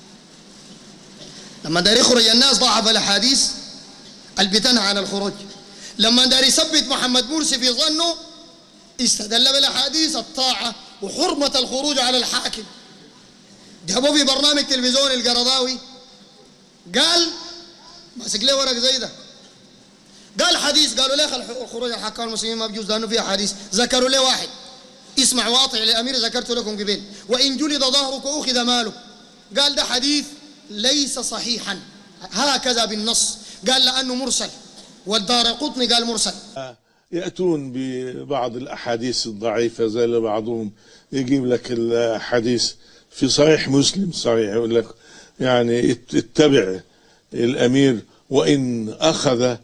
لما دار يخرج الناس ضعف الأحاديث البتنها عن الخروج. لما دار يثبت محمد مرسي في ظنه استدل بالاحاديث الطاعه وحرمه الخروج على الحاكم. جابوه في برنامج تلفزيوني القرضاوي قال ماسك له ورق زي ده قال حديث، قالوا ليه الخروج على الحكام المسلمين ما بيجوز لانه فيها حديث، ذكروا له واحد اسمع واطع للامير ذكرت لكم قبل وان جلد ظهرك اخذ مالك، قال ده حديث ليس صحيحا هكذا بالنص، قال لأنه مرسل، والدارقطني قال مرسل. يأتون ببعض الأحاديث الضعيفة زي اللي بعضهم يجيب لك الحديث في صحيح مسلم صحيح، يقول لك يعني اتبع الأمير وإن أخذ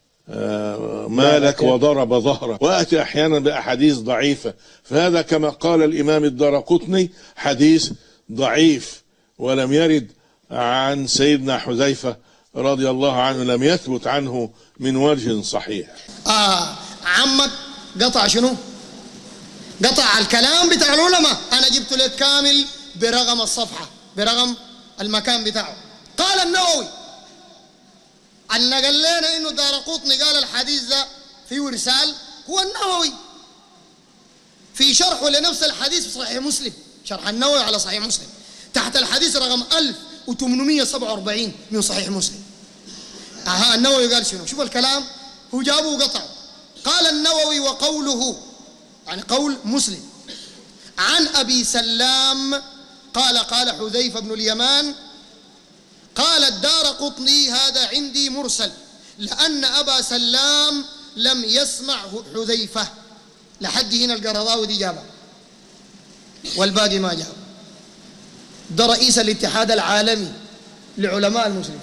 مالك وضرب ظهرك، وأتي أحيانا بأحاديث ضعيفة، فهذا كما قال الإمام الدارقطني حديث ضعيف ولم يرد عن سيدنا حذيفة رضي الله عنه، لم يثبت عنه من وجه صحيح. آه عمك قطع شنو؟ قطع الكلام بتاع العلماء. أنا جبت لك كامل برقم الصفحة برقم المكان بتاعه. قال النووي أن قال لنا إنه دارقطني قال الحديث ده فيه رسال، هو النووي في شرحه لنفس الحديث في صحيح مسلم، شرح النووي على صحيح مسلم تحت الحديث رقم ألف وثمانمئة وسبعة وأربعين من صحيح مسلم. أها النووي قال شنو؟ شوف الكلام، هو جابه وقطعه. قال النووي وقوله يعني قول مسلم عن أبي سلام قال قال حذيفة بن اليمان قال الدارقطني هذا عندي مرسل لأن أبا سلام لم يسمع حذيفة. لحد هنا القرضاوي دي جابه والباقي ما جاب. ده رئيس الاتحاد العالمي لعلماء المسلمين،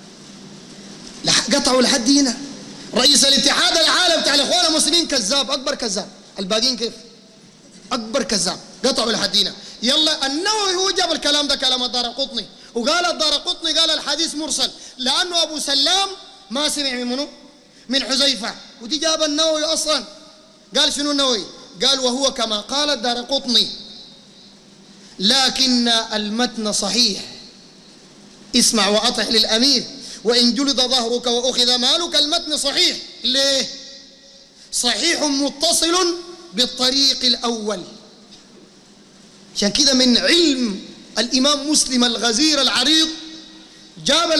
قطعوا لحد هنا. رئيس الاتحاد العالمي بتاع الاخوان المسلمين كذاب، اكبر كذاب. الباقيين كيف؟ اكبر كذاب. قطعوا لحد هنا. يلا النووي هو جاب الكلام ده كلام الدارقطني، وقال الدارقطني قال الحديث مرسل لانه ابو سلام ما سمع من منو؟ من حذيفه. ودي جاب النووي اصلا. قال شنو النووي؟ قال وهو كما قال الدارقطني لكن المتن صحيح، اسمع وأطع للأمير وإن جلد ظهرك وأخذ مالك. المتن صحيح. ليه؟ صحيح متصل بالطريق الأول. عشان كده من علم الإمام مسلم الغزير العريض جاب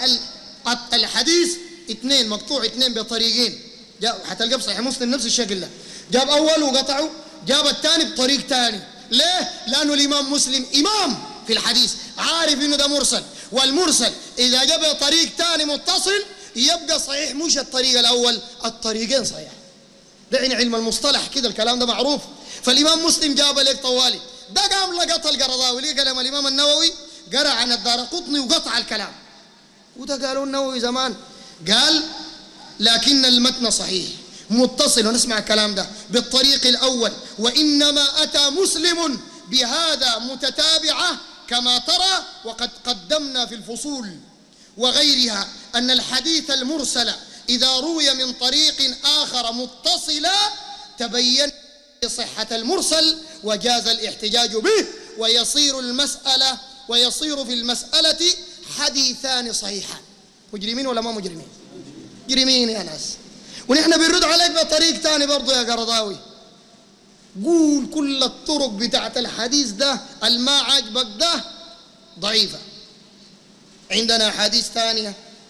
الحديث اثنين مقطوع اثنين بطريقين، حتلقى بصحيح مسلم نفس الشكل ده، جاب أول وقطعه، جاب الثاني بطريق ثاني. ليه؟ لأنه الإمام مسلم إمام في الحديث، عارف إنه ده مرسل، والمرسل إذا جاب طريق ثاني متصل يبقى صحيح، مش الطريق الأول، الطريقين صحيح. ده يعني علم المصطلح كده، الكلام ده معروف. فالإمام مسلم جاب لك طوالي، ده قام لقط القرضاوي ليه كلام الإمام النووي، قرأ عن الدارقطني وقطع الكلام. وده قالوا النووي زمان، قال لكن المتن صحيح متصل، ونسمع الكلام ده بالطريق الأول، وإنما أتى مسلم بهذا متتابعة كما ترى، وقد قدمنا في الفصول وغيرها أن الحديث المرسل إذا روي من طريق آخر متصلا تبين صحة المرسل وجاز الاحتجاج به، ويصير المسألة ويصير في المسألة حديثان صحيحان. مجرمين ولا ما مجرمين؟ مجرمين يا ناس. ونحن بنرد عليك بطريق ثاني برضه يا قرضاوي، قول كل الطرق بتاعت الحديث ده الما عجبك ده ضعيفة. عندنا حديث ثانية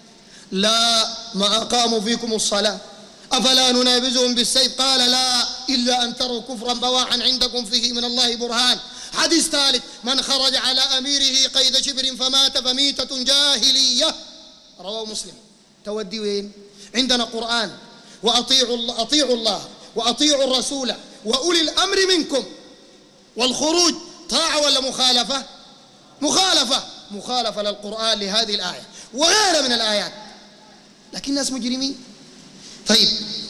لا ما أقاموا فيكم الصلاة أفلا ننابذهم بالسيف قال لا إلا أن تروا كفرا بواحا عندكم فيه من الله برهان. حديث ثالث من خرج على أميره قيد شبر فمات فميتة جاهلية، رواه مسلم. تودي وين؟ عندنا قرآن وأطيعوا الله, أطيعوا الله وأطيعوا الرسول وأولي الأمر منكم، والخروج طاعة ولا مخالفة؟ مخالفة مخالفة للقرآن لهذه الآية وغيرها من الآيات، لكن الناس مجرمين. طيب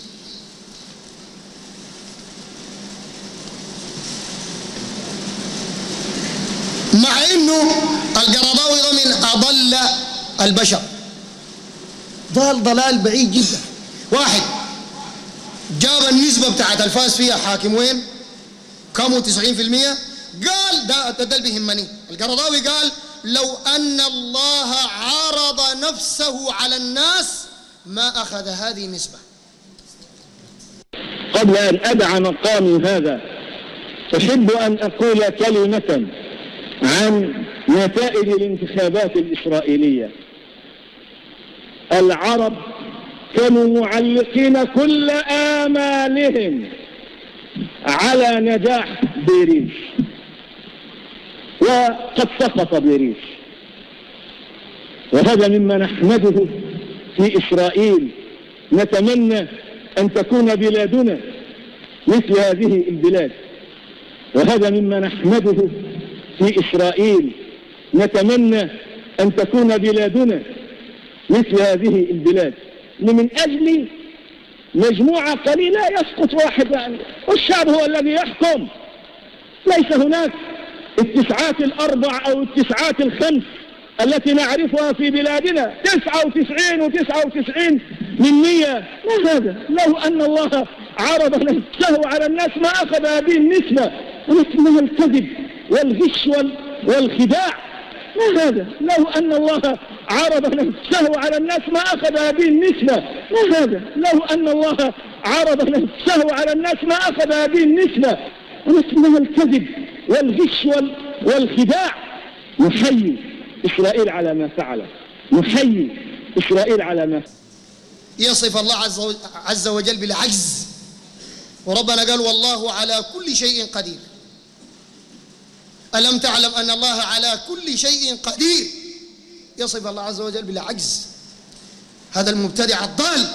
مع انه القرضاوي ده من اضل البشر، ضال ضلال بعيد جدا. واحد جاب النسبة بتاعت الفاز فيها حاكم وين؟ كم تسعين في المية؟ قال ده ده اللي بيهمني. القرضاوي قال لو أن الله عرض نفسه على الناس ما أخذ هذه النسبة. قبل أن أدع مقامي هذا أحب أن أقول كلمة عن نتائج الانتخابات الإسرائيلية. العرب كانوا معلقين كل آمالهم على نجاح بيريش، وقد سقط بيريش. وهذا مما نحمده في إسرائيل. نتمنى أن تكون بلادنا مثل هذه البلاد، وهذا مما نحمده في إسرائيل. نتمنى أن تكون بلادنا مثل هذه البلاد. من أجل مجموعة قليلة يسقط واحد يعني، والشعب هو الذي يحكم. ليس هناك التسعات الأربع أو التسعات الخمس التي نعرفها في بلادنا، تسعة وتسعين وتسعة وتسعين من مية. ما هذا؟ لو أن الله عرض نفسه على الناس ما أخذ هذه النسبة، ولكنها الكذب والغش والخداع. ما هذا؟ لو أن الله عرض نفسه على الناس ما أخذ هذه النسبة. ما هذا؟ لو أن الله عرض نفسه على الناس ما أخذ هذه النسبة، ولكنها الكذب والغش والخداع. نحيي إسرائيل على ما فعلت، نحيي إسرائيل على ما فعلت. يصف الله عز وجل بالعجز، وربنا قال والله على كل شيء قدير. ألم تعلم أن الله على كل شيء قدير؟ يصف الله عز وجل بالعجز. هذا المبتدع الضال.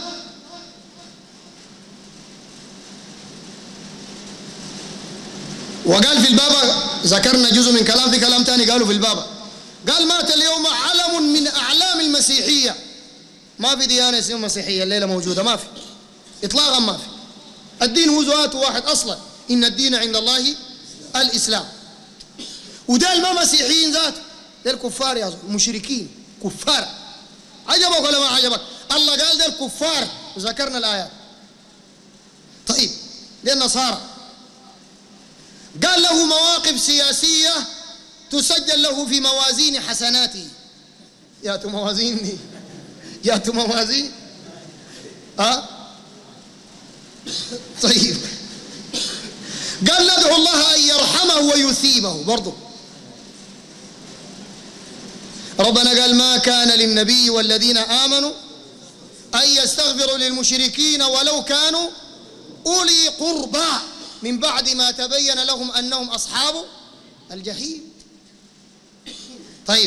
وقال في البابا، ذكرنا جزء من كلام في كلام تاني قالوا في البابا، قال مات اليوم علم من أعلام المسيحية. ما في ديانة اسمها مسيحية الليلة موجودة، ما في إطلاقا، ما في. الدين هو ذاته واحد أصلا، إن الدين عند الله الإسلام. ودال ما مسيحيين ذات، دال كفار يا زلمة، مشركين كفار. عجبك ولا ما عجبك؟ الله قال دال كفار وذكرنا الآيات. طيب دي النصارى قال له مواقف سياسية تسجل له في موازين حسناته. ياتوا موازين دي، ياتوا موازين ها. طيب قال ندعو الله أن يرحمه ويثيبه برضه. ربنا قال ما كان للنبي والذين آمنوا أن يستغفروا للمشركين ولو كانوا أولي قربى من بعد ما تبين لهم أنهم أصحاب الجحيم. طيب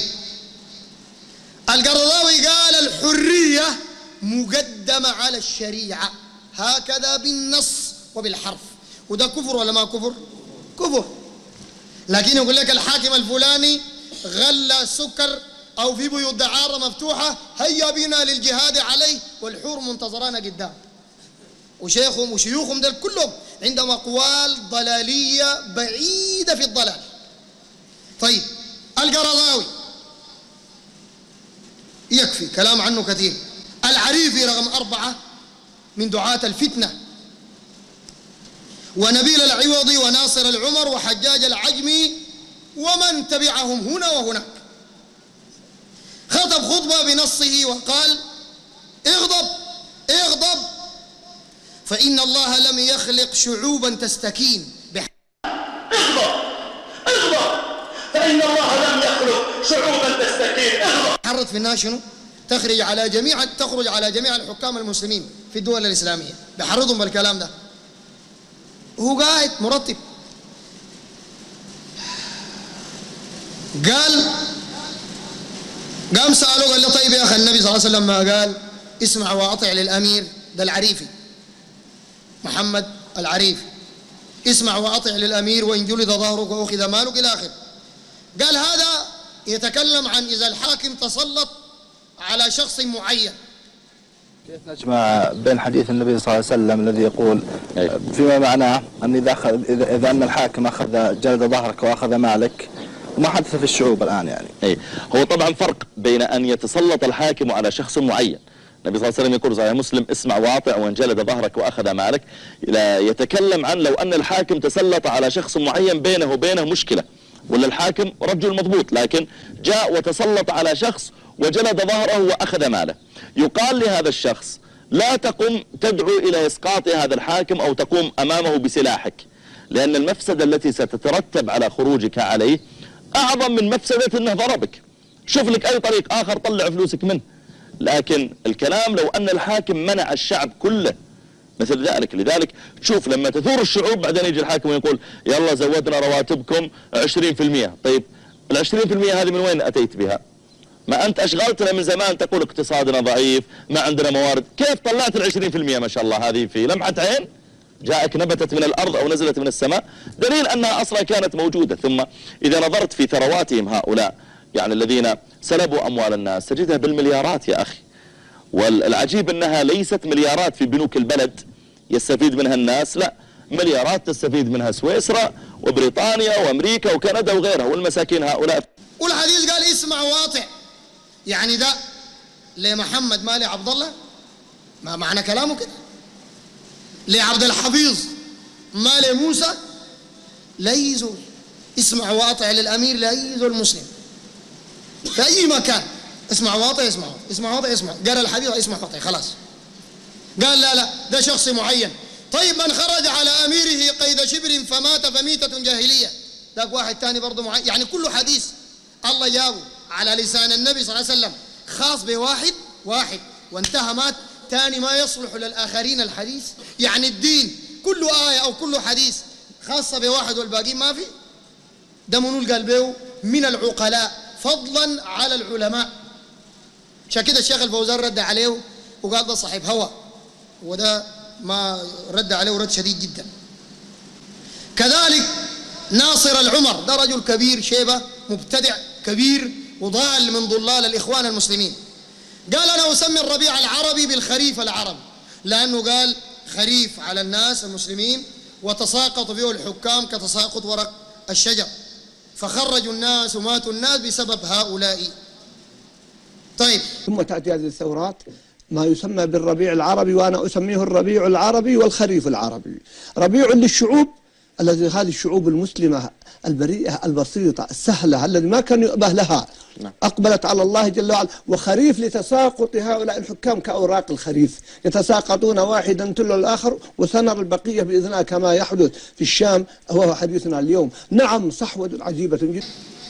القرضاوي قال الحرية مقدمة على الشريعة، هكذا بالنص وبالحرف. وده كفر ولا ما كفر؟ كفر. لكن يقول لك الحاكم الفلاني غلى سكر أو في بيوت دعارة مفتوحة، هيا بنا للجهاد عليه، والحور منتظرانا قدام. وشيخهم وشيوخهم دول كلهم عندهم أقوال ضلالية بعيدة في الضلال. طيب القرضاوي يكفي كلام عنه كثير. العريفي رقم أربعة من دعاة الفتنة، ونبيل العوضي وناصر العمر وحجاج العجمي ومن تبعهم هنا وهناك. خطب خطبة بنصه وقال اغضب اغضب فإن الله لم يخلق شعوبا تستكين. اغضب اغضب فإن الله لم يخلق شعوبا تستكين. اغضب. حرت في الناس شنو؟ تخرج على جميع تخرج على جميع الحكام المسلمين في الدول الإسلامية، بحرضهم بالكلام ده. وهو قاعد مرتب. قال قام سألوه قال له طيب يا أخي النبي صلى الله عليه وسلم ما قال اسمع وأطع للأمير؟ ده العريفي محمد العريفي، اسمع وأطع للأمير وإن جلد ظهرك وأخذ مالك إلى آخره. قال هذا يتكلم عن إذا الحاكم تسلط على شخص معين. كيف نجمع بين حديث النبي صلى الله عليه وسلم الذي يقول فيما معناه أن إذا أخذ إذا أن الحاكم أخذ جلد ظهرك وأخذ مالك، وما حدث في الشعوب الآن يعني. أي هو طبعا فرق بين أن يتسلط الحاكم على شخص معين. النبي صلى الله عليه وسلم يقول صحيح مسلم اسمع واطع وان جلد ظهرك واخذ مالك. لا يتكلم عن لو ان الحاكم تسلط على شخص معين بينه وبينه مشكله، ولا الحاكم رجل مضبوط لكن جاء وتسلط على شخص وجلد ظهره واخذ ماله، يقال لهذا الشخص لا تقم تدعو الى اسقاط هذا الحاكم او تقوم امامه بسلاحك، لان المفسده التي ستترتب على خروجك عليه اعظم من مفسده انه ضربك. شوف لك اي طريق اخر طلع فلوسك منه. لكن الكلام لو أن الحاكم منع الشعب كله مثل ذلك. لذلك تشوف لما تثور الشعوب بعدين يجي الحاكم ويقول يلا زودنا رواتبكم عشرين في المئة. طيب العشرين في المئة هذه من وين أتيت بها؟ ما أنت أشغلتنا من زمان تقول اقتصادنا ضعيف، ما عندنا موارد، كيف طلعت العشرين في المئة ما شاء الله هذه في لمحة عين؟ جاءك نبتت من الأرض أو نزلت من السماء، دليل أنها أصلا كانت موجودة. ثم إذا نظرت في ثرواتهم هؤلاء يعني الذين سلبوا أموال الناس تجدها بالمليارات يا أخي، والعجيب أنها ليست مليارات في بنوك البلد يستفيد منها الناس، لا، مليارات تستفيد منها سويسرا وبريطانيا وأمريكا وكندا وغيرها، والمساكين هؤلاء. والحديث قال اسمع واطع، يعني ده لمحمد ما لعبد الله، ما معنى كلامه كده؟ لعبد الحفيظ ما لموسى، لأي زول اسمع واطع للأمير، لأي زول مسلم في أي مكان اسمع واطع، اسمع واطع اسمع واطع اسمع، قال الحديث اسمع واطع خلاص. قال لا لا ده شخص معين. طيب من خرج على أميره قيد شبر فمات فميتة جاهلية، ذاك واحد تاني برضه معين. يعني كل حديث الله جابه على لسان النبي صلى الله عليه وسلم خاص بواحد واحد وانتهى مات، تاني ما يصلح للآخرين الحديث. يعني الدين كل آية أو كل حديث خاصة بواحد والباقين ما في. ده منو قال به؟ من العقلاء فضلا على العلماء. عشان كده الشيخ الفوزان رد عليه وقال ده صاحب هوى، وده ما رد عليه رد شديد جدا. كذلك ناصر العمر ده رجل كبير شيبة مبتدع كبير وضال من ضلال الإخوان المسلمين. قال أنا أسمي الربيع العربي بالخريف العربي، لأنه قال خريف على الناس المسلمين وتساقط فيه الحكام كتساقط ورق الشجر، فخرجوا الناس وماتوا الناس بسبب هؤلاء. طيب ثم تأتي هذه الثورات ما يسمى بالربيع العربي، وأنا أسميه الربيع العربي والخريف العربي. ربيع للشعوب الذي هذه الشعوب المسلمة البريئة البسيطة السهلة الذي ما كان يؤبه لها أقبلت على الله جل وعلا. وخريف لتساقط هؤلاء الحكام كأوراق الخريف، يتساقطون واحدا تلو الآخر، وسنرى البقية بإذن الله كما يحدث في الشام وهو حديثنا اليوم. نعم صحوة عجيبة جدا.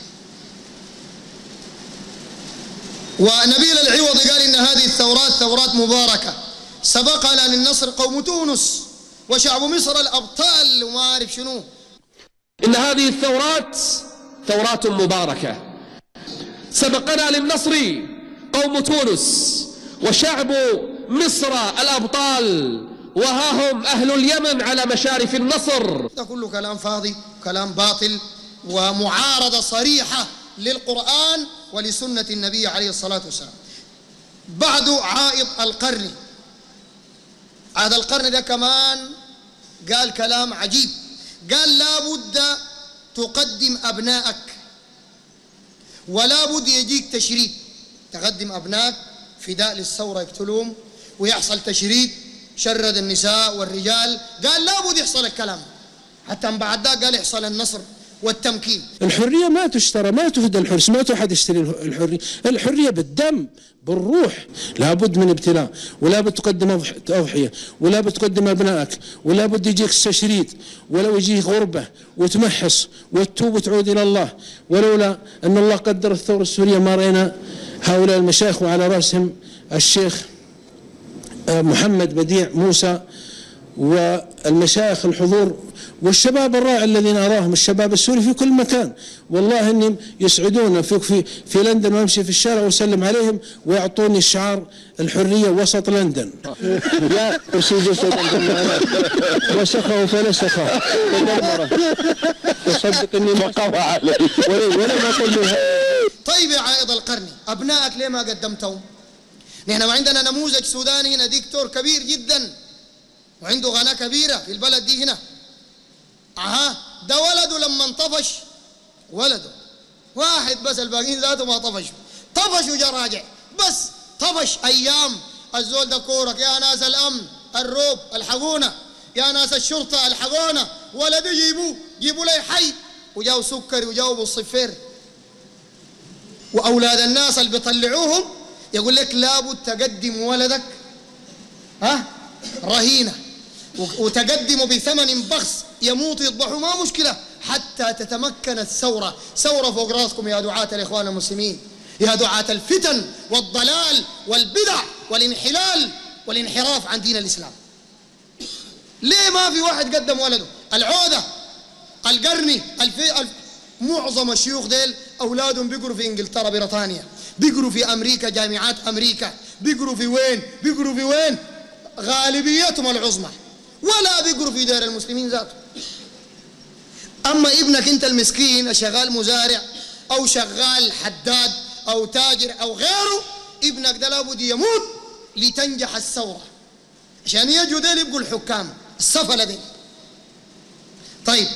ونبيل العوضي قال إن هذه الثورات ثورات مباركة سبقنا للنصر قوم تونس وشعب مصر الأبطال وما أعرف شنو. إن هذه الثورات ثورات مباركة سبقنا للنصر قوم تونس وشعب مصر الأبطال، وها هم أهل اليمن على مشارف النصر. ده كله كلام فاضي، كلام باطل، ومعارضة صريحة للقرآن ولسنة النبي عليه الصلاة والسلام. بعد عائض القرن، عائض القرن ده كمان قال كلام عجيب، قال لا بد تقدم أبنائك ولا بد يجيك تشريد، تقدم أبنائك فداء للثورة يقتلوهم ويحصل تشريد، شرد النساء والرجال، قال لا بد يحصل الكلام. حتى من بعد ذلك قال يحصل النصر والتمكين. الحرية ما تشترى، ما تفدى الحرية، ما أحد يشتري الحرية، الحرية بالدم بالروح. لابد من ابتلاء، ولا بد تقدم أضحية، ولا بد تقدم أبنائك، ولا بد يجيك تشريد، ولو يجيك غربة وتمحص وتتوب وتعود إلى الله. ولولا أن الله قدر الثورة السورية ما رأينا هؤلاء المشايخ وعلى رأسهم الشيخ محمد بديع موسى والمشايخ الحضور والشباب الرائع الذين أراهم الشباب السوري في كل مكان. والله إنهم يسعدون في في في لندن، وأمشي في الشارع وأسلم عليهم ويعطوني الشعار الحرية وسط لندن. يا أسيد وسخه فلسخه تصدق إني مقاوى عليه ولا ما أقول. طيب يا عائض القرن، أبنائك ليه ما قدمتهم؟ نحن ما عندنا نموذج سوداني هنا دكتور كبير جدا وعنده غناء كبيرة في البلد دي هنا. أها ده ولده لما انطفش، ولده واحد بس، الباقيين ذاته ما طفشوا، طفشوا جا راجع بس طفش أيام. الزول ده كورك يا ناس الأمن الروب الحقونا، يا ناس الشرطة الحقونا، ولده جيبوه جيبوا لي حي، وجاوا سكري وجاوا بالصفير. وأولاد الناس اللي بيطلعوهم يقول لك لابد تقدم ولدك ها رهينة وتقدموا بثمن بخس، يموت يذبحوا ما مشكلة حتى تتمكن الثورة. ثورة فوق راسكم يا دعاة الإخوان المسلمين، يا دعاة الفتن والضلال والبدع والانحلال والانحراف عن دين الإسلام. ليه ما في واحد قدم ولده؟ العودة القرني الف... الف... معظم الشيوخ ديل أولادهم بيقروا في إنجلترا بريطانيا، بيقروا في أمريكا، جامعات أمريكا، بيقروا في وين بيقروا في وين غالبيتهم العظمى، ولا بيقروا في دار المسلمين ذاته. أما ابنك أنت المسكين الشغال مزارع أو شغال حداد أو تاجر أو غيره، ابنك ده لابد يموت لتنجح الثورة، عشان يجوا ديل يبقوا الحكام السفلة دي. طيب،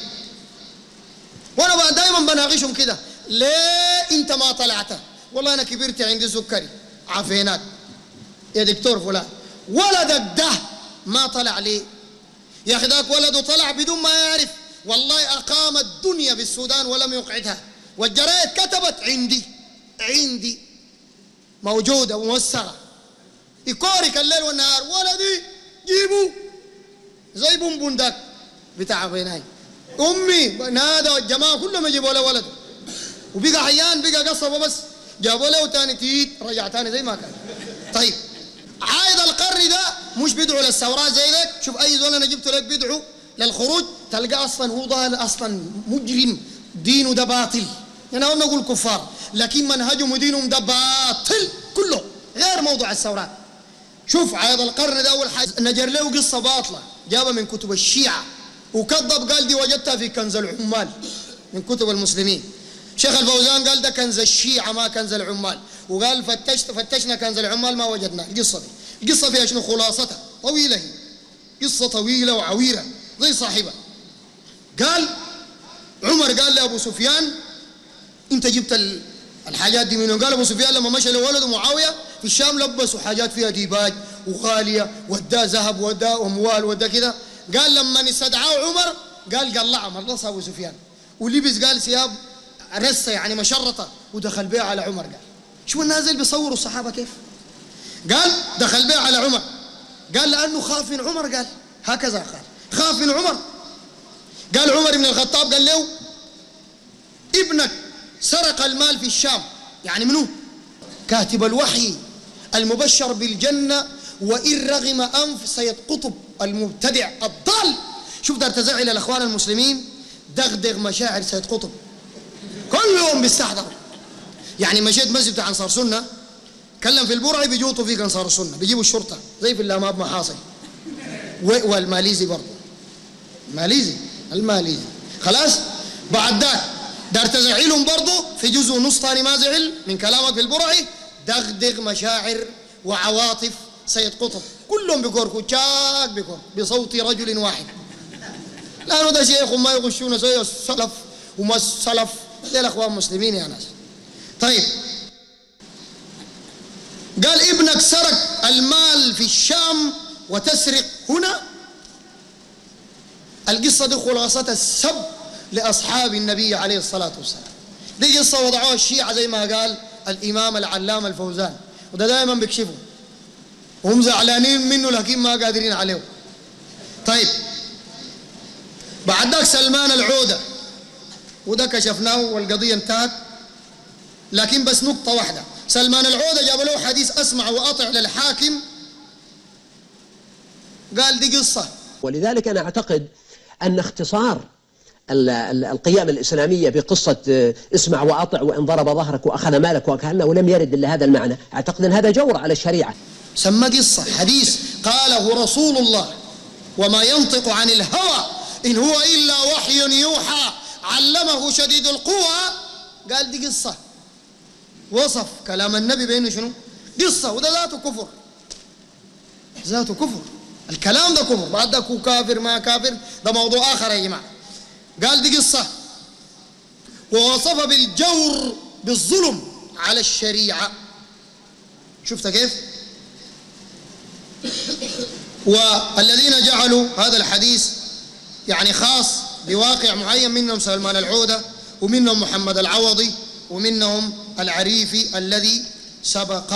وأنا دائما بناقشهم كده، ليه أنت ما طلعت؟ والله أنا كبرت عندي سكري، عافيناك يا دكتور فلان. ولدك ده ما طلع ليه؟ يا أخي ذاك ولده طلع بدون ما يعرف، والله أقام الدنيا بالسودان ولم يقعدها، والجرايد كتبت عندي عندي موجودة وموثقة، يكورك الليل والنهار، ولدي جيبوا زي بونبون داك بتاع بيناي، أمي نادى والجماعة كلهم يجيبوا له ولده، وبقى حيان بقى قصبه بس جابوا له تاني تيت رجع تاني زي ما كان. طيب، عايد القرن ده مش بيدعو للثورات زي ذاك. شوف أي زول أنا جبته لك بيدعو للخروج، تلقى أصلا هو ضال، أصلا مجرم، دينه ده باطل. أنا يعني نقول كفار، لكن منهجهم ودينهم ده باطل كله، غير موضوع الثورات. شوف عايد القرن ده أول حاجة نجر له قصة باطلة جابها من كتب الشيعة وكذب، قال دي وجدتها في كنز العمال من كتب المسلمين. شيخ الفوزان قال ده كنز الشيعة ما كنز العمال، وقال فتشت فتشنا كنز العمال ما وجدناه. القصة دي القصة فيها شنو؟ خلاصتها طويلة، هي قصة طويلة وعويرة زي صاحبها. قال عمر قال لأبو سفيان أنت جبت الحاجات دي منه؟ قال أبو سفيان لما مشى لولده معاوية في الشام لبسوا حاجات فيها ديباج وغالية، ودا ذهب ودا أموال ودا كده. قال لما استدعاه عمر قال قلعها مرصها أبو سفيان، ولبس قال ثياب رسة يعني مشرطة، ودخل بها على عمر. قال شو النازل بيصوروا الصحابة كيف؟ قال دخل بها على عمر، قال لأنه خاف من عمر، قال هكذا قال خاف من عمر. قال عمر بن الخطاب قال له ابنك سرق المال في الشام، يعني منو؟ كاتب الوحي المبشر بالجنة، وإن رغم أنف سيد قطب المبتدع الضال. شوف دار تزعل الأخوان المسلمين، دغدغ مشاعر سيد قطب كل يوم بيستحضر. يعني مشيت مسجد بتاع أنصار سنة، كلم في البرعي بيجوطوا فيك أنصار السنة، بيجيبوا الشرطة زي في اللاماب محاصي، والماليزي برضه ماليزي الماليزي. خلاص بعد ذاك دار تزعلهم برضه في جزء ونص ثاني ما زعل من كلامك في البرعي، دغدغ مشاعر وعواطف سيد قطب، كلهم بيكوركوا تشاك بيكور بصوت رجل واحد، لأنه ده شيخ وما يغشون زي السلف وما السلف زي الأخوان المسلمين يا ناس. طيب، قال ابنك سرق المال في الشام وتسرق هنا. القصة دي خلاصة السب لأصحاب النبي عليه الصلاة والسلام. دي قصة وضعوها الشيعة زي ما قال الإمام العلامة الفوزان، وده دائما بيكشفوا وهم زعلانين منه لكن ما قادرين عليه. طيب، بعد ذاك سلمان العودة، وده كشفناه والقضية انتهت، لكن بس نقطة واحدة. سلمان العودة جاب له حديث أسمع وأطع للحاكم، قال دي قصة. ولذلك أنا أعتقد أن اختصار القيام الإسلامية بقصة اسمع وأطع وإن ضرب ظهرك وأخذ مالك وكأنه لم يرد إلا هذا المعنى، أعتقد أن هذا جور على الشريعة. سمى قصة حديث قاله رسول الله وما ينطق عن الهوى إن هو إلا وحي يوحى علمه شديد القوى. قال دي قصة، وصف كلام النبي بأنه شنو؟ قصة، وده ذاته كفر، ذاته كفر، الكلام ده كفر. بعد ذاك كافر ما كافر ده موضوع آخر يا جماعة. قال دي قصة، ووصف بالجور بالظلم على الشريعة. شفت كيف؟ والذين جعلوا هذا الحديث يعني خاص بواقع معين، منهم سلمان العودة، ومنهم محمد العوضي، ومنهم العريفي الذي سبق.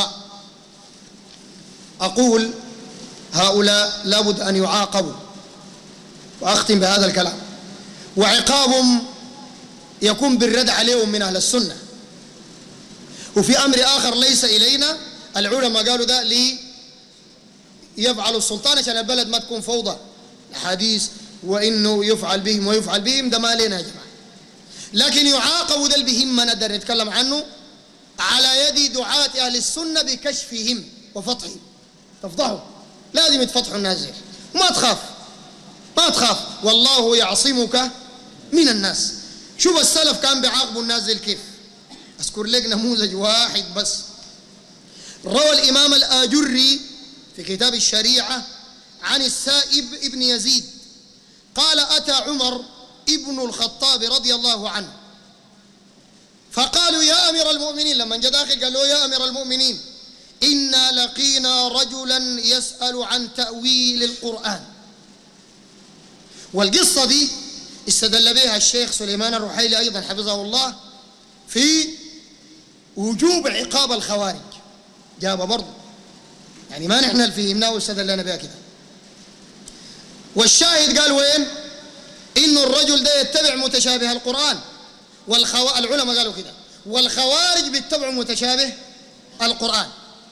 أقول هؤلاء لابد أن يعاقبوا، وأختم بهذا الكلام، وعقابهم يكون بالرد عليهم من أهل السنة. وفي أمر آخر ليس إلينا، العلماء قالوا ده لي يفعل السلطان عشان البلد ما تكون فوضى، الحديث وإنه يفعل بهم ويفعل بهم ده ما لنا يا جماعة، لكن يعاقبوا ده اللي بهم ما نقدر نتكلم عنه على يد دعاة أهل السنة بكشفهم وفضحهم. تفضحوا، لازم يتفضحوا الناس دي، وما تخاف ما تخاف، والله يعصمك من الناس. شوف السلف كان بيعاقبوا الناس دي كيف. أذكر لك نموذج واحد بس. روى الإمام الآجري في كتاب الشريعة عن السائب ابن يزيد قال: أتى عمر ابن الخطاب رضي الله عنه فقالوا: يا أمير المؤمنين، لما جاء داخل قال له: يا أمير المؤمنين، إنا لقينا رجلا يسأل عن تأويل القرآن. والقصة دي استدل بها الشيخ سليمان الرحيلي أيضا حفظه الله في وجوب عقاب الخوارج، جاب برضه، يعني ما نحن اللي فهمناه واستدلنا بها كده. والشاهد قال وين؟ إنه الرجل ده يتبع متشابه القرآن، والخو... العلماء قالوا كده، والخوارج بيتبعوا متشابه القرآن،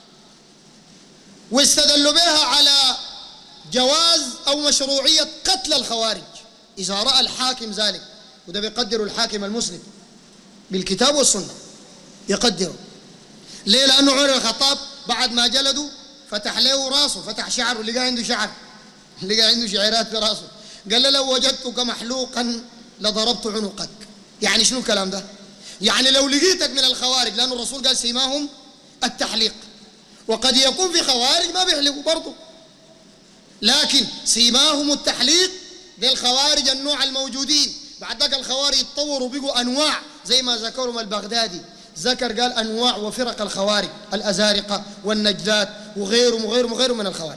واستدلوا بها على جواز أو مشروعية قتل الخوارج إذا رأى الحاكم ذلك، وده بيقدروا الحاكم المسلم بالكتاب والسنة، يقدروا. ليه؟ لأنه عمر الخطاب بعد ما جلدوا فتح له راسه، فتح شعره، لقى عنده شعر، لقى عنده شعيرات في راسه، قال له: لو وجدتك محلوقا لضربت عنقك. يعني شنو الكلام ده؟ يعني لو لقيتك من الخوارج، لأن الرسول قال سيماهم التحليق، وقد يكون في خوارج ما بيحلقوا برضه، لكن سيماهم التحليق. دي الخوارج النوع الموجودين. بعد ذاك الخوارج يتطوروا بقوا أنواع، زي ما ذكرهم البغدادي، ذكر قال أنواع وفرق الخوارج، الأزارقة والنجدات وغيرهم وغيرهم وغيرهم من الخوارج.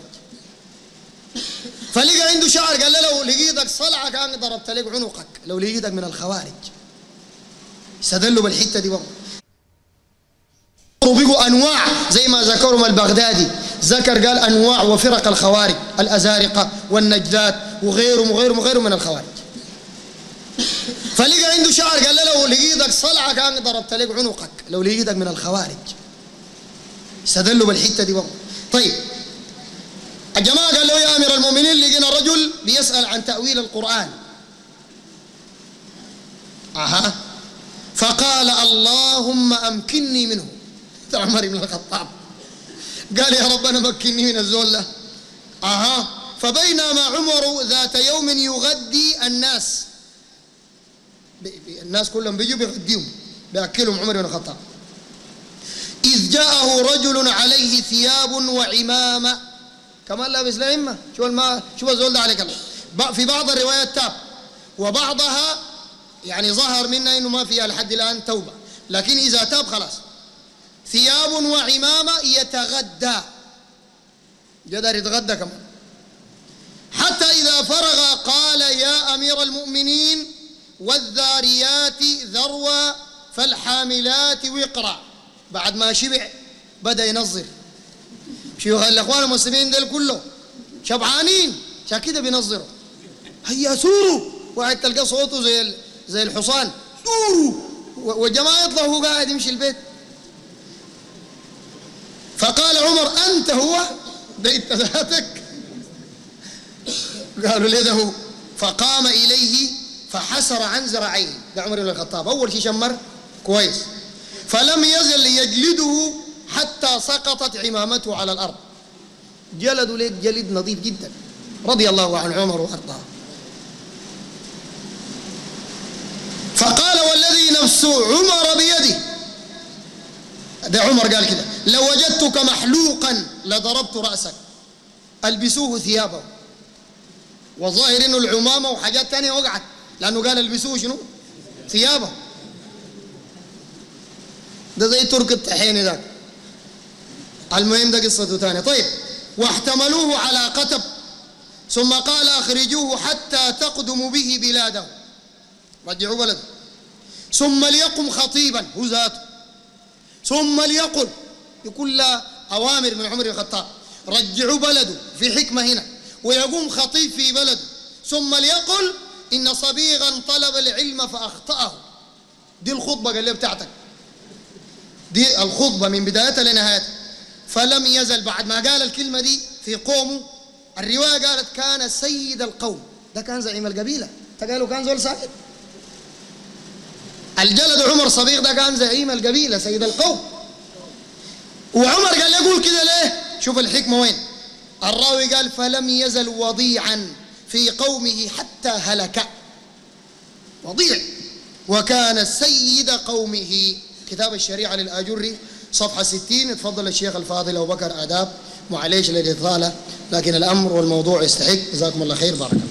فلقى عنده شعر، قال له: لو لقيتك صلعة كان ضربت لك عنقك، لو لقيتك من الخوارج. استدلوا بالحتة دي برضه. بقوا أنواع زي ما ذكرهم البغدادي، ذكر قال أنواع وفرق الخوارج، الأزارقة والنجدات وغيرهم وغيرهم وغيرهم من الخوارج. فلقى عنده شعر، قال له: لو لقيتك صلعة كان ضربت لك عنقك، لو لقيتك من الخوارج. استدلوا بالحتة دي برضه. طيب الجماعة قال له: يا أمير المؤمنين، لقينا رجل بيسأل عن تأويل القرآن. أها فقال: اللهم أمكنني منه. عمر بن الخطاب قال: يا ربنا مكنني من الزول ده. أها فبينما عمر ذات يوم يغدي الناس، الناس كلهم بيجوا بيغديهم بيأكلهم عمر بن الخطاب، إذ جاءه رجل عليه ثياب وعمامة، كمان لابس لعمة. شو الما شو الزول ده عليك الله. في بعض الروايات تاب، وبعضها يعني ظهر منا انه ما فيها لحد الان توبه، لكن اذا تاب خلاص. ثياب وعمامه يتغدى، جدر يتغدى كمان. حتى اذا فرغ قال: يا امير المؤمنين، والذاريات ذروا فالحاملات وقرا. بعد ما شبع بدا ينظر. شيوخ الاخوان المسلمين دول كله شبعانين، عشان كده بينظروا. هيا سوروا، واحد تلقى صوته زي زي الحصان، سوروا، والجماعه يطلعوا وهو قاعد يمشي البيت. فقال عمر: انت هو ده انت ذاتك؟ قالوا: ليه ده هو؟ فقام اليه فحسر عن ذراعيه. ده عمر بن الخطاب اول شيء شمر كويس، فلم يزل يجلده حتى سقطت عمامته على الأرض. جلدوا ليك جلد نظيف جدا، رضي الله عن عمر وأرضاه. فقال: والذي نفس عمر بيده، ده عمر قال كده: لو وجدتك محلوقا لضربت رأسك. ألبسوه ثيابه، والظاهر انه العمامة وحاجات تانية وقعت، لأنه قال البسوه شنو؟ ثيابه. ده زي ترك الطحيني ذاك. المهم ده قصته ثانية. طيب واحتملوه على قتب، ثم قال: أخرجوه حتى تقدم به بلاده، رجعوا بلده، ثم ليقم خطيبا هو ذاته، ثم ليقل، يقول له أوامر من عمر بن الخطاب، رجعوا بلده في حكمة هنا، ويقوم خطيب في بلده، ثم ليقل: إن صبيغا طلب العلم فأخطأه. دي الخطبة قال لي بتاعتك، دي الخطبة من بدايتها لنهايتها. فلم يزل بعد ما قال الكلمة دي في قومه، الرواية قالت كان سيد القوم، ده كان زعيم القبيلة، تقالوا كان زول سائد. الجلد عمر صبيغ ده كان زعيم القبيلة سيد القوم، وعمر قال يقول كده ليه؟ شوف الحكمة وين. الراوي قال فلم يزل وضيعا في قومه حتى هلك. وضيع وكان سيد قومه. كتاب الشريعة للآجري صفحة ستين. تفضل الشيخ الفاضل أبو بكر آداب، معليش للإطالة لكن الأمر والموضوع يستحق. جزاكم الله خير. بارك الله.